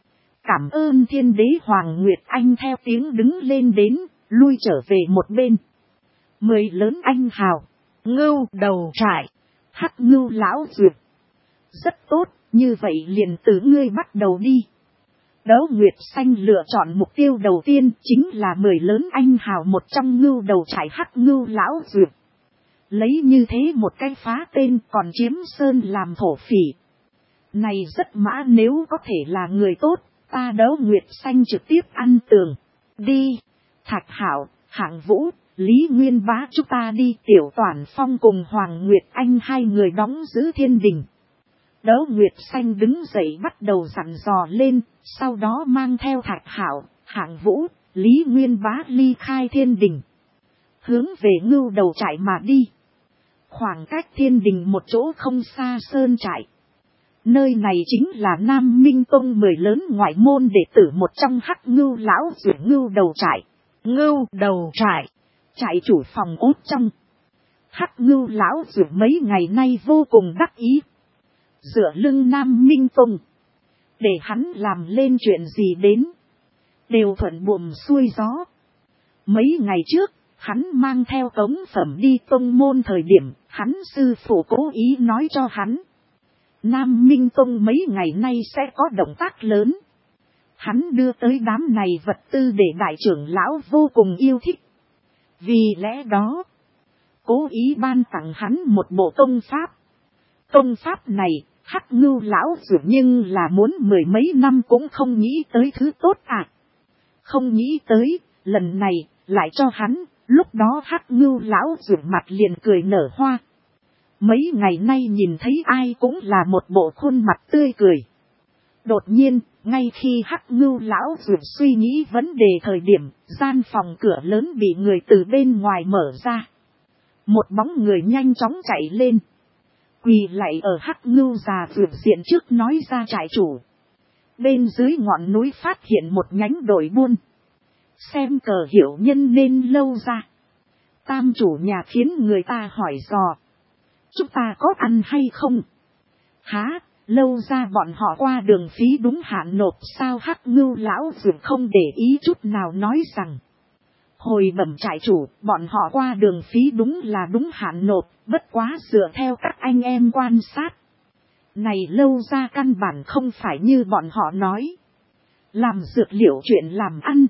Cảm ơn Thiên Đế. Hoàng Nguyệt Anh theo tiếng đứng lên đến, lui trở về một bên. Mười lớn anh hào, ngưu đầu trại, Hắc Ngưu Lão Duyệt. Rất tốt, như vậy liền từ ngươi bắt đầu đi. Đấu Nguyệt Xanh lựa chọn mục tiêu đầu tiên chính là mười lớn anh hào một trong ngưu đầu trại Hắc Ngưu Lão Duyệt. Lấy như thế một cái phá tên còn chiếm sơn làm thổ phỉ. Này rất mã, nếu có thể là người tốt, ta Đấu Nguyệt Xanh trực tiếp ăn tường. Đi, Thạch Hạo, Hạng Vũ, Lý Nguyên Bá chúng ta đi. Tiểu Toản Phong cùng Hoàng Nguyệt Anh hai người đóng giữ thiên đình. Đấu Nguyệt Xanh đứng dậy bắt đầu dặn dò lên, sau đó mang theo Thạch Hạo, Hạng Vũ, Lý Nguyên Bá ly khai thiên đình. Hướng về ngưu đầu trại mà đi. Khoảng cách thiên đình một chỗ không xa sơn trại. Nơi này chính là Nam Minh Tông mười lớn ngoại môn đệ tử một trong Hắc Ngưu Lão Duyệt ngưu đầu trại. Ngưu đầu trại, trại chủ phòng ốt trong. Hắc Ngưu Lão Duyệt mấy ngày nay vô cùng đắc ý. Dựa lưng Nam Minh Tông. Để hắn làm lên chuyện gì đến, đều thuận buồm xuôi gió. Mấy ngày trước, hắn mang theo cống phẩm đi tông môn thời điểm, hắn sư phụ cố ý nói cho hắn. Nam Minh Tông mấy ngày nay sẽ có động tác lớn. Hắn đưa tới đám này vật tư để đại trưởng lão vô cùng yêu thích. Vì lẽ đó, cố ý ban tặng hắn một bộ công pháp. Công pháp này, Hắc Ngưu Lão dường nhưng là muốn mười mấy năm cũng không nghĩ tới thứ tốt à. Không nghĩ tới, lần này, lại cho hắn, lúc đó Hắc Ngưu Lão dường mặt liền cười nở hoa. Mấy ngày nay nhìn thấy ai cũng là một bộ khuôn mặt tươi cười. Đột nhiên, ngay khi Hắc Ngưu Lão dường suy nghĩ vấn đề thời điểm, gian phòng cửa lớn bị người từ bên ngoài mở ra. Một bóng người nhanh chóng chạy lên. Quỳ lạy ở Hắc Ngưu già vượt diện trước nói ra trại chủ. Bên dưới ngọn núi phát hiện một nhánh đội buôn. Xem cờ hiểu nhân nên lâu ra. Tam chủ nhà khiến người ta hỏi dò. Chúng ta có ăn hay không? Há, lâu ra bọn họ qua đường phí đúng hạn nộp sao? Hắc Ngưu Lão vượt không để ý chút nào nói rằng. Hồi bẩm trại chủ, bọn họ qua đường phí đúng là đúng hạn nộp, bất quá dựa theo các anh em quan sát. Này lâu ra căn bản không phải như bọn họ nói. Làm dược liệu chuyện làm ăn.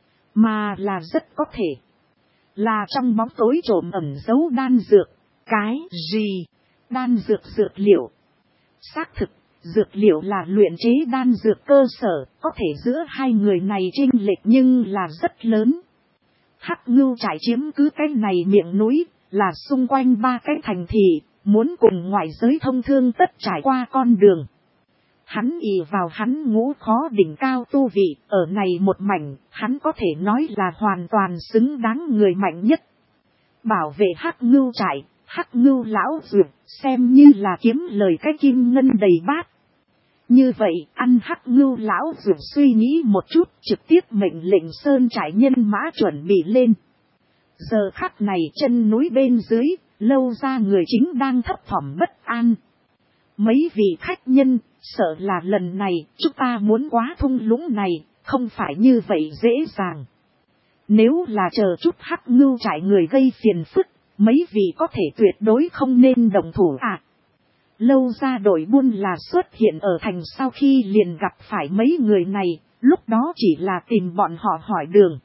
Mà là rất có thể. Là trong bóng tối trộm ẩn giấu đan dược. Cái gì? Đan dược dược liệu. Xác thực, dược liệu là luyện chế đan dược cơ sở, có thể giữa hai người này chênh lệch nhưng là rất lớn. Hắc Ngưu trại chiếm cứ cái này miệng núi, là xung quanh ba cái thành thị, muốn cùng ngoại giới thông thương tất trải qua con đường. Hắn ỷ vào hắn ngũ khó đỉnh cao tu vị, ở này một mảnh, hắn có thể nói là hoàn toàn xứng đáng người mạnh nhất. Bảo vệ Hắc Ngưu trại, Hắc Ngưu Lão duyệt, xem như là kiếm lời cái kim ngân đầy bát. Như vậy, ăn Hắc Ngưu Lão duyệt suy nghĩ một chút, trực tiếp mệnh lệnh sơn trại nhân mã chuẩn bị lên. Giờ khắc này chân núi bên dưới, lâu ra người chính đang thấp thỏm bất an. Mấy vị khách nhân, sợ là lần này, chúng ta muốn quá thung lũng này, không phải như vậy dễ dàng. Nếu là chờ chút Hắc Ngưu trại người gây phiền phức, mấy vị có thể tuyệt đối không nên đồng thủ à. Lâu ra đội buôn là xuất hiện ở thành sau khi liền gặp phải mấy người này, Lúc đó chỉ là tìm bọn họ hỏi đường.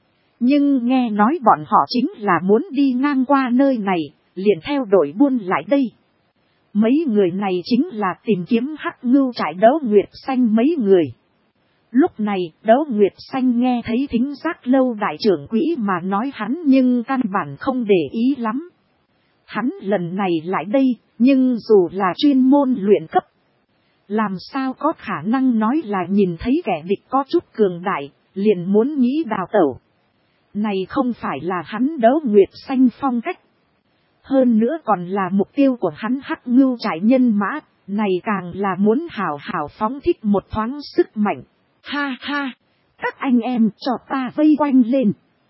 Nhưng nghe nói bọn họ chính là muốn đi ngang qua nơi này, liền theo đội buôn lại đây. Mấy người này chính là tìm kiếm Hắc Ngưu trại Đấu Nguyệt Xanh mấy người. Lúc này Đấu Nguyệt Xanh nghe thấy Thính Giác Lâu đại trưởng quỹ mà nói hắn nhưng căn bản không để ý lắm. Hắn lần này lại đây, nhưng dù là chuyên môn luyện cấp, làm sao có khả năng nói là nhìn thấy kẻ địch có chút cường đại, liền muốn nghĩ đào tẩu. Này không phải là hắn Đấu Nguyệt Xanh phong cách. Hơn nữa còn là mục tiêu của hắn Hắc Ngưu trại nhân mã, này càng là muốn hào hào phóng thích một thoáng sức mạnh. Ha ha, các anh em cho ta vây quanh lên.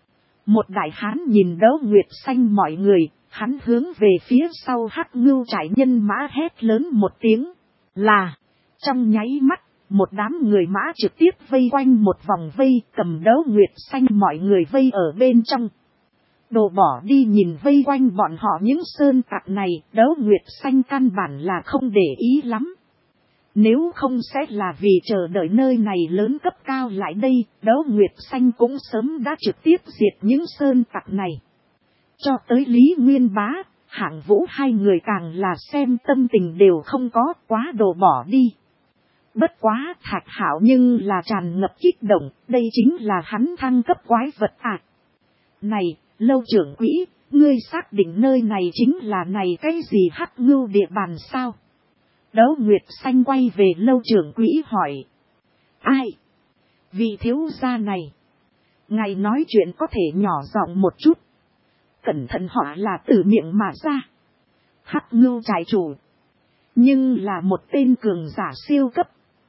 Một đại hán nhìn Đấu Nguyệt Xanh mọi người, hắn hướng về phía sau Hắc Ngưu trại nhân mã hét lớn một tiếng, là, trong nháy mắt, một đám người mã trực tiếp vây quanh một vòng vây, cầm Đấu Nguyệt Xanh mọi người vây ở bên trong. Đồ bỏ đi nhìn vây quanh bọn họ những sơn tặc này, Đấu Nguyệt Xanh căn bản là không để ý lắm. Nếu không sẽ là vì chờ đợi nơi này lớn cấp cao lại đây, Đấu Nguyệt Xanh cũng sớm đã trực tiếp diệt những sơn tặc này. Cho tới Lý Nguyên Bá, Hạng Vũ hai người càng là xem tâm tình đều không có, quá đồ bỏ đi. Bất quá Thạch Hạo nhưng là tràn ngập kích động, đây chính là hắn thăng cấp quái vật à. Này, Lâu trưởng quỹ, ngươi xác định nơi này chính là này cái gì Hắc Ngưu địa bàn sao? Đấu Nguyệt Xanh quay về Lâu trưởng quỹ hỏi. Ai? Vị thiếu gia này. Ngài nói chuyện có thể nhỏ giọng một chút. Cẩn thận họ là từ miệng mà ra. Hắc Ngưu trại chủ. Nhưng là một tên cường giả siêu cấp.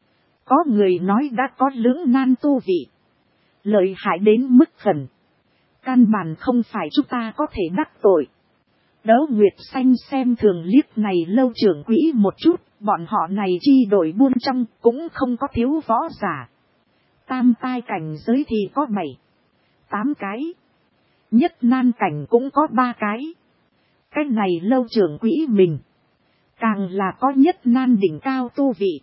Có người nói đã có lưỡng nan tu vị. Lợi hại đến mức phần. Căn bản không phải chúng ta có thể đắc tội. Đấu Nguyệt Xanh xem thường liếc này Lâu trưởng quỹ một chút. Bọn họ này chi đội buôn trong cũng không có thiếu võ giả. Tam tai cảnh giới thì có bảy, tám cái. Nhất nan cảnh cũng có ba cái. Cái này Lâu trưởng quỹ mình. Càng là có nhất nan đỉnh cao tu vị.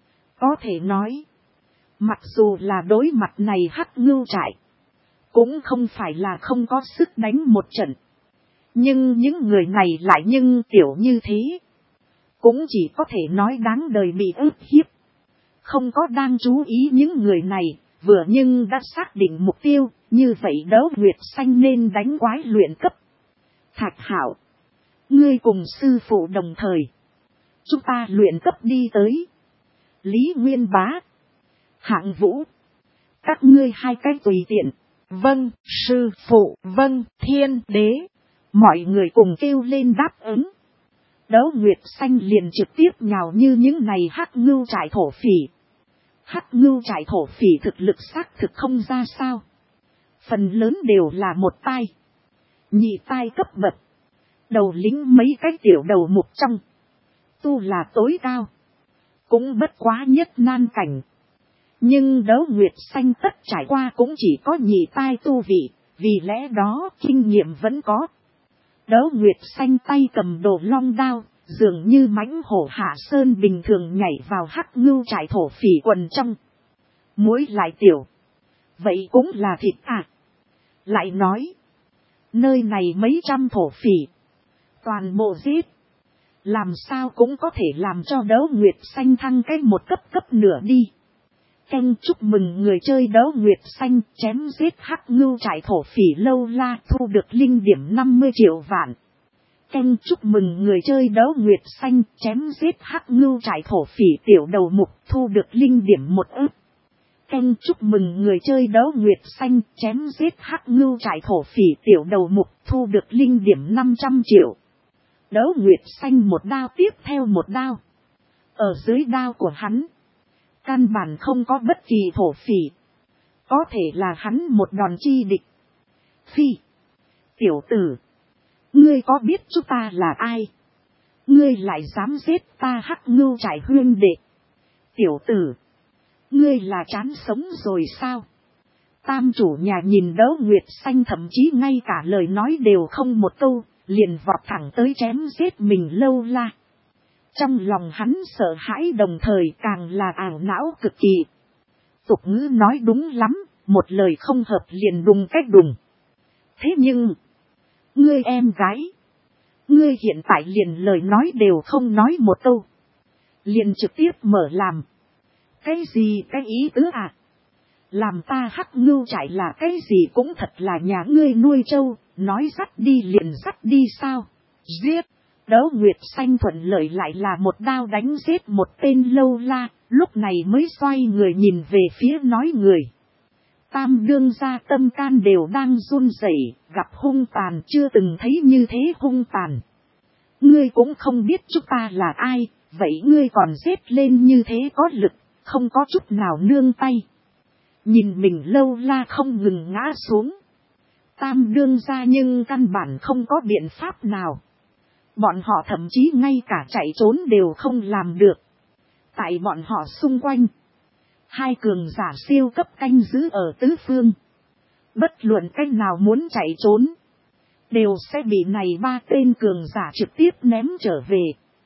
Có thể nói. Mặc dù là đối mặt này Hắc Ngưu trại. Cũng không phải là không có sức đánh một trận. Nhưng những người này lại nhưng tiểu như thế. Cũng chỉ có thể nói đáng đời bị ức hiếp. Không có đang chú ý những người này, vừa nhưng đã xác định mục tiêu, như vậy Đấu Nguyệt Xanh nên đánh quái luyện cấp. Thạch Hạo, ngươi cùng sư phụ đồng thời. Chúng ta luyện cấp đi tới. Lý Nguyên Bá, Hạng Vũ, các ngươi hai cái tùy tiện. Vâng, sư phụ, vâng, thiên đế. Mọi người cùng kêu lên đáp ứng. Đấu Nguyệt Xanh liền trực tiếp nhào như những này Hắc Ngưu trại thổ phỉ. Hắc Ngưu trại thổ phỉ thực lực xác thực không ra sao. Phần lớn đều là một tai. Nhị tai cấp bậc. Đầu lính mấy cái tiểu đầu mục trong. Tu là tối cao. Cũng bất quá nhất nan cảnh. Nhưng Đấu Nguyệt Xanh tất trải qua cũng chỉ có nhị tai tu vị. Vì lẽ đó kinh nghiệm vẫn có. Đấu Nguyệt Xanh tay cầm đồ long đao, dường như mãnh hổ hạ sơn bình thường nhảy vào Hắc Ngưu trại thổ phỉ quần trong. Muối lại tiểu. Vậy cũng là thịt à. Lại nói. Nơi này mấy trăm thổ phỉ. Toàn bộ giết. Làm sao cũng có thể làm cho Đấu Nguyệt Xanh thăng cái một cấp cấp nửa đi. Canh chúc mừng người chơi Đấu Nguyệt Xanh chém giết Hắc Ngưu trại thổ phỉ Lâu La thu được linh điểm năm mươi triệu vạn. Canh chúc mừng người chơi Đấu Nguyệt Xanh chém giết Hắc Ngưu trại thổ phỉ tiểu đầu mục thu được linh điểm một ức. Canh chúc mừng người chơi Đấu Nguyệt Xanh chém giết Hắc Ngưu trại thổ phỉ tiểu đầu mục thu được linh điểm năm trăm triệu. Đấu Nguyệt Xanh một đao tiếp theo một đao. Ở dưới đao của hắn. Căn bản không có bất kỳ thổ phỉ. Có thể là hắn một đòn chi địch. Phi. Tiểu tử. Ngươi có biết chúng ta là ai? Ngươi lại dám giết ta Hắc Ngưu trại huyên đệ. Tiểu tử. Ngươi là chán sống rồi sao? Tam chủ nhà nhìn Đấu Nguyệt Xanh thậm chí ngay cả lời nói đều không một câu. Liền vọt thẳng tới chém giết mình Lâu La. Trong lòng hắn sợ hãi đồng thời càng là ảo não cực kỳ. tục ngữ nói đúng lắm, một lời không hợp liền đùng cách đùng. Thế nhưng, ngươi em gái, ngươi hiện tại liền lời nói đều không nói một câu. Liền trực tiếp mở làm. Cái gì cái ý tứ à? Làm ta Hắc Ngưu Trại là cái gì cũng thật là nhà ngươi nuôi trâu, nói dắt đi liền dắt đi sao? Giết! Đấu Nguyệt Xanh thuận lợi lại là một đao đánh giết một tên lâu la, lúc này mới xoay người nhìn về phía nói người. Tam đương gia tâm can đều đang run rẩy, gặp hung tàn chưa từng thấy như thế hung tàn. Ngươi cũng không biết chúng ta là ai, vậy ngươi còn giết lên như thế có lực, không có chút nào nương tay. Nhìn mình lâu la không ngừng ngã xuống. Tam đương gia nhưng căn bản không có biện pháp nào. Bọn họ thậm chí ngay cả chạy trốn đều không làm được. Tại bọn họ xung quanh, hai cường giả siêu cấp canh giữ ở tứ phương. Bất luận cách nào muốn chạy trốn, đều sẽ bị này ba tên cường giả trực tiếp ném trở về.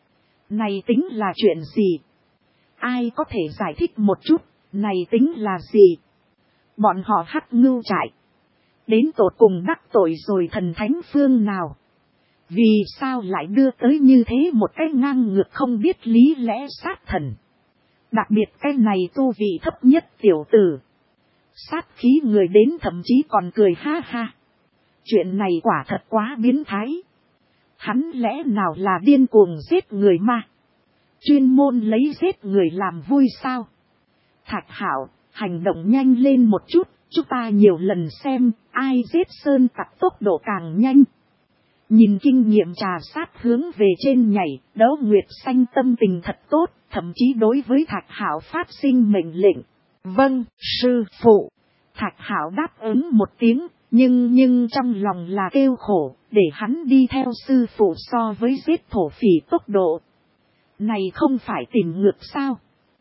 Này tính là chuyện gì? Ai có thể giải thích một chút, này tính là gì? Bọn họ Hắc Ngưu Trại đến tột cùng đắc tội rồi thần thánh phương nào? Vì sao lại đưa tới như thế một cái ngang ngược không biết lý lẽ sát thần? Đặc biệt cái này tu vị thấp nhất tiểu tử. Sát khí người đến thậm chí còn cười ha ha. Chuyện này quả thật quá biến thái. Hắn lẽ nào là điên cuồng giết người mà? Chuyên môn lấy giết người làm vui sao? Thạch Hạo, hành động nhanh lên một chút, chúng ta nhiều lần xem ai giết sơn tặc tốc độ càng nhanh. Nhìn kinh nghiệm trà sát hướng về trên nhảy, Đấu Nguyệt Xanh tâm tình thật tốt, thậm chí đối với Thạch Hạo phát sinh mệnh lệnh. Vâng, sư phụ. Thạch Hạo đáp ứng một tiếng, nhưng nhưng trong lòng là kêu khổ, để hắn đi theo sư phụ so với giết thổ phỉ tốc độ. Này không phải tìm ngược sao?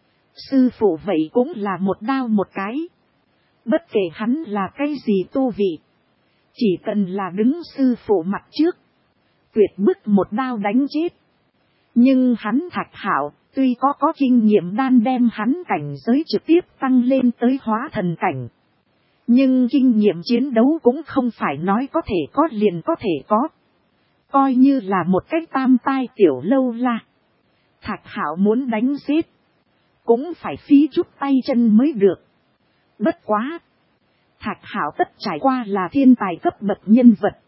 Sư phụ vậy cũng là một đao một cái. Bất kể hắn là cái gì tu vị, chỉ cần là đứng sư phụ mặt trước, tuyệt bức một đao đánh chết. Nhưng hắn Thạch Hạo, tuy có có kinh nghiệm đan đem hắn cảnh giới trực tiếp tăng lên tới hóa thần cảnh. Nhưng kinh nghiệm chiến đấu cũng không phải nói có thể có liền có thể có. Coi như là một cái tam tai tiểu lâu la. Thạch Hạo muốn đánh giết, cũng phải phí chút tay chân mới được. Bất quá, Thạch Hạo tất trải qua là thiên tài cấp bậc nhân vật.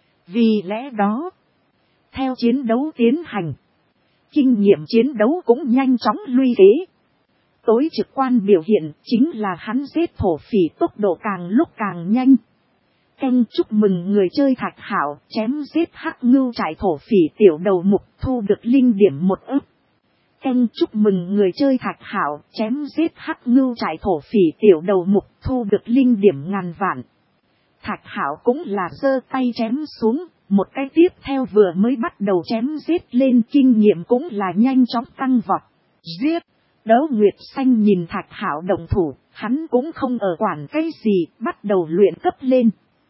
Vì lẽ đó, theo chiến đấu tiến hành, kinh nghiệm chiến đấu cũng nhanh chóng luy kế. Tối trực quan biểu hiện chính là hắn giết thổ phỉ tốc độ càng lúc càng nhanh. Canh chúc mừng người chơi Thạch Hạo chém giết Hắc Ngưu Trại thổ phỉ tiểu đầu mục thu được linh điểm một ức. Canh chúc mừng người chơi Thạch Hạo chém giết Hắc Ngưu Trại thổ phỉ tiểu đầu mục thu được linh điểm ngàn vạn. Thạch Hạo cũng là giơ tay chém xuống, một cái tiếp theo vừa mới bắt đầu chém giết lên kinh nghiệm cũng là nhanh chóng tăng vọt. Giết! Đấu Nguyệt Xanh nhìn Thạch Hạo động thủ, hắn cũng không ở quản cái gì, bắt đầu luyện cấp lên.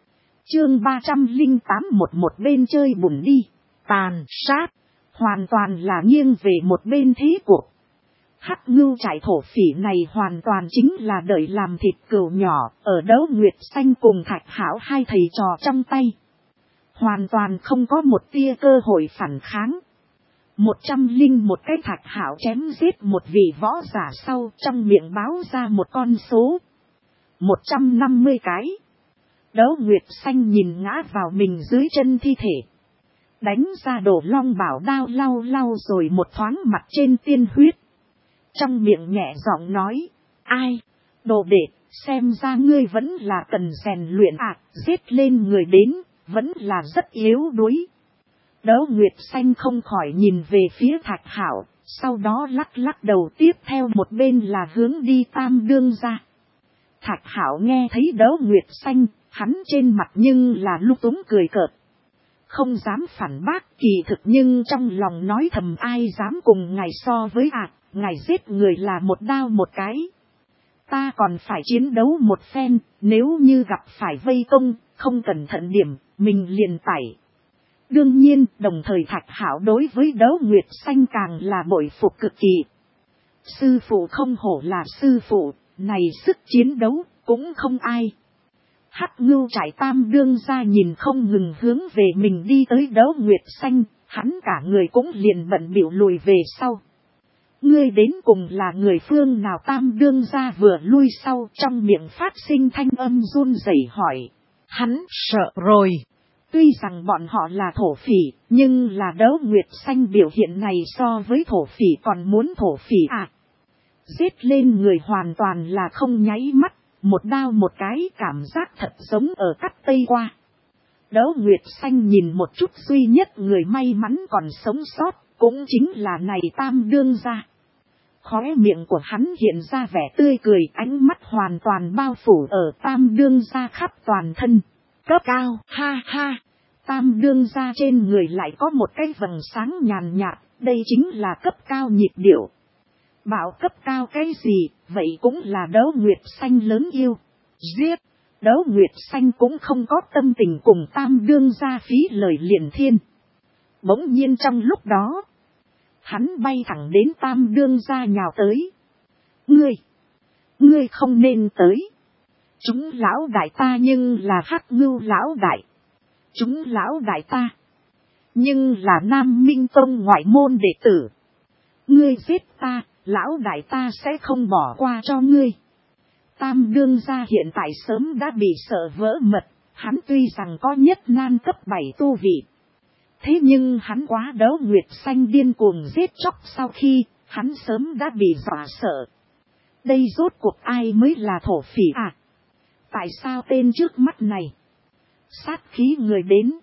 Chương ba trăm lẻ tám một một bên chơi bùn đi, tàn sát, hoàn toàn là nghiêng về một bên thế cuộc. Hắc Ngưu Trại thổ phỉ này hoàn toàn chính là đợi làm thịt cừu nhỏ, ở Đấu Nguyệt Xanh cùng Thạch Hạo hai thầy trò trong tay. Hoàn toàn không có một tia cơ hội phản kháng. Một trăm linh một cái Thạch Hạo chém giết một vị võ giả sau trong miệng báo ra một con số. Một trăm năm mươi cái. Đấu Nguyệt Xanh nhìn ngã vào mình dưới chân thi thể. Đánh ra đổ long bảo đao lau lau rồi một thoáng mặt trên tiên huyết. Trong miệng nhẹ giọng nói, ai, đồ đệ, xem ra ngươi vẫn là cần rèn luyện à, giết lên người đến, vẫn là rất yếu đuối. Đấu Nguyệt Xanh không khỏi nhìn về phía Thạch Hạo, sau đó lắc lắc đầu tiếp theo một bên là hướng đi Tam đương gia. Thạch Hạo nghe thấy Đấu Nguyệt Xanh, hắn trên mặt nhưng là lúc túng cười cợt. Không dám phản bác kỳ thực nhưng trong lòng nói thầm ai dám cùng ngài so với ạ, à, ngài giết người là một đao một cái. Ta còn phải chiến đấu một phen, nếu như gặp phải vây công, không cẩn thận điểm, mình liền tẩy. Đương nhiên, đồng thời Thạch Hạo đối với Đấu Nguyệt Xanh càng là bội phục cực kỳ. Sư phụ không hổ là sư phụ, này sức chiến đấu, cũng không ai. Hắc Ngưu Trại Tam đương gia nhìn không ngừng hướng về mình đi tới Đấu Nguyệt Xanh, hắn cả người cũng liền bận bịu lùi về sau. Ngươi đến cùng là người phương nào? Tam đương gia vừa lui sau, trong miệng phát sinh thanh âm run rẩy hỏi. Hắn sợ rồi. Tuy rằng bọn họ là thổ phỉ, nhưng là Đấu Nguyệt Xanh biểu hiện này so với thổ phỉ còn muốn thổ phỉ à. Giết lên người hoàn toàn là không nháy mắt, một đao một cái, cảm giác thật giống ở cắt tây qua. Đấu Nguyệt Xanh nhìn một chút, duy nhất người may mắn còn sống sót, cũng chính là này Tam đương gia. Khóe miệng của hắn hiện ra vẻ tươi cười, ánh mắt hoàn toàn bao phủ ở Tam đương gia khắp toàn thân. Cấp cao, ha ha. Tam đương gia trên người lại có một cái vầng sáng nhàn nhạt, đây chính là cấp cao nhịp điệu. Bảo cấp cao cái gì, vậy cũng là Đấu Nguyệt Xanh lớn yêu. Giết, Đấu Nguyệt Xanh cũng không có tâm tình cùng Tam đương gia phí lời liền thiên. Bỗng nhiên trong lúc đó, hắn bay thẳng đến Tam đương gia nhào tới. Ngươi, ngươi không nên tới. Chúng lão đại ta nhưng là Hắc Ngưu lão đại. Chúng lão đại ta nhưng là Nam Minh Tông ngoại môn đệ tử. Ngươi giết ta, lão đại ta sẽ không bỏ qua cho ngươi. Tam đương gia hiện tại sớm đã bị sợ vỡ mật, hắn tuy rằng có nhất nan cấp bảy tu vị. Thế nhưng hắn quá Đấu Nguyệt Xanh điên cuồng giết chóc, sau khi hắn sớm đã bị dọa sợ. Đây rốt cuộc ai mới là thổ phỉ à? Tại sao tên trước mắt này sát khí người đến,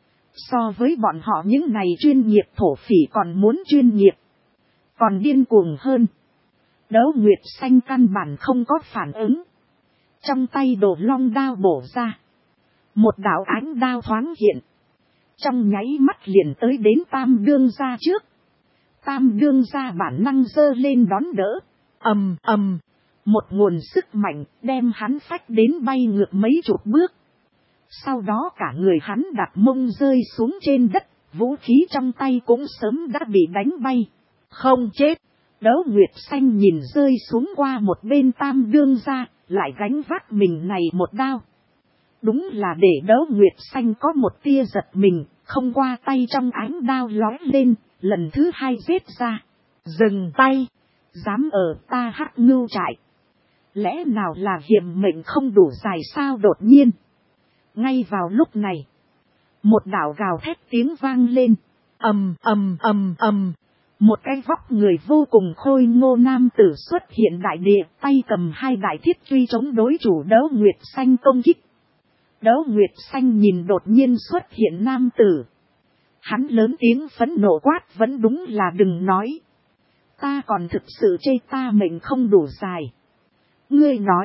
so với bọn họ những này chuyên nghiệp thổ phỉ còn muốn chuyên nghiệp, còn điên cuồng hơn. Đấu Nguyệt Xanh căn bản không có phản ứng. Trong tay đồ long đao bổ ra, một đạo ánh đao thoáng hiện, trong nháy mắt liền tới đến Tam đương gia trước. Tam đương gia bản năng giơ lên đón đỡ. Ầm ầm, một nguồn sức mạnh đem hắn phách đến bay ngược mấy chục bước. Sau đó cả người hắn đặt mông rơi xuống trên đất, vũ khí trong tay cũng sớm đã bị đánh bay. Không chết. Đấu Nguyệt Xanh nhìn rơi xuống qua một bên Tam đương gia, lại gánh vác mình này một đao. Đúng là để Đấu Nguyệt Xanh có một tia giật mình, không qua tay trong ánh đao lóe lên, lần thứ hai giết ra. Dừng tay, dám ở ta Hắc Ngưu Trại. Lẽ nào là hiểm mệnh không đủ dài sao? Đột nhiên, ngay vào lúc này, một đạo gào thét tiếng vang lên. Ầm ầm ầm ầm, một cái vóc người vô cùng khôi ngô nam tử xuất hiện đại địa, tay cầm hai đại thiết truy chống đối chủ Đấu Nguyệt Xanh công kích. Đấu Nguyệt Xanh nhìn đột nhiên xuất hiện nam tử, hắn lớn tiếng phẫn nộ quát, vẫn đúng là đừng nói. Ta còn thực sự chê ta mệnh không đủ dài. Ngươi nói,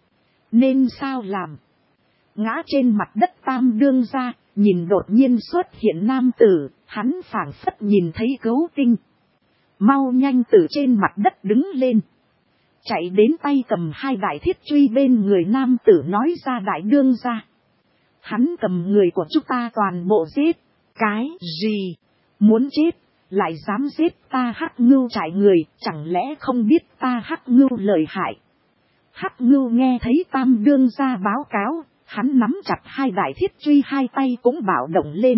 nên sao làm? Ngã trên mặt đất Tam đương gia, nhìn đột nhiên xuất hiện nam tử, hắn phảng phất nhìn thấy cứu tinh. Mau nhanh từ trên mặt đất đứng lên, chạy đến tay cầm hai đại thiết truy bên người nam tử nói ra, đại đương gia, hắn cầm người của chúng ta toàn bộ giết. Cái gì? Muốn chết, lại dám giết ta Hắc Ngưu Trại người, chẳng lẽ không biết ta Hắc Ngưu lợi hại? Hắc Ngưu nghe thấy Tam đương gia báo cáo, hắn nắm chặt hai đại thiết truy, hai tay cũng bạo động lên.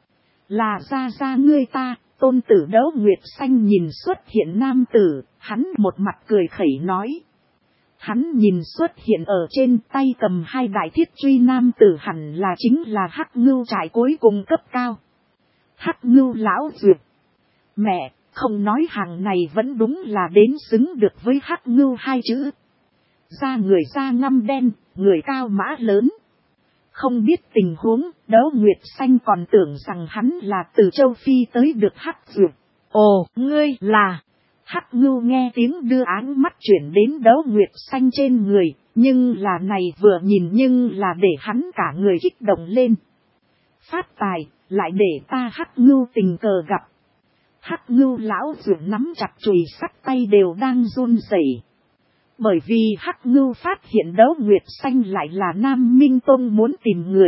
Là ra ra ngươi ta. Tôn tử Đấu Nguyệt Xanh nhìn xuất hiện nam tử, hắn một mặt cười khẩy nói. Hắn nhìn xuất hiện ở trên tay cầm hai đại thiết truy nam tử hẳn là chính là Hắc Ngưu Trại cuối cùng cấp cao. Hắc Ngưu lão duyệt. Mẹ, không nói hàng này vẫn đúng là đến xứng được với Hắc Ngưu hai chữ. Da người da ngăm đen, người cao mã lớn. Không biết tình huống, Đấu Nguyệt Xanh còn tưởng rằng hắn là từ châu Phi tới được Hắc Duyệt. Ồ, ngươi là... Hắc Ngưu nghe tiếng đưa áng mắt chuyển đến Đấu Nguyệt Xanh trên người, nhưng là này vừa nhìn nhưng là để hắn cả người kích động lên. Phát tài, lại để ta Hắc Ngưu tình cờ gặp. Hắc Ngưu lão Duyệt nắm chặt chùy sắt, tay đều đang run rẩy. Bởi vì Hắc Ngưu phát hiện Đấu Nguyệt Xanh lại là Nam Minh Tông muốn tìm người.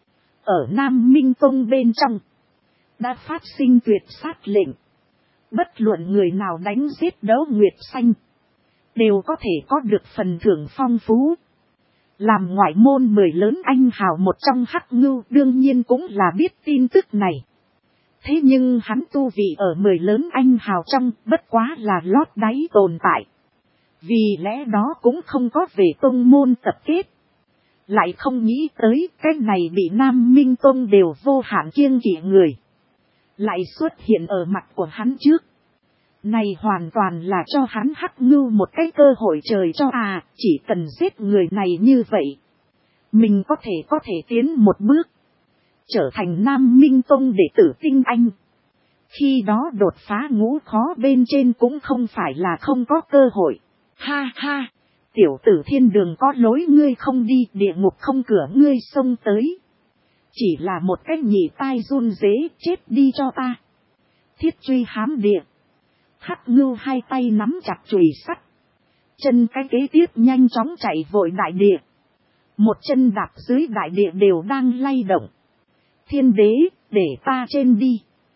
Ở Nam Minh Tông bên trong, đã phát sinh tuyệt sát lệnh. Bất luận người nào đánh giết Đấu Nguyệt Xanh, đều có thể có được phần thưởng phong phú. Làm ngoại môn mười lớn anh hào một trong Hắc Ngưu đương nhiên cũng là biết tin tức này. Thế nhưng hắn tu vị ở mười lớn anh hào trong bất quá là lót đáy tồn tại. Vì lẽ đó cũng không có về tông môn tập kết. Lại không nghĩ tới cái này bị Nam Minh Tông đều vô hạn kiêng kỵ người. Lại xuất hiện ở mặt của hắn trước. Này hoàn toàn là cho hắn Hắc Ngưu một cái cơ hội trời cho à, chỉ cần giết người này như vậy. Mình có thể có thể tiến một bước. Trở thành Nam Minh Tông đệ tử tinh anh. Khi đó đột phá ngũ khó bên trên cũng không phải là không có cơ hội. Ha ha, tiểu tử thiên đường có lối ngươi không đi, địa ngục không cửa ngươi xông tới. Chỉ là một cái nhị tai run rế, chết đi cho ta. Thiết truy hám địa. Hắc Ngưu hai tay nắm chặt chùy sắt. Chân cái kế tiếp nhanh chóng chạy vội đại địa. Một chân đạp dưới đại địa đều đang lay động. Thiên đế, để ta trên đi.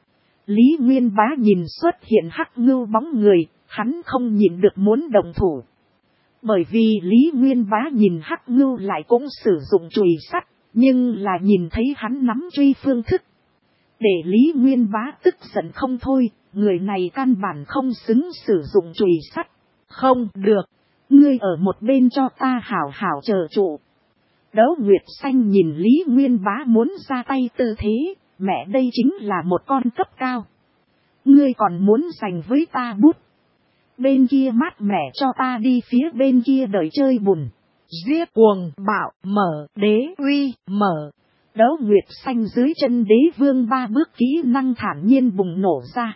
Lý Nguyên Bá nhìn xuất hiện Hắc Ngưu bóng người, hắn không nhìn được muốn đồng thủ. Bởi vì Lý Nguyên Bá nhìn Hắc Ngưu lại cũng sử dụng chùy sắt, nhưng là nhìn thấy hắn nắm truy phương thức. Để Lý Nguyên Bá tức giận không thôi, người này căn bản không xứng sử dụng chùy sắt. Không được, ngươi ở một bên cho ta hảo hảo chờ trụ. Đấu Nguyệt Xanh nhìn Lý Nguyên Bá muốn ra tay tư thế, mẹ đây chính là một con cấp cao. Ngươi còn muốn giành với ta bút. Bên kia mát mẻ cho ta đi phía bên kia đợi chơi bùn. Giết cuồng bạo mở đế uy mở. Đấu Nguyệt Xanh dưới chân đế vương ba bước kỹ năng thản nhiên bùng nổ ra.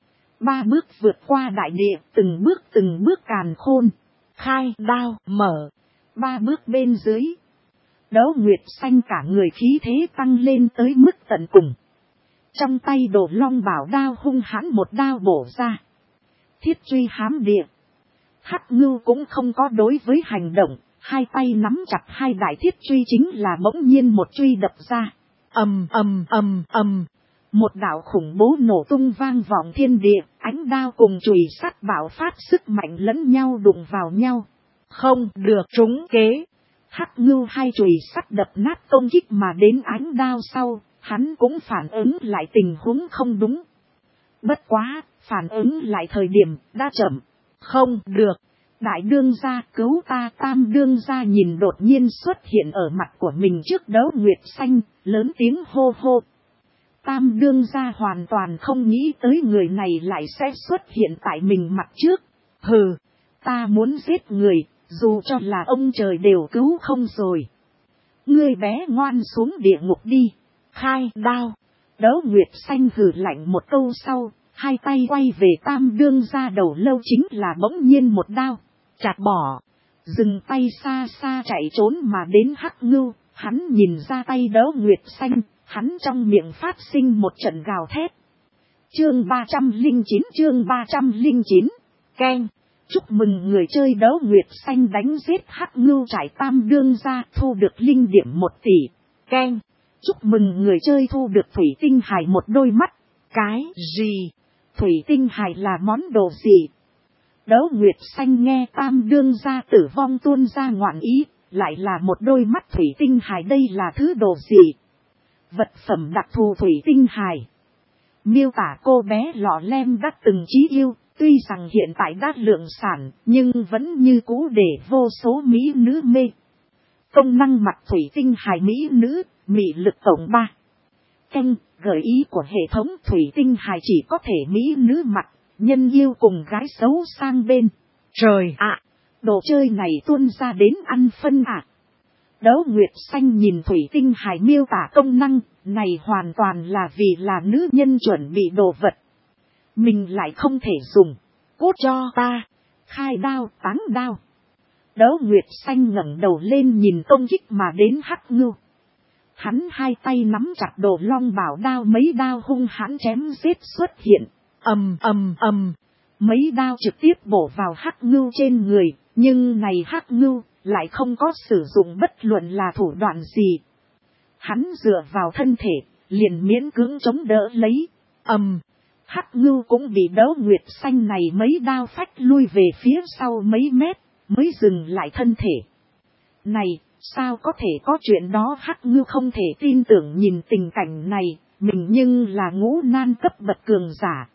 Ba bước vượt qua đại địa, từng bước từng bước càn khôn. Khai đao mở. Ba bước bên dưới. Đấu Nguyệt Xanh cả người khí thế tăng lên tới mức tận cùng. Trong tay Đồ Long bảo đao hung hãn một đao bổ ra. Thiết truy hám địa. Hắc Ngưu cũng không có đối với hành động, hai tay nắm chặt hai đại thiết truy chính là bỗng nhiên một truy đập ra. Ầm ầm ầm ầm. Một đạo khủng bố nổ tung vang vọng thiên địa, ánh đao cùng chùy sắt bạo phát sức mạnh lẫn nhau đụng vào nhau. Không được trúng kế. Hắc Ngưu hai chùy sắt đập nát công kích mà đến ánh đao sau, hắn cũng phản ứng lại tình huống không đúng. Bất quá, phản ứng lại thời điểm đã chậm. Không được. Đại đương gia cứu ta. Tam đương gia nhìn đột nhiên xuất hiện ở mặt của mình trước Đấu Nguyệt Xanh, lớn tiếng hô hô. Tam đương gia hoàn toàn không nghĩ tới người này lại sẽ xuất hiện tại mình mặt trước. Hừ, ta muốn giết người, dù cho là ông trời đều cứu không rồi. Ngươi bé ngoan xuống địa ngục đi. Khai đao. Đấu Nguyệt Xanh hừ lạnh một câu sau, hai tay quay về tam đương gia đầu lâu chính là bỗng nhiên một đao. Chặt bỏ. Dừng tay xa xa chạy trốn mà đến Hắc Ngưu, hắn nhìn ra tay Đấu Nguyệt Xanh, hắn trong miệng phát sinh một trận gào thét. Chương ba trăm lẻ chín chương ba trăm lẻ chín. Keng. Chúc mừng người chơi Đấu Nguyệt Xanh đánh giết Hắc Ngưu trải tam đương gia thu được linh điểm một tỷ. Keng. Chúc mừng người chơi thu được thủy tinh hài một đôi mắt. Cái gì? Thủy tinh hài là món đồ gì? Đấu Nguyệt Xanh nghe tam đương gia tử vong tuôn ra ngoạn ý, lại là một đôi mắt thủy tinh hài, đây là thứ đồ gì? Vật phẩm đặc thù thủy tinh hài. Miêu tả cô bé lọ lem đã từng chí yêu, tuy rằng hiện tại đã lượng sản, nhưng vẫn như cũ để vô số mỹ nữ mê. Công năng mặt thủy tinh hài mỹ nữ, mị lực tổng ba. Canh, gợi ý của hệ thống thủy tinh hài chỉ có thể mỹ nữ mặt, nhân yêu cùng gái xấu sang bên. Trời ạ, đồ chơi này tuôn ra đến ăn phân ạ. À. Đấu Nguyệt Xanh nhìn thủy tinh hài miêu tả công năng, này hoàn toàn là vì là nữ nhân chuẩn bị đồ vật. Mình lại không thể dùng. Cút cho ta. Khai đao, táng đao. Đấu Nguyệt Xanh ngẩng đầu lên nhìn công kích mà đến Hắc Ngưu. Hắn hai tay nắm chặt Đồ Long bảo đao, mấy đao hung hãn chém giết xuất hiện. Ầm ầm ầm. Mấy đao trực tiếp bổ vào Hắc Ngưu trên người, nhưng này Hắc Ngưu lại không có sử dụng bất luận là thủ đoạn gì. Hắn dựa vào thân thể, liền miễn cưỡng chống đỡ lấy. Ầm. Hắc Ngưu cũng bị Đấu Nguyệt Xanh này mấy đao phách lui về phía sau mấy mét, mới dừng lại thân thể. Này, sao có thể có chuyện đó? Hắc Ngưu không thể tin tưởng nhìn tình cảnh này, mình nhưng là ngũ nan cấp bậc cường giả.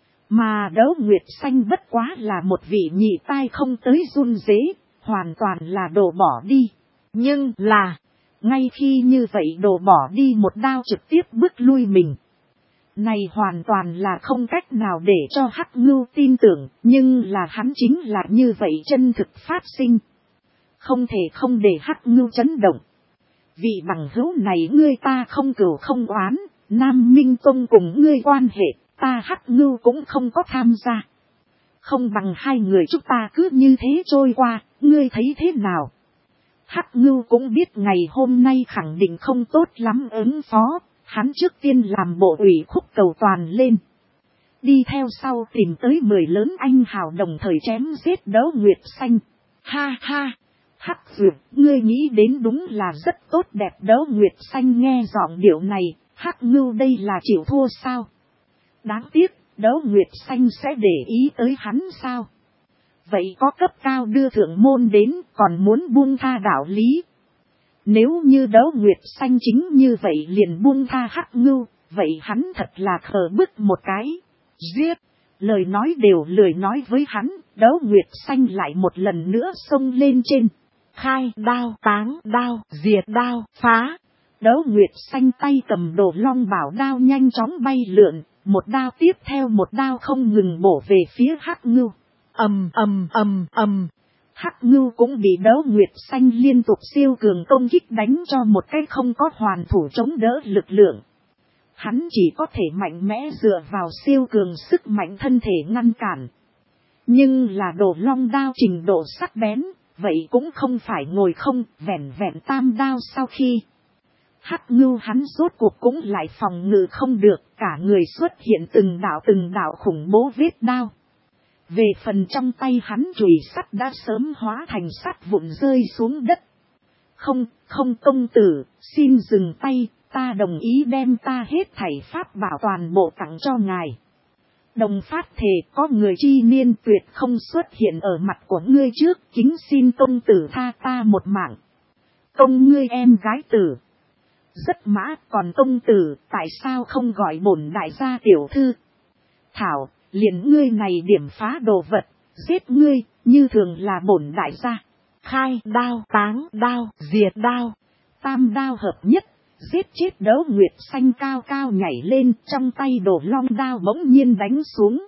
Mà Đấu Nguyệt Xanh bất quá là một vị nhị tai không tới run rế, hoàn toàn là đổ bỏ đi. Nhưng là, ngay khi như vậy đổ bỏ đi một đao trực tiếp bước lui mình. Này hoàn toàn là không cách nào để cho Hắc Ngưu tin tưởng, nhưng là hắn chính là như vậy chân thực phát sinh. Không thể không để Hắc Ngưu chấn động. Vì bằng hữu này ngươi ta không cừu không oán, Nam Minh Tông cùng ngươi quan hệ, ta Hắc Ngưu cũng không có tham gia. Không bằng hai người chúng ta cứ như thế trôi qua, ngươi thấy thế nào? Hắc Ngưu cũng biết ngày hôm nay khẳng định không tốt lắm ứng phó, hắn trước tiên làm bộ ủy khúc cầu toàn lên. Đi theo sau tìm tới mười lớn anh hào đồng thời chém giết Đấu Nguyệt Xanh. Ha ha! Hắc Dược, ngươi nghĩ đến đúng là rất tốt đẹp. Đấu Nguyệt Xanh nghe giọng điệu này, Hắc Ngưu đây là chịu thua sao? Đáng tiếc, Đấu Nguyệt Xanh sẽ để ý tới hắn sao? Vậy có cấp cao đưa thượng môn đến còn muốn buông tha đạo lý. Nếu như Đấu Nguyệt Xanh chính như vậy liền buông tha Hắc Ngưu, vậy hắn thật là khờ bức một cái. Giết! Lời nói đều lười nói với hắn, Đấu Nguyệt Xanh lại một lần nữa xông lên trên. Khai đao, táng đao, diệt đao, phá. Đấu Nguyệt Xanh tay cầm đồ long bảo đao nhanh chóng bay lượn, một đao tiếp theo một đao không ngừng bổ về phía Hắc Ngưu. Ầm ầm ầm ầm. Hắc Ngưu cũng bị Đấu Nguyệt Xanh liên tục siêu cường công kích đánh cho một cái không có hoàn thủ chống đỡ lực lượng. Hắn chỉ có thể mạnh mẽ dựa vào siêu cường sức mạnh thân thể ngăn cản. Nhưng là đồ long đao trình độ sắc bén, vậy cũng không phải ngồi không, vẹn vẹn tam đao sau khi. Hắc Ngưu hắn rốt cuộc cũng lại phòng ngự không được, cả người xuất hiện từng đạo từng đạo khủng bố vết đao. Về phần trong tay hắn chùy sắt đã sớm hóa thành sắt vụn rơi xuống đất. Không, không công tử, xin dừng tay, ta đồng ý đem ta hết thảy pháp bảo toàn bộ tặng cho ngài. Đồng phát thề có người chi niên tuyệt không xuất hiện ở mặt của ngươi trước, kính xin công tử tha ta một mạng. Công ngươi em gái tử. Rất mã, còn công tử, tại sao không gọi bổn đại gia tiểu thư? Thảo, liền ngươi này điểm phá đồ vật, giết ngươi, như thường là bổn đại gia. Khai đao, táng đao, diệt đao, tam đao hợp nhất, giết chết Đấu Nguyệt Xanh cao cao nhảy lên, trong tay đồ long đao bỗng nhiên đánh xuống.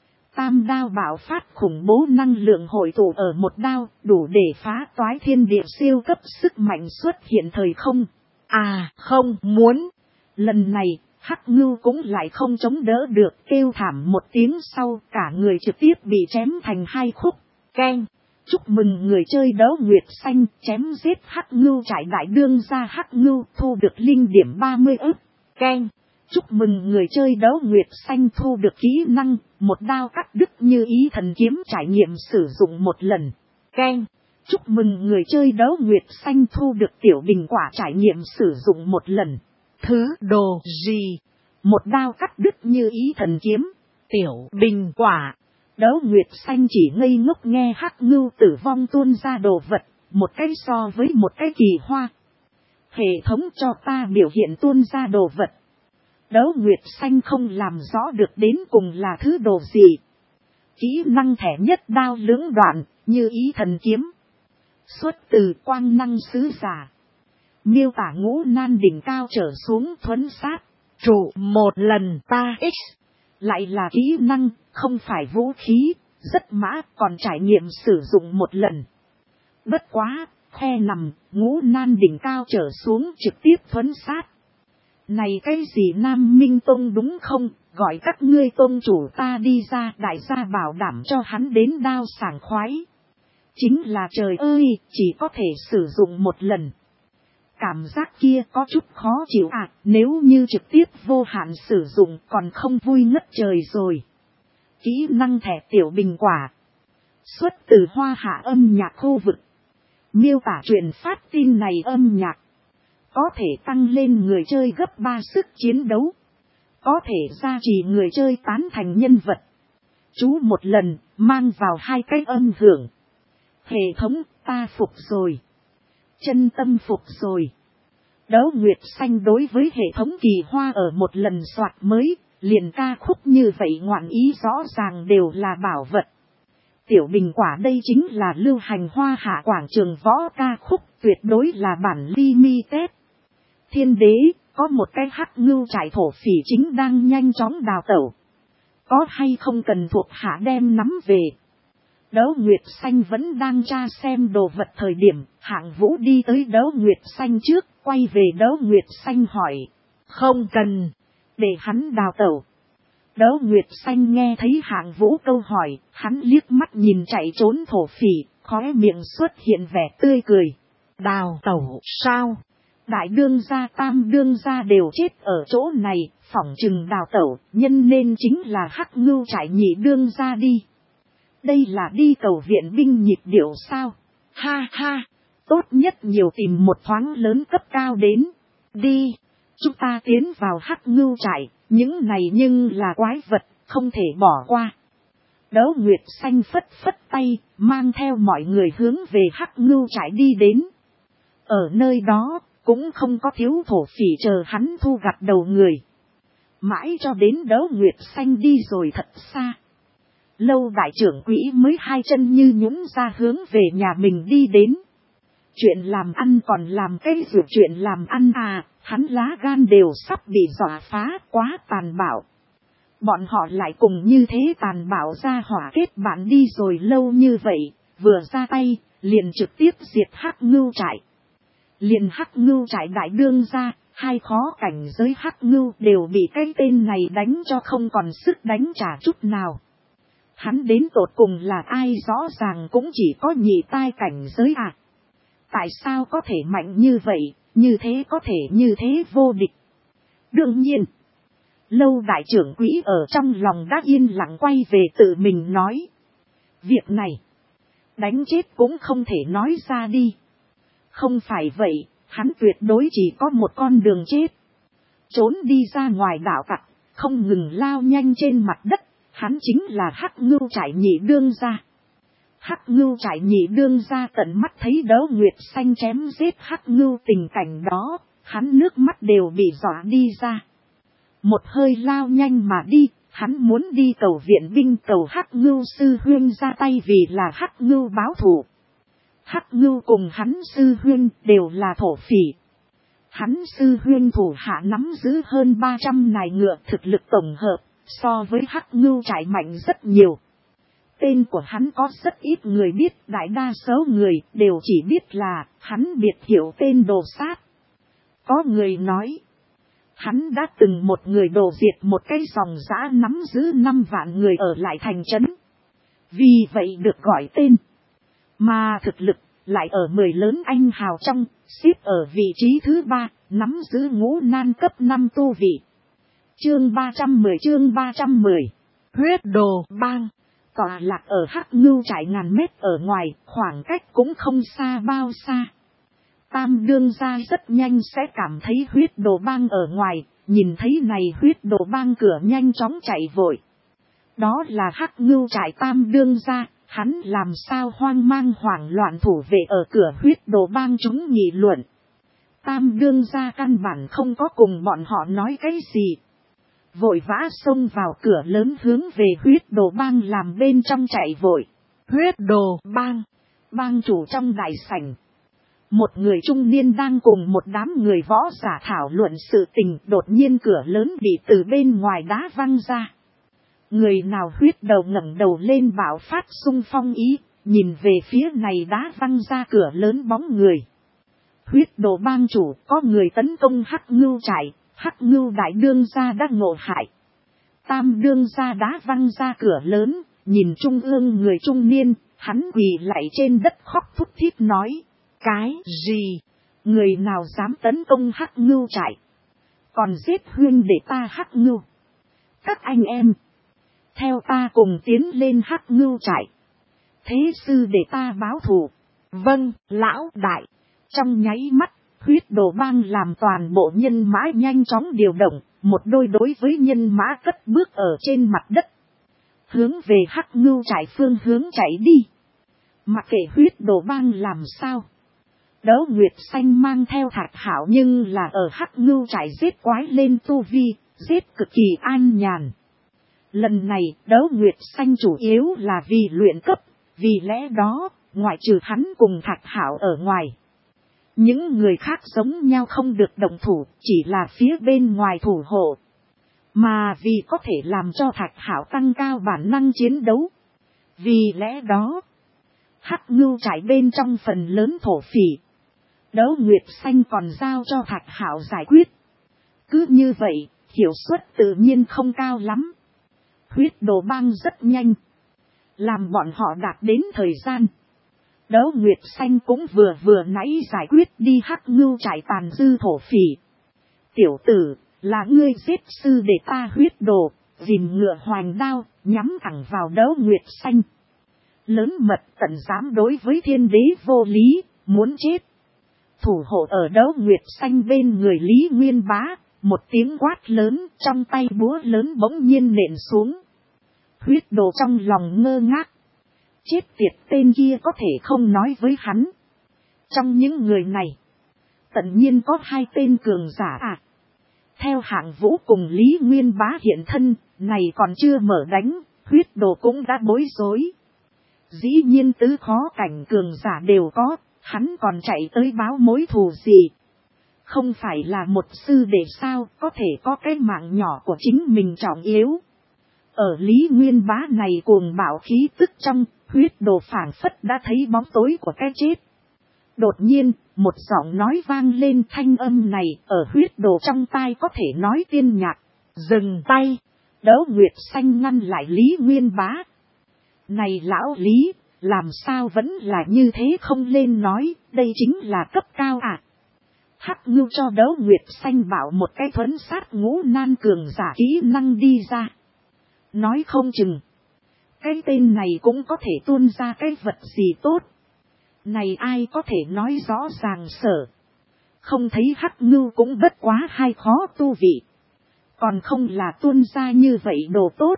Tam đao bạo phát khủng bố năng lượng hội tụ ở một đao, đủ để phá toái thiên địa siêu cấp sức mạnh xuất hiện thời không. À, không muốn. Lần này, Hắc Ngưu cũng lại không chống đỡ được, kêu thảm một tiếng sau, cả người trực tiếp bị chém thành hai khúc. Keng, chúc mừng người chơi Đấu Nguyệt Xanh, chém giết Hắc Ngưu trải đại đương ra Hắc Ngưu, thu được linh điểm ba mươi ức. Keng, chúc mừng người chơi Đấu Nguyệt Xanh thu được kỹ năng, một đao cắt đứt như ý thần kiếm trải nghiệm sử dụng một lần. Keng, chúc mừng người chơi Đấu Nguyệt Xanh thu được tiểu bình quả trải nghiệm sử dụng một lần. Thứ đồ gì? Một đao cắt đứt như ý thần kiếm, tiểu bình quả. Đấu Nguyệt Xanh chỉ ngây ngốc nghe Hắc Ngưu tử vong tuôn ra đồ vật, một cái so với một cái kỳ hoa. Hệ thống cho ta biểu hiện tuôn ra đồ vật. Đấu Nguyệt Xanh không làm rõ được đến cùng là thứ đồ gì. Kỹ năng thẻ nhất đao lưỡng đoạn, như ý thần kiếm. Xuất từ quang năng sứ giả. Miêu tả ngũ nan đỉnh cao trở xuống thuấn sát. Trụ một lần ta x. Lại là kỹ năng, không phải vũ khí, rất mã còn trải nghiệm sử dụng một lần. Bất quá, khe nằm, ngũ nan đỉnh cao trở xuống trực tiếp thuấn sát. Này cái gì Nam Minh Tông đúng không, gọi các ngươi tôn chủ ta đi ra, đại gia bảo đảm cho hắn đến đao sảng khoái. Chính là trời ơi, chỉ có thể sử dụng một lần. Cảm giác kia có chút khó chịu à, nếu như trực tiếp vô hạn sử dụng còn không vui ngất trời rồi. Kỹ năng thẻ tiểu bình quả. Xuất từ Hoa Hạ âm nhạc khu vực. Miêu tả truyền phát tin này âm nhạc. Có thể tăng lên người chơi gấp ba sức chiến đấu. Có thể gia trì người chơi tán thành nhân vật. Chú một lần, mang vào hai cái âm hưởng. Hệ thống, ta phục rồi. Chân tâm phục rồi. Đấu Nguyệt Xanh đối với hệ thống kỳ hoa ở một lần soạt mới, liền ca khúc như vậy ngoạn ý rõ ràng đều là bảo vật. Tiểu bình quả đây chính là lưu hành hoa hạ quảng trường võ ca khúc, tuyệt đối là bản limited. Thiên đế, có một cái hắc ngưu trại thổ phỉ chính đang nhanh chóng đào tẩu. Có hay không cần thuộc hạ đem nắm về. Đấu Nguyệt Xanh vẫn đang tra xem đồ vật thời điểm, Hạng Vũ đi tới Đấu Nguyệt Xanh trước, quay về Đấu Nguyệt Xanh hỏi. Không cần, để hắn đào tẩu. Đấu Nguyệt Xanh nghe thấy Hạng Vũ câu hỏi, hắn liếc mắt nhìn chạy trốn thổ phỉ, khóe miệng xuất hiện vẻ tươi cười. Đào tẩu sao? Đại đương gia tam đương gia đều chết ở chỗ này, phỏng chừng đào tẩu, nhân nên chính là hắc ngưu trại nhị đương gia đi. Đây là đi cầu viện binh nhịp điệu sao? Ha ha, tốt nhất nhiều tìm một thoáng lớn cấp cao đến. Đi, chúng ta tiến vào hắc ngưu trại, những này nhưng là quái vật, không thể bỏ qua. Đấu Nguyệt Xanh phất phất tay, mang theo mọi người hướng về hắc ngưu trại đi đến. Ở nơi đó, cũng không có thiếu thổ phỉ chờ hắn thu gặt đầu người. Mãi cho đến Đấu Nguyệt Xanh đi rồi thật xa. Lâu đại trưởng quỹ mới hai chân như nhũn ra hướng về nhà mình đi đến. Chuyện làm ăn còn làm cái dù chuyện làm ăn à, hắn lá gan đều sắp bị dọa phá, quá tàn bạo. Bọn họ lại cùng như thế tàn bạo ra hỏa kết bạn đi rồi lâu như vậy, vừa ra tay, liền trực tiếp diệt hắc ngưu trại. Liền hắc ngưu trại đại đương ra, hai khó cảnh giới hắc ngưu đều bị cái tên này đánh cho không còn sức đánh trả chút nào. Hắn đến tột cùng là ai rõ ràng cũng chỉ có nhị tai cảnh giới à. Tại sao có thể mạnh như vậy, như thế có thể như thế vô địch. Đương nhiên, lâu đại trưởng quỹ ở trong lòng đã yên lặng quay về tự mình nói. Việc này, đánh chết cũng không thể nói ra đi. Không phải vậy, hắn tuyệt đối chỉ có một con đường chết. Trốn đi ra ngoài đảo cặt, không ngừng lao nhanh trên mặt đất, hắn chính là hắc ngưu trại nhị đương gia. Hắc ngưu trại nhị đương gia tận mắt thấy Đấu Nguyệt Xanh chém giết hắc ngưu tình cảnh đó, hắn nước mắt đều bị dọa đi ra. Một hơi lao nhanh mà đi, hắn muốn đi cầu viện binh cầu hắc ngưu sư huyên ra tay vì là hắc ngưu báo thù. Hắc ngưu cùng hắn sư huyên đều là thổ phỉ. Hắn sư huyên thủ hạ nắm giữ hơn ba trăm nài ngựa, thực lực tổng hợp, so với hắc ngưu trại mạnh rất nhiều. Tên của hắn có rất ít người biết, đại đa số người đều chỉ biết là hắn biệt hiệu tên đồ sát. Có người nói, hắn đã từng một người đổ diệt một cái dòng dã nắm giữ năm vạn người ở lại thành trấn. Vì vậy được gọi tên. Mà thực lực lại ở mười lớn anh hào trong, xếp ở vị trí thứ ba, nắm giữ ngũ nan cấp năm tu vị. Chương ba trăm mười chương ba trăm mười. Huyết đồ bang. Tọa lạc ở hắc ngưu trại ngàn mét ở ngoài, khoảng cách cũng không xa bao xa. Tam đương gia rất nhanh sẽ cảm thấy huyết đồ bang ở ngoài, nhìn thấy này huyết đồ bang cửa nhanh chóng chạy vội. Đó là hắc ngưu trại tam đương gia, hắn làm sao hoang mang hoảng loạn thủ vệ ở cửa huyết đồ bang chúng nghị luận. Tam đương gia căn bản không có cùng bọn họ nói cái gì. Vội vã xông vào cửa lớn hướng về huyết đồ bang làm bên trong chạy vội. Huyết đồ bang, bang chủ trong đại sảnh. Một người trung niên đang cùng một đám người võ giả thảo luận sự tình, đột nhiên cửa lớn bị từ bên ngoài đá văng ra. Người nào huyết đầu ngẩng đầu lên bạo phát xung phong ý, nhìn về phía này đá văng ra cửa lớn bóng người. Huyết đồ bang chủ, có người tấn công hắc ngưu trại, hắc ngưu đại đương gia đã ngộ hại. Tam đương gia đá văng ra cửa lớn, nhìn trung ương người trung niên, hắn quỳ lạy trên đất khóc thút thít nói. Cái gì? Người nào dám tấn công hắc ngưu trại? Còn giết huyên để ta hắc ngưu. Các anh em, theo ta cùng tiến lên hắc ngưu trại. Thế sư để ta báo thù. Vâng, lão đại. Trong nháy mắt, Huyết đồ bang làm toàn bộ nhân mã nhanh chóng điều động, một đôi đối với nhân mã cất bước ở trên mặt đất. Hướng về Hắc Ngưu trại phương hướng chạy đi. Mặc kệ huyết đồ bang làm sao. Đấu Nguyệt Xanh mang theo Thạch Hạo nhưng là ở Hắc Ngưu trại giết quái lên tu vi, giết cực kỳ an nhàn. Lần này Đấu Nguyệt Xanh chủ yếu là vì luyện cấp, vì lẽ đó, ngoại trừ hắn cùng Thạch Hạo ở ngoài. Những người khác giống nhau không được động thủ, chỉ là phía bên ngoài thủ hộ. Mà vì có thể làm cho Thạch Hạo tăng cao bản năng chiến đấu. Vì lẽ đó, Hắc Ngưu trại bên trong phần lớn thổ phỉ. Đấu Nguyệt Xanh còn giao cho Thạch Hạo giải quyết. Cứ như vậy, hiệu suất tự nhiên không cao lắm. Huyết đồ bang rất nhanh. Làm bọn họ đạt đến thời gian. Đấu Nguyệt Xanh cũng vừa vừa nãy giải quyết đi Hắc Ngưu trại tàn dư thổ phỉ. Tiểu tử, là ngươi giết sư để ta huyết đồ, dìm ngựa hoành đao, nhắm thẳng vào Đấu Nguyệt Xanh. Lớn mật tận dám đối với thiên đế vô lý, muốn chết. Thủ hộ ở Đấu Nguyệt Xanh bên người Lý Nguyên Bá, một tiếng quát lớn trong tay búa lớn bỗng nhiên nện xuống. Huyết đồ trong lòng ngơ ngác. Chết tiệt tên kia có thể không nói với hắn. Trong những người này, tận nhiên có hai tên cường giả à. Theo Hạng Vũ cùng Lý Nguyên Bá hiện thân, này còn chưa mở đánh, huyết đồ cũng đã bối rối. Dĩ nhiên tứ khó cảnh cường giả đều có, hắn còn chạy tới báo mối thù gì. Không phải là một sư đệ sao, có thể có cái mạng nhỏ của chính mình trọng yếu. Ở Lý Nguyên Bá này cuồng bạo khí tức trong, huyết đồ phảng phất đã thấy bóng tối của cái chết. Đột nhiên, một giọng nói vang lên, thanh âm này ở huyết đồ trong tai có thể nói tiên nhạc. Dừng tay, Đấu Nguyệt Xanh ngăn lại Lý Nguyên Bá. Này lão Lý, làm sao vẫn là như thế không lên nói, đây chính là cấp cao à. Hắc Ngưu cho Đấu Nguyệt Xanh bảo một cái thuấn sát ngũ nan cường giả kỹ năng đi ra. Nói không chừng, cái tên này cũng có thể tuôn ra cái vật gì tốt. Này ai có thể nói rõ ràng sở. Không thấy Hắc Ngưu cũng bất quá hai khó tu vị. Còn không là tuôn ra như vậy đồ tốt.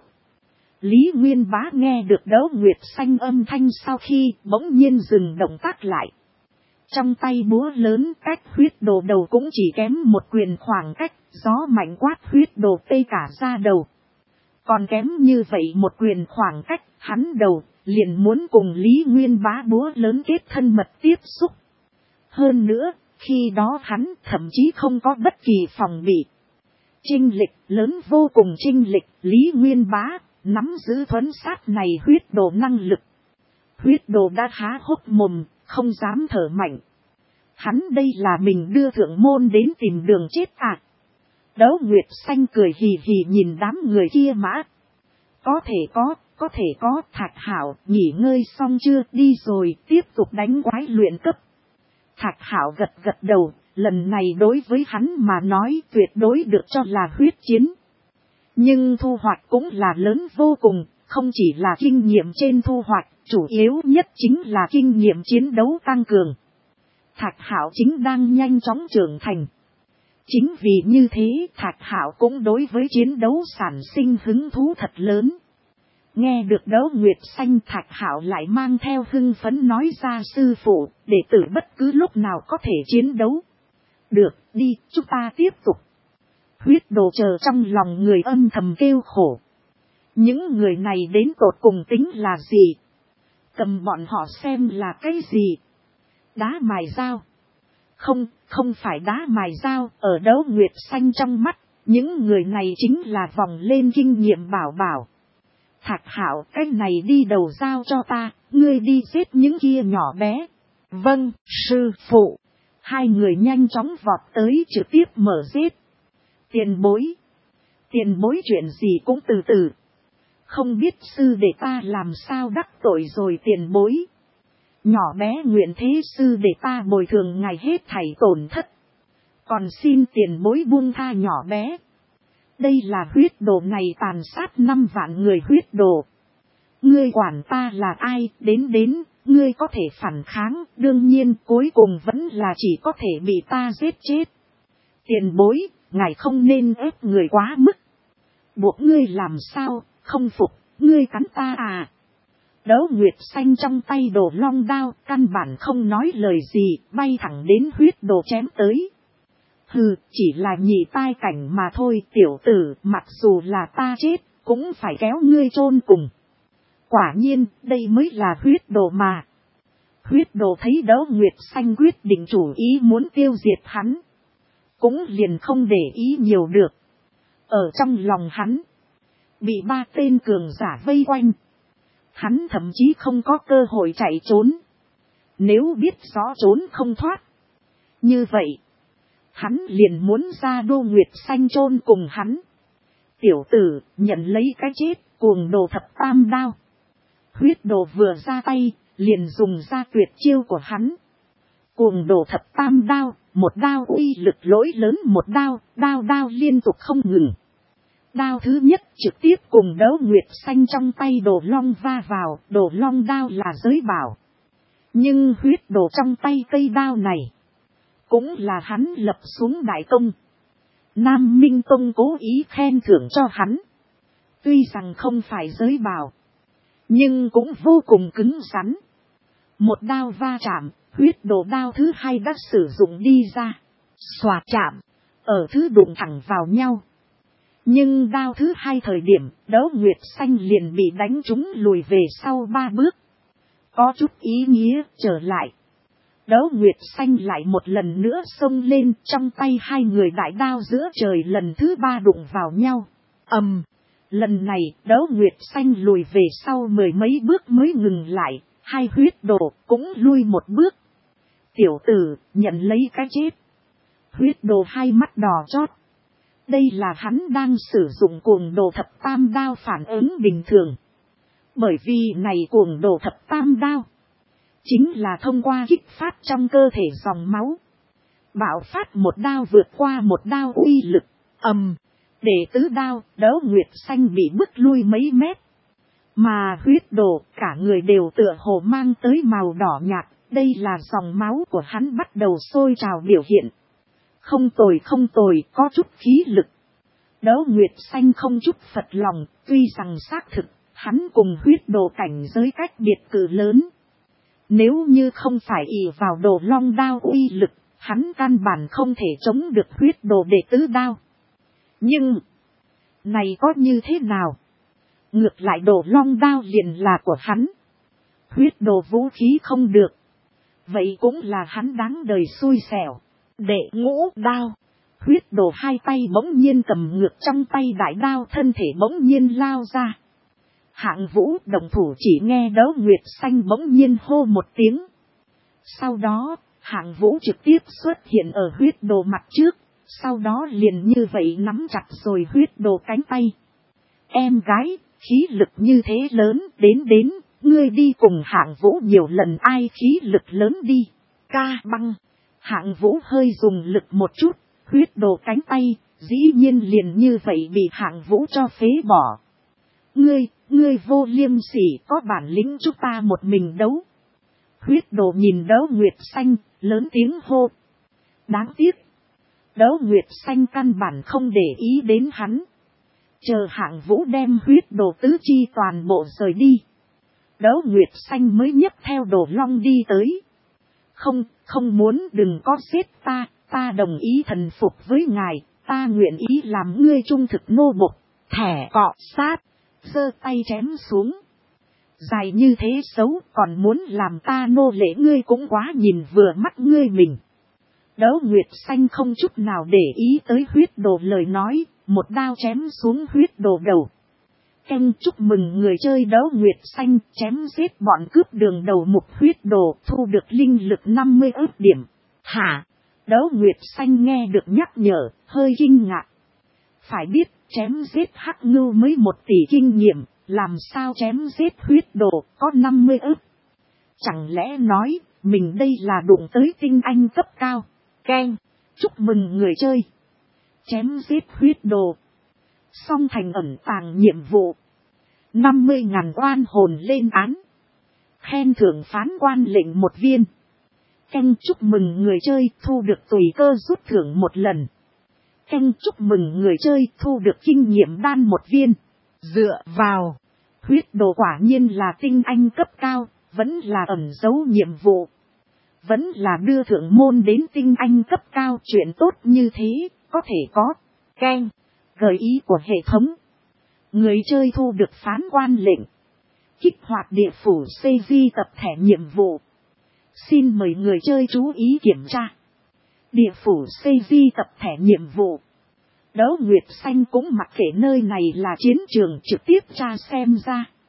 Lý Nguyên Bá nghe được Đấu Nguyệt Xanh âm thanh sau khi bỗng nhiên dừng động tác lại. Trong tay búa lớn cách huyết đồ đầu cũng chỉ kém một quyền khoảng cách, gió mạnh quát huyết đồ tê cả ra đầu. Còn kém như vậy một quyền khoảng cách, hắn đầu liền muốn cùng Lý Nguyên Bá búa lớn kết thân mật tiếp xúc. Hơn nữa, khi đó hắn thậm chí không có bất kỳ phòng bị. Chênh lệch lớn vô cùng chênh lệch, Lý Nguyên Bá nắm giữ thuấn sát này huyết đồ năng lực. Huyết đồ đã há hốc mồm, không dám thở mạnh. Hắn đây là mình đưa thượng môn đến tìm đường chết à. Đấu Nguyệt Xanh cười hì hì nhìn đám người kia mã. Có thể có, có thể có, Thạch Hạo, nghỉ ngơi xong chưa, đi rồi, tiếp tục đánh quái luyện cấp. Thạch Hạo gật gật đầu, lần này đối với hắn mà nói tuyệt đối được cho là huyết chiến. Nhưng thu hoạch cũng là lớn vô cùng, không chỉ là kinh nghiệm trên thu hoạch, chủ yếu nhất chính là kinh nghiệm chiến đấu tăng cường. Thạch Hạo chính đang nhanh chóng trưởng thành. Chính vì như thế Thạch Hạo cũng đối với chiến đấu sản sinh hứng thú thật lớn. Nghe được Đấu Nguyệt Xanh, Thạch Hạo lại mang theo hưng phấn nói ra sư phụ, đệ tử bất cứ lúc nào có thể chiến đấu. Được, đi, chúng ta tiếp tục. Huyết đồ chờ trong lòng người âm thầm kêu khổ. Những người này đến tột cùng tính là gì? Cầm bọn họ xem là cái gì? Đá mài dao. Không, không phải đá mài dao, ở Đấu Nguyệt Xanh trong mắt, những người này chính là vòng lên kinh nghiệm bảo bảo. Thạch Hạo, cái này đi đầu giao cho ta, ngươi đi giết những kia nhỏ bé. Vâng, sư phụ. Hai người nhanh chóng vọt tới trực tiếp mở giết. Tiền bối. Tiền bối chuyện gì cũng từ từ. Không biết sư để ta làm sao đắc tội rồi tiền bối. Nhỏ bé nguyện thế sư để ta bồi thường ngài hết thảy tổn thất. Còn xin tiền bối buông tha nhỏ bé. Đây là huyết đồ này tàn sát năm vạn người huyết đồ. Ngươi quản ta là ai, đến đến, ngươi có thể phản kháng, đương nhiên cuối cùng vẫn là chỉ có thể bị ta giết chết. Tiền bối, ngài không nên ép người quá mức. Buộc ngươi làm sao, không phục, ngươi cắn ta à. Đấu Nguyệt Xanh trong tay đồ long đao, căn bản không nói lời gì, bay thẳng đến huyết đồ chém tới. Hừ, chỉ là nhị tai cảnh mà thôi, tiểu tử, mặc dù là ta chết, cũng phải kéo ngươi chôn cùng. Quả nhiên, đây mới là huyết đồ mà. Huyết đồ thấy Đấu Nguyệt Xanh quyết định chủ ý muốn tiêu diệt hắn, cũng liền không để ý nhiều được. Ở trong lòng hắn, bị ba tên cường giả vây quanh. Hắn thậm chí không có cơ hội chạy trốn. Nếu biết rõ trốn không thoát, như vậy, hắn liền muốn ra Đô Nguyệt Xanh chôn cùng hắn. Tiểu tử, nhận lấy cái chết, cuồng đồ thập tam đao. Huyết đồ vừa ra tay, liền dùng ra tuyệt chiêu của hắn. Cuồng đồ thập tam đao, một đao uy lực lỗi lớn, một đao, đao đao liên tục không ngừng. Đao thứ nhất trực tiếp cùng Đấu Nguyệt Xanh trong tay đồ long va vào, đồ long đao là giới bảo. Nhưng huyết đồ trong tay cây đao này, cũng là hắn lập xuống đại công. Nam Minh Tông cố ý khen thưởng cho hắn. Tuy rằng không phải giới bảo, nhưng cũng vô cùng cứng rắn. Một đao va chạm, huyết đồ đao thứ hai đã sử dụng đi ra. Xòa chạm, ở thứ đụng thẳng vào nhau. Nhưng đao thứ hai thời điểm, Đấu Nguyệt Xanh liền bị đánh trúng lùi về sau ba bước. Có chút ý nghĩa, trở lại. Đấu Nguyệt Xanh lại một lần nữa xông lên, trong tay hai người đại đao giữa trời lần thứ ba đụng vào nhau. Ầm, um, lần này Đấu Nguyệt Xanh lùi về sau mười mấy bước mới ngừng lại, hai huyết đồ cũng lui một bước. Tiểu tử, nhận lấy cái chết. Huyết đồ hai mắt đỏ chót. Đây là hắn đang sử dụng cuồng đồ thập tam đao phản ứng bình thường. Bởi vì này cuồng đồ thập tam đao, chính là thông qua kích phát trong cơ thể dòng máu. Bạo phát một đao vượt qua một đao uy lực. Ầm, um, để tứ đao, Đấu Nguyệt Xanh bị bức lui mấy mét. Mà huyết đồ, cả người đều tựa hồ mang tới màu đỏ nhạt. Đây là dòng máu của hắn bắt đầu sôi trào biểu hiện. Không tồi không tồi, có chút khí lực. Đấu Nguyệt Xanh không chút phật lòng, tuy rằng xác thực, hắn cùng huyết đồ cảnh giới cách biệt cự lớn. Nếu như không phải ỷ vào đồ long đao uy lực, hắn căn bản không thể chống được huyết đồ đệ tứ đao. Nhưng, này có như thế nào? Ngược lại đồ long đao liền là của hắn. Huyết đồ vũ khí không được. Vậy cũng là hắn đáng đời xui xẻo. Đệ ngũ đao. Huyết đồ hai tay bỗng nhiên cầm ngược trong tay đại đao, thân thể bỗng nhiên lao ra. Hạng Vũ đồng thủ, chỉ nghe Đấu Nguyệt Xanh bỗng nhiên hô một tiếng. Sau đó, Hạng Vũ trực tiếp xuất hiện ở huyết đồ mặt trước. Sau đó liền như vậy nắm chặt rồi huyết đồ cánh tay. Em gái, khí lực như thế lớn, đến đến, ngươi đi cùng Hạng Vũ nhiều lần, ai khí lực lớn đi. Ca băng. Hạng Vũ hơi dùng lực một chút, huyết đồ cánh tay, dĩ nhiên liền như vậy bị Hạng Vũ cho phế bỏ. Ngươi, ngươi vô liêm sỉ, có bản lĩnh chúng ta một mình đấu. Huyết đồ nhìn Đấu Nguyệt Xanh, lớn tiếng hô. Đáng tiếc, Đấu Nguyệt Xanh căn bản không để ý đến hắn. Chờ Hạng Vũ đem huyết đồ tứ chi toàn bộ rời đi, Đấu Nguyệt Xanh mới nhấc theo đồ long đi tới. Không, không muốn, đừng có giết ta, ta đồng ý thần phục với ngài, ta nguyện ý làm ngươi trung thực nô bộc. Thẻ cọ sát, giơ tay chém xuống. Dài như thế xấu, còn muốn làm ta nô lệ, ngươi cũng quá nhìn vừa mắt ngươi mình. Đấu Nguyệt Xanh không chút nào để ý tới huyết đồ lời nói, một đao chém xuống huyết đồ đầu. Canh chúc mừng người chơi Đấu Nguyệt Xanh, chém giết bọn cướp đường đầu mục huyết đồ, thu được linh lực năm mươi ức điểm. Hả? Đấu Nguyệt Xanh nghe được nhắc nhở, hơi kinh ngạc. Phải biết, chém giết hắc ngưu mới một tỷ kinh nghiệm, làm sao chém giết huyết đồ có năm mươi ức. Chẳng lẽ nói, mình đây là đụng tới tinh anh cấp cao. Keng, chúc mừng người chơi. Chém giết huyết đồ. Xong thành ẩn tàng nhiệm vụ. năm mươi ngàn oan hồn lên án. Khen thưởng phán quan lệnh một viên. Canh chúc mừng người chơi thu được tùy cơ rút thưởng một lần. Canh chúc mừng người chơi thu được kinh nghiệm đan một viên. Dựa vào, huyết đồ quả nhiên là tinh anh cấp cao, vẫn là ẩn giấu nhiệm vụ. Vẫn là đưa thượng môn đến tinh anh cấp cao, chuyện tốt như thế, có thể có. Canh, gợi ý của hệ thống. Người chơi thu được phán quan lệnh. Kích hoạt địa phủ xê giê tập thẻ nhiệm vụ. Xin mời người chơi chú ý kiểm tra. Địa phủ xê giê tập thẻ nhiệm vụ. Đấu Nguyệt Xanh cũng mặc kệ nơi này là chiến trường trực tiếp tra xem ra.